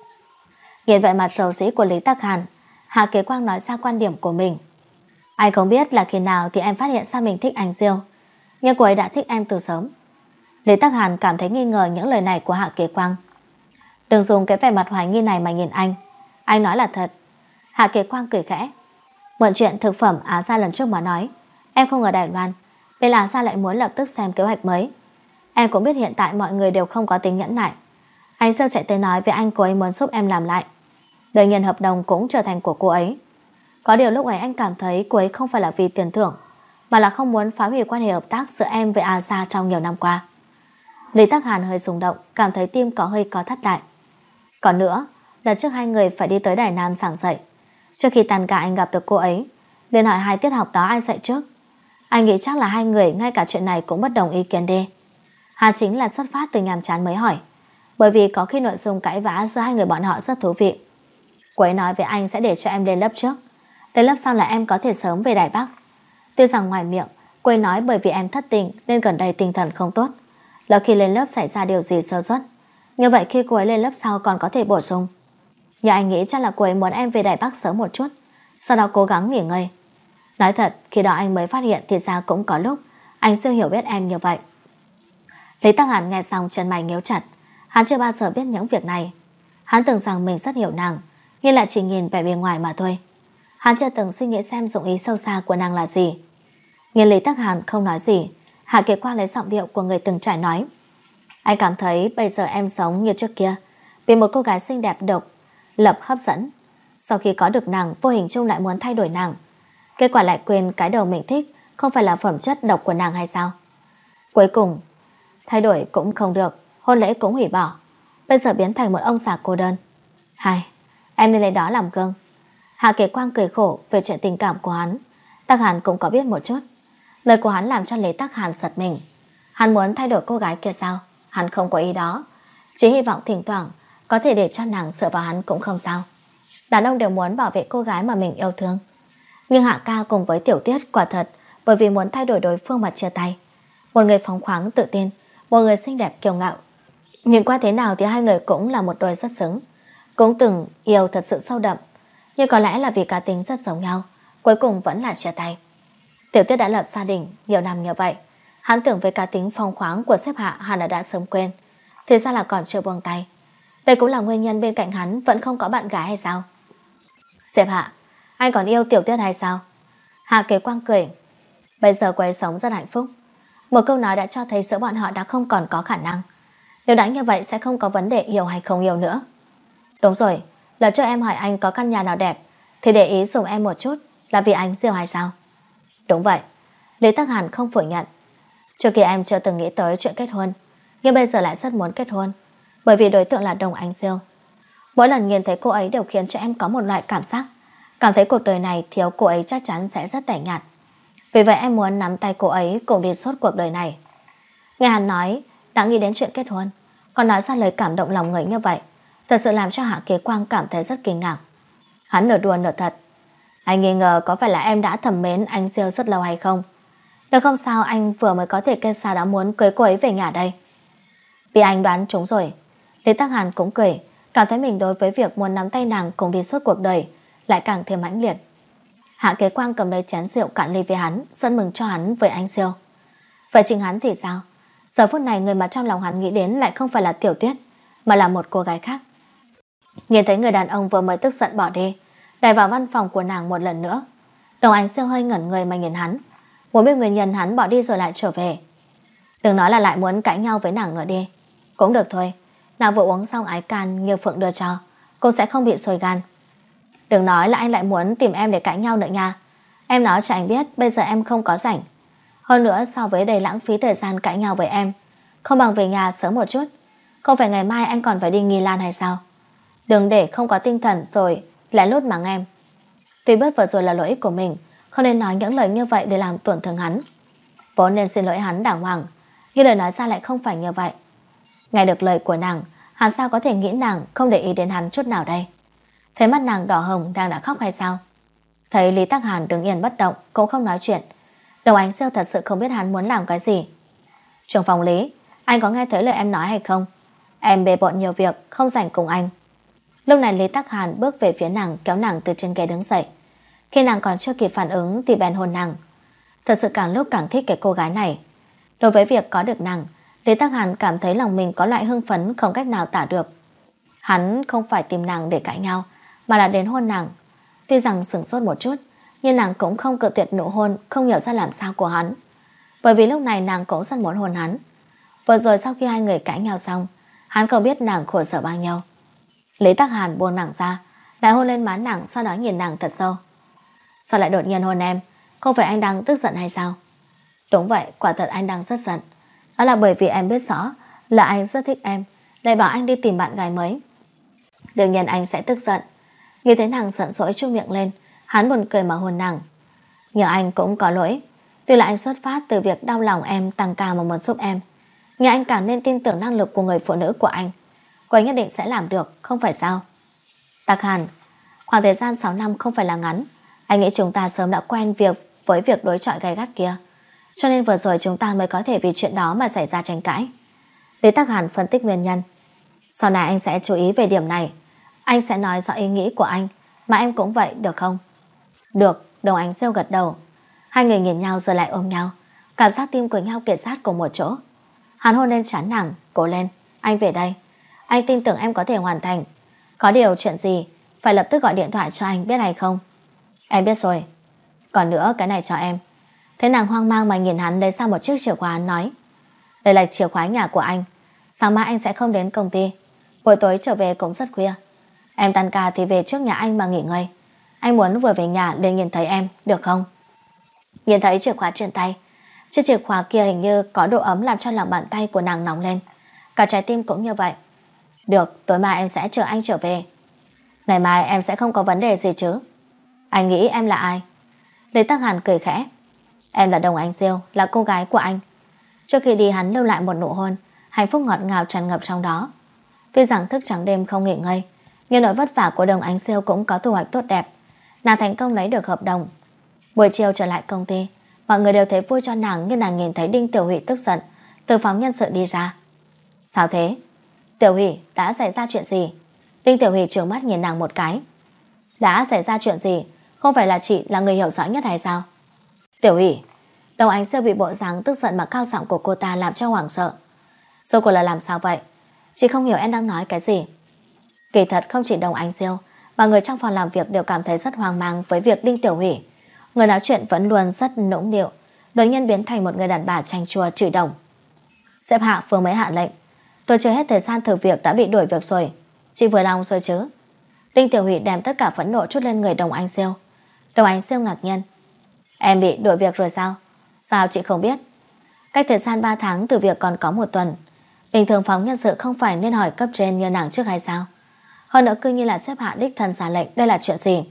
Nhìn vậy mặt sầu sĩ của Lý Tắc Hàn, Hạ Kế Quang nói ra quan điểm của mình. Anh không biết là khi nào thì em phát hiện ra mình thích anh Diêu, nhưng cô ấy đã thích em từ sớm. Lý Tắc Hàn cảm thấy nghi ngờ những lời này của Hạ Kế Quang. Đừng dùng cái vẻ mặt hoài nghi này mà nhìn anh. Anh nói là thật. Hạ Kế Quang cười khẽ. Mượn chuyện thực phẩm Á Gia lần trước mà nói, em không ở Đài Loan, bên Á Gia lại muốn lập tức xem kế hoạch mới. Em cũng biết hiện tại mọi người đều không có tính nhẫn nại. Anh Diêu chạy tới nói với anh cô ấy muốn giúp em làm lại. Đương nhiên hợp đồng cũng trở thành của cô ấy. Có điều lúc ấy anh cảm thấy cô ấy không phải là vì tiền thưởng, mà là không muốn phá hủy quan hệ hợp tác giữa em với A Gia trong nhiều năm qua. Lý Tắc Hàn hơi rung động, cảm thấy tim có hơi co thắt lại. Còn nữa, lần trước hai người phải đi tới Đài Nam giảng dạy. Trước khi tan ca anh gặp được cô ấy, liền hỏi hai tiết học đó ai dạy trước. Anh nghĩ chắc là hai người ngay cả chuyện này cũng bất đồng ý kiến đi. Hà chính là xuất phát từ nhàm chán mới hỏi, bởi vì có khi nội dung cãi vã giữa hai người bọn họ rất thú vị. Cô ấy nói với anh sẽ để cho em lên lớp trước, tới lớp sau là em có thể sớm về Đài Bắc. Tuy rằng ngoài miệng cô ấy nói bởi vì em thất tình nên gần đây tinh thần không tốt, là khi lên lớp xảy ra điều gì sơ suất, như vậy khi cô ấy lên lớp sau còn có thể bổ sung. Nhưng anh nghĩ chắc là cô ấy muốn em về Đài Bắc sớm một chút, sau đó cố gắng nghỉ ngơi. Nói thật, khi đó anh mới phát hiện thì ra cũng có lúc anh chưa hiểu biết em như vậy. Lý Tắc Hàn nghe xong chân mày nhíu chặt. Hắn chưa bao giờ biết những việc này. Hắn tưởng rằng mình rất hiểu nàng, nhưng lại chỉ nhìn vẻ bề ngoài mà thôi. Hắn chưa từng suy nghĩ xem dụng ý sâu xa của nàng là gì. Nhìn Lý Tắc Hàn không nói gì, Hạ Kế Quang lấy giọng điệu của người từng trải nói. Anh cảm thấy bây giờ em sống như trước kia, vì một cô gái xinh đẹp độc lập hấp dẫn. Sau khi có được nàng, vô hình chung lại muốn thay đổi nàng. Kết quả lại quên cái đầu mình thích không phải là phẩm chất độc của nàng hay sao? Cuối cùng thay đổi cũng không được, hôn lễ cũng hủy bỏ, bây giờ biến thành một ông già cô đơn. Hai, em nên lấy đó làm gương. Hạ Kế Quang cười khổ về chuyện tình cảm của hắn. Tắc Hàn cũng có biết một chút. Lời của hắn làm cho Lý Tắc Hàn giật mình. Hắn muốn thay đổi cô gái kia sao? Hắn không có ý đó, chỉ hy vọng thỉnh thoảng có thể để cho nàng dựa vào hắn cũng không sao. Đàn ông đều muốn bảo vệ cô gái mà mình yêu thương. Nhưng Hạ ca cùng với Tiểu Tiết quả thật bởi vì muốn thay đổi đối phương mà chia tay. Một người phóng khoáng tự tin, một người xinh đẹp kiêu ngạo. Nhìn qua thế nào thì hai người cũng là một đôi rất xứng, cũng từng yêu thật sự sâu đậm, nhưng có lẽ là vì cá tính rất giống nhau, cuối cùng vẫn là chia tay. Tiểu Tiết đã lập gia đình nhiều năm như vậy, hắn tưởng với cá tính phong khoáng của sếp Hạ hẳn là đã sớm quên, thì ra là còn chưa buông tay. Đây cũng là nguyên nhân bên cạnh hắn vẫn không có bạn gái hay sao? Sếp Hạ, anh còn yêu Tiểu Tiết hay sao? Hạ Kế Quang cười. Bây giờ cô ấy sống rất hạnh phúc. Một câu nói đã cho thấy giữa bọn họ đã không còn có khả năng. Nếu đã như vậy sẽ không có vấn đề yêu hay không yêu nữa. Đúng rồi, lần trước em hỏi anh có căn nhà nào đẹp thì để ý dùng em một chút là vì anh Diêu hay sao? Đúng vậy. Lý Tắc Hàn không phủ nhận. Trước kia em chưa từng nghĩ tới chuyện kết hôn, nhưng bây giờ lại rất muốn kết hôn, bởi vì đối tượng là Đồng Ánh Diêu. Mỗi lần nhìn thấy cô ấy đều khiến cho em có một loại cảm giác, cảm thấy cuộc đời này thiếu cô ấy chắc chắn sẽ rất tẻ nhạt. Vì vậy em muốn nắm tay cô ấy cùng đi suốt cuộc đời này. Nghe hắn nói đã nghĩ đến chuyện kết hôn, còn nói ra lời cảm động lòng người như vậy, thật sự làm cho Hạ Kế Quang cảm thấy rất kinh ngạc. Hắn nửa đùa nửa thật. Anh nghi ngờ có phải là em đã thầm mến anh Diêu rất lâu hay không? Nếu không sao anh vừa mới có thể kết sao đã muốn cưới cô ấy về nhà đây. Bị anh đoán trúng rồi. Lý Tắc Hàn cũng cười, cảm thấy mình đối với việc muốn nắm tay nàng cùng đi suốt cuộc đời lại càng thêm mãnh liệt. Hạ Kế Quang cầm lấy chén rượu cạn ly với hắn, sân mừng cho hắn với anh siêu. Vậy chính hắn thì sao? Giờ phút này người mà trong lòng hắn nghĩ đến lại không phải là Tiểu Tuyết, mà là một cô gái khác. Nhìn thấy người đàn ông vừa mới tức giận bỏ đi, đẩy vào văn phòng của nàng một lần nữa. Đồng Ánh Siêu hơi ngẩn người mà nhìn hắn, muốn biết nguyên nhân hắn bỏ đi rồi lại trở về. Đừng nói là lại muốn cãi nhau với nàng nữa đi. Cũng được thôi, nàng vừa uống xong ái can Nghiêu Phượng đưa cho, cô sẽ không bị sôi gan. Đừng nói là anh lại muốn tìm em để cãi nhau nữa nha. Em nói cho anh biết bây giờ em không có rảnh. Hơn nữa so với đầy lãng phí thời gian cãi nhau với em, không bằng về nhà sớm một chút. Không phải ngày mai anh còn phải đi Nghi Lan hay sao? Đừng để không có tinh thần rồi lén lút mắng em. Tuy biết vừa rồi là lỗi của mình, không nên nói những lời như vậy để làm tổn thương hắn. Vốn nên xin lỗi hắn đàng hoàng, nhưng lời nói ra lại không phải như vậy. Nghe được lời của nàng, hắn sao có thể nghĩ nàng không để ý đến hắn chút nào đây? Thấy mắt nàng đỏ hồng đang đã khóc hay sao? Thấy Lý Tắc Hàn đứng yên bất động, cũng không nói chuyện. Đồng Ánh Siêu thật sự không biết hắn muốn làm cái gì. Trưởng phòng Lý, anh có nghe thấy lời em nói hay không? Em bề bộn nhiều việc, không rảnh cùng anh. Lúc này Lý Tắc Hàn bước về phía nàng, kéo nàng từ trên ghế đứng dậy. Khi nàng còn chưa kịp phản ứng thì bèn hôn nàng. Thật sự càng lúc càng thích cái cô gái này. Đối với việc có được nàng, Lý Tắc Hàn cảm thấy lòng mình có loại hưng phấn không cách nào tả được. Hắn không phải tìm nàng để cãi nhau, mà là đến hôn nàng. Tuy rằng sửng sốt một chút, nhưng nàng cũng không cự tuyệt nụ hôn không hiểu ra làm sao của hắn. Bởi vì lúc này nàng cũng rất muốn hôn hắn. Vừa rồi sau khi hai người cãi nhau xong, hắn không biết nàng khổ sở bao nhiêu. Lý Tắc Hàn buông nàng ra, lại hôn lên má nàng, sau đó nhìn nàng thật sâu. Sao lại đột nhiên hôn em? Không phải anh đang tức giận hay sao? Đúng vậy, quả thật anh đang rất giận. Đó là bởi vì em biết rõ là anh rất thích em, lại bảo anh đi tìm bạn gái mới. Đương nhiên anh sẽ tức giận. Nghe thấy nàng giận dỗi chu miệng lên, hắn buồn cười mà hôn nàng. Nhưng anh cũng có lỗi. Tuy là anh xuất phát từ việc đau lòng em tăng ca mà muốn giúp em, nhưng anh càng nên tin tưởng năng lực của người phụ nữ của anh. Cô ấy nhất định sẽ làm được, không phải sao? Tắc Hàn, khoảng thời gian sáu năm không phải là ngắn. Anh nghĩ chúng ta sớm đã quen việc với việc đối chọi gay gắt kia, cho nên vừa rồi chúng ta mới có thể vì chuyện đó mà xảy ra tranh cãi. Lý Tắc Hàn phân tích nguyên nhân. Sau này anh sẽ chú ý về điểm này. Anh sẽ nói rõ ý nghĩ của anh, mà em cũng vậy, được không? Được, Đồng Ánh Siêu gật đầu. Hai người nhìn nhau rồi lại ôm nhau, cảm giác tim của nhau kề sát cùng một chỗ. Hắn hôn lên trán nàng, cố lên, anh về đây. Anh tin tưởng em có thể hoàn thành. Có điều chuyện gì phải lập tức gọi điện thoại cho anh, biết hay không? Em biết rồi. Còn nữa, cái này cho em. Thế nàng hoang mang mà nhìn hắn lấy ra một chiếc chìa khóa, nói: đây là chìa khóa nhà của anh. Sáng mai anh sẽ không đến công ty, buổi tối trở về cũng rất khuya. Em tan ca thì về trước nhà anh mà nghỉ ngơi. Anh muốn vừa về nhà liền nhìn thấy em, được không? Nhìn thấy chìa khóa trên tay, chiếc chìa khóa kia hình như có độ ấm làm cho lòng bàn tay của nàng nóng lên. Cả trái tim cũng như vậy. Được, tối mai em sẽ chờ anh trở về. Ngày mai em sẽ không có vấn đề gì chứ? Anh nghĩ em là ai? Lý Tắc Hàn cười khẽ. Em là Đồng Ánh Siêu, là cô gái của anh. Trước khi đi hắn lưu lại một nụ hôn, hạnh phúc ngọt ngào tràn ngập trong đó. Tuy rằng thức trắng đêm không nghỉ ngơi, nhưng nỗi vất vả của Đồng Ánh Siêu cũng có thu hoạch tốt đẹp. Nàng thành công lấy được hợp đồng. Buổi chiều trở lại công ty, mọi người đều thấy vui cho nàng, nhưng nàng nhìn thấy Đinh Tiểu Hủy tức giận từ phòng nhân sự đi ra. Sao thế? Tiểu Hủy, đã xảy ra chuyện gì? Đinh Tiểu Hủy trừng mắt nhìn nàng một cái. Đã xảy ra chuyện gì? Không phải là chị là người hiểu rõ nhất hay sao? Tiểu Hủy. Đồng Ánh Siêu bị bộ dáng tức giận mà cao giọng của cô ta làm cho hoảng sợ. Số của là làm sao vậy? Chị không hiểu em đang nói cái gì. Kỳ thật không chỉ Đồng Ánh Siêu mà người trong phòng làm việc đều cảm thấy rất hoang mang với việc Đinh Tiểu Hủy, người nói chuyện vẫn luôn rất nũng nịu, đột nhiên biến thành một người đàn bà chanh chua chửi đồng. Sếp Hạ vừa mới hạ lệnh, tôi chưa hết thời gian thử việc đã bị đuổi việc rồi. Chị vừa lòng rồi chứ? Đinh Tiểu Hủy đem tất cả phẫn nộ trút lên người Đồng Ánh Siêu. Đồng Ánh Siêu ngạc nhiên. Em bị đuổi việc rồi sao? Sao chị không biết? Cách thời gian ba tháng từ việc còn có một tuần. Bình thường phòng nhân sự không phải nên hỏi cấp trên như nàng trước hay sao? Hơn nữa cứ như là sếp Hạ đích thân ra lệnh, đây là chuyện gì?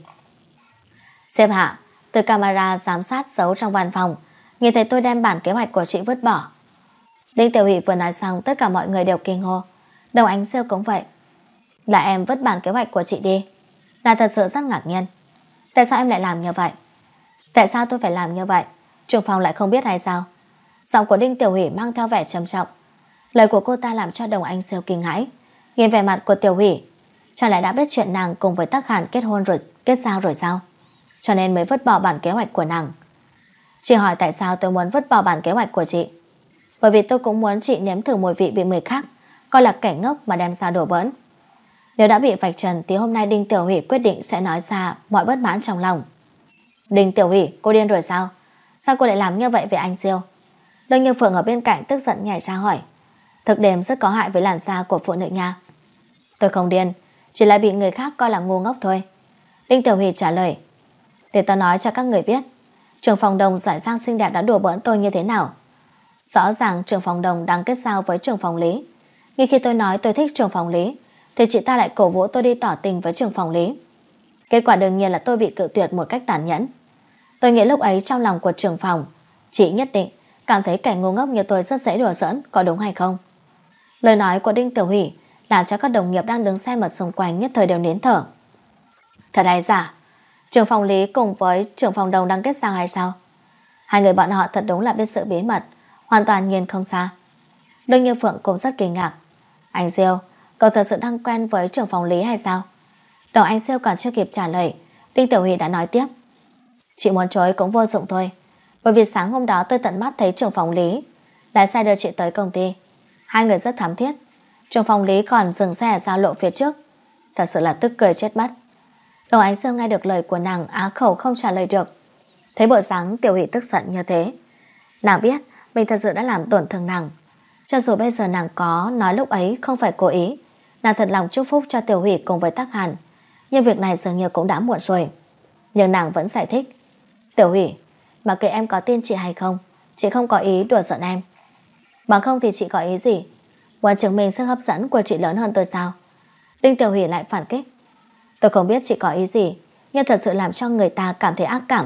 Sếp Hạ, từ camera giám sát giấu trong văn phòng, nhìn thấy tôi đem bản kế hoạch của chị vứt bỏ. Đinh Tiểu Hỷ vừa nói xong, tất cả mọi người đều kinh hô. Đồng Ánh Siêu cũng vậy. Là em vứt bản kế hoạch của chị đi? Là thật sự rất ngạc nhiên. Tại sao em lại làm như vậy? Tại sao tôi phải làm như vậy? Trưởng phòng lại không biết hay sao? Giọng của Đinh Tiểu Hỷ mang theo vẻ trầm trọng. Lời của cô ta làm cho Đồng Anh Siêu kinh hãi, nhìn vẻ mặt của Tiểu Hủy. Chẳng lẽ đã biết chuyện nàng cùng với Tắc Hàn kết hôn rồi, kết giao rồi sao? Cho nên mới vứt bỏ bản kế hoạch của nàng. Chị hỏi tại sao tôi muốn vứt bỏ bản kế hoạch của chị? Bởi vì tôi cũng muốn chị nếm thử mùi vị bị người khác coi là kẻ ngốc mà đem ra đùa bỡn. Nếu đã bị vạch trần thì hôm nay Đinh Tiểu Hủy quyết định sẽ nói ra mọi bất mãn trong lòng. Đinh Tiểu Hủy, cô điên rồi sao? Sao cô lại làm như vậy với anh Siêu? Lương Như Phượng ở bên cạnh tức giận nhảy ra hỏi. Thực đêm rất có hại với làn da của phụ nữ nha. Tôi không điên, chỉ là bị người khác coi là ngu ngốc thôi. Đinh Tiểu Hủy trả lời. Để tôi nói cho các người biết, Trường Phòng Đồng giỏi giang xinh đẹp đã đùa bỡn tôi như thế nào. Rõ ràng Trường Phòng Đồng đang kết giao với Trường Phòng Lý, nhưng khi tôi nói tôi thích Trường Phòng Lý thì chị ta lại cổ vũ tôi đi tỏ tình với Trường Phòng Lý. Kết quả đương nhiên là tôi bị cự tuyệt một cách tàn nhẫn. Tôi nghĩ lúc ấy trong lòng của Trường Phòng, chị nhất định cảm thấy kẻ ngu ngốc như tôi rất dễ đùa giỡn, có đúng hay không? Lời nói của Đinh Tiểu Hủy làm cho các đồng nghiệp đang đứng xem ở xung quanh nhất thời đều nín thở. Thật hay giả? Trường Phòng Lý cùng với Trường Phòng Đồng đang kết giao hay sao? Hai người bọn họ thật đúng là biết sự bí mật, hoàn toàn nhìn không xa. Lương Như Phượng cũng rất kinh ngạc. Anh Siêu, cậu thật sự đang quen với Trường Phòng Lý hay sao? Đầu anh Siêu còn chưa kịp trả lời, Đinh Tiểu Hủy đã nói tiếp. Chị muốn chối cũng vô dụng thôi, bởi vì sáng hôm đó tôi tận mắt thấy Trường Phòng Lý lái xe đưa chị tới công ty. Hai người rất thắm thiết. Trường Phòng Lý còn dừng xe ở giao lộ phía trước. Thật sự là tức cười chết mất. Đầu Ánh Siêu nghe được lời của nàng á khẩu không trả lời được. Thấy bộ dáng Tiểu Hỷ tức giận như thế, nàng biết mình thật sự đã làm tổn thương nàng. Cho dù bây giờ nàng có nói lúc ấy không phải cố ý, nàng thật lòng chúc phúc cho Tiểu Hỷ cùng với Tắc Hàn, nhưng việc này dường như cũng đã muộn rồi. Nhưng nàng vẫn giải thích. Tiểu Hỷ, mà kệ em có tin chị hay không, chị không có ý đùa giỡn em. Bằng không thì chị có ý gì? Muốn chứng minh sức hấp dẫn của chị lớn hơn tôi sao? Đinh Tiểu Hỷ lại phản kích. Tôi không biết chị có ý gì, nhưng thật sự làm cho người ta cảm thấy ác cảm.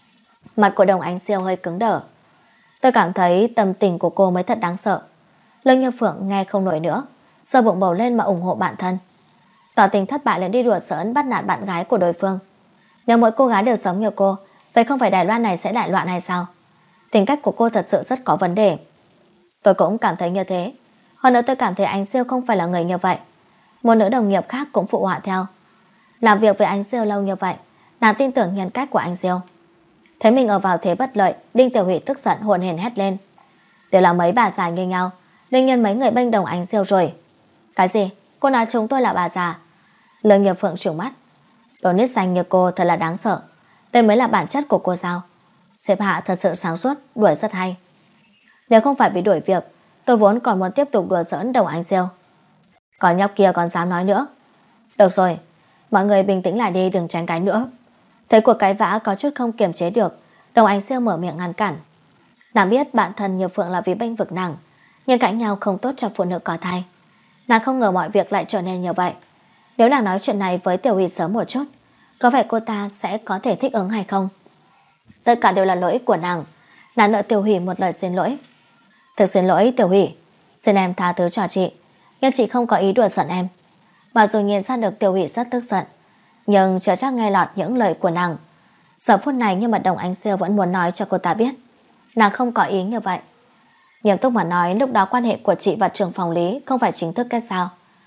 Mặt của Đồng Ánh Siêu hơi cứng đờ. Tôi cảm thấy tâm tình của cô mới thật đáng sợ. Lương Như Phượng nghe không nổi nữa, giơ bụng bầu lên mà ủng hộ bạn thân. Tỏ tình thất bại lên đi đùa giỡn bắt nạt bạn gái của đối phương. Nếu mỗi cô gái đều giống như cô, vậy không phải Đài Loan này sẽ đại loạn hay sao? Tính cách của cô thật sự rất có vấn đề. Tôi cũng cảm thấy như thế. Hơn nữa tôi cảm thấy anh Siêu không phải là người như vậy. Một nữ đồng nghiệp khác cũng phụ họa theo. Làm việc với anh Siêu lâu như vậy, nàng tin tưởng nhân cách của anh Siêu. Thấy mình ở vào thế bất lợi, Đinh Tiểu Hỷ tức giận hồn hển hét lên. Đều là mấy bà già như nhau, đương nhiên mấy người bênh đồng anh Siêu rồi. Cái gì? Cô nói chúng tôi là bà già? Lương Nghiệp Phượng trừng mắt. Đồ nít xanh như cô thật là đáng sợ. Đây mới là bản chất của cô sao? Sếp hạ thật sự sáng suốt, đuổi rất hay. Nếu không phải bị đuổi việc, tôi vốn còn muốn tiếp tục đùa giỡn Đồng Anh Siêu. Còn nhóc kia còn dám nói nữa. Được rồi, mọi người bình tĩnh lại đi, đừng tranh cãi nữa. Thấy cuộc cái vã có chút không kiềm chế được, Đồng Anh Siêu mở miệng ngăn cản. Nàng biết bạn thân Như Phượng là vì bênh vực nàng, nhưng cãi nhau không tốt cho phụ nữ có thai. Nàng không ngờ mọi việc lại trở nên như vậy. Nếu nàng nói chuyện này với Tiểu Hỷ sớm một chút, có phải cô ta sẽ có thể thích ứng hay không? Tất cả đều là lỗi của nàng. Nàng nợ Tiểu Hỷ một lời xin lỗi. Thực xin lỗi Tiểu Hỷ, xin em tha thứ cho chị, nhưng chị không có ý đùa giận em. Mà rồi nhìn ra được Tiểu Hỷ rất tức giận, nhưng chưa chắc nghe lọt những lời của nàng. Giờ phút này nhưng mà Đồng Ánh Siêu vẫn muốn nói cho cô ta biết nàng không có ý như vậy. Nghiêm túc mà nói, lúc đó quan hệ của chị và Trường Phòng Lý không phải chính thức kết giao.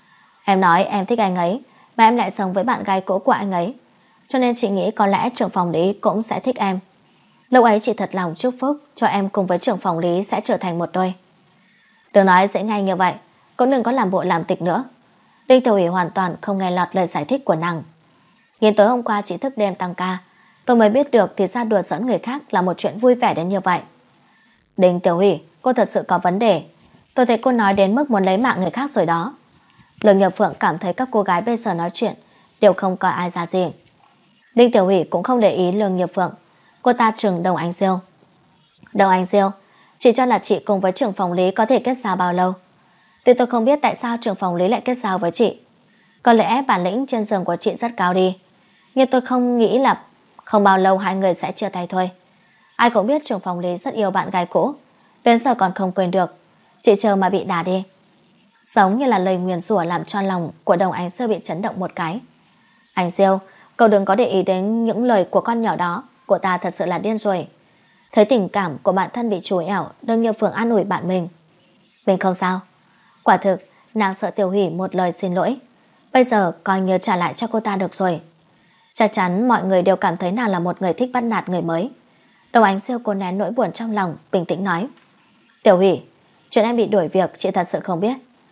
Em nói em thích anh ấy, mà em lại sống với bạn gái cũ của anh ấy, cho nên chị nghĩ có lẽ Trường Phòng Lý cũng sẽ thích em. Lúc ấy chị thật lòng chúc phúc cho em cùng với Trường Phòng Lý sẽ trở thành một đôi. Đừng nói dễ ngay như vậy, cũng đừng có làm bộ làm tịch nữa. Đinh Tiểu Hỷ hoàn toàn không nghe lọt lời giải thích của nàng. Nhìn tối hôm qua chị thức đêm tăng ca, tôi mới biết được thì ra đùa giỡn người khác là một chuyện vui vẻ đến như vậy. Đinh Tiểu Hỷ, cô thật sự có vấn đề. Tôi thấy cô nói đến mức muốn lấy mạng người khác rồi đó. Lương Nhập Phượng cảm thấy các cô gái bây giờ nói chuyện đều không coi ai ra gì. Đinh Tiểu Hỷ cũng không để ý Lương Nhập Phượng. Cô ta trừng Đồng Anh Siêu. Đồng Anh Siêu, chị cho là chị cùng với Trưởng Phòng Lý có thể kết giao bao lâu? Tuy tôi không biết tại sao Trưởng Phòng Lý lại kết giao với chị. Có lẽ bản lĩnh trên giường của chị rất cao đi, nhưng tôi không nghĩ là không bao lâu hai người sẽ chia tay thôi. Ai cũng biết Trưởng Phòng Lý rất yêu bạn gái cũ, đến giờ còn không quên được. Chị chờ mà bị đả đi. Giống như là lời nguyền rủa làm cho lòng của Đồng Anh Siêu bị chấn động một cái. Anh Siêu, cậu đừng có để ý đến những lời của con nhỏ đó, cô ta thật sự là điên rồi. Thấy tình cảm của bản thân bị chùi ẻo, đương như Phượng an ủi bạn mình. Mình không sao, Quả thực, nàng sợ Tiểu Hỷ một lời xin lỗi. Bây giờ coi như trả lại cho cô ta được rồi. Chắc chắn mọi người đều cảm thấy nàng là một người thích bắt nạt người mới. Đồng Ánh Siêu cố nén nỗi buồn trong lòng, bình tĩnh nói: Tiểu Hỷ, chuyện em bị đuổi việc chị thật sự không biết.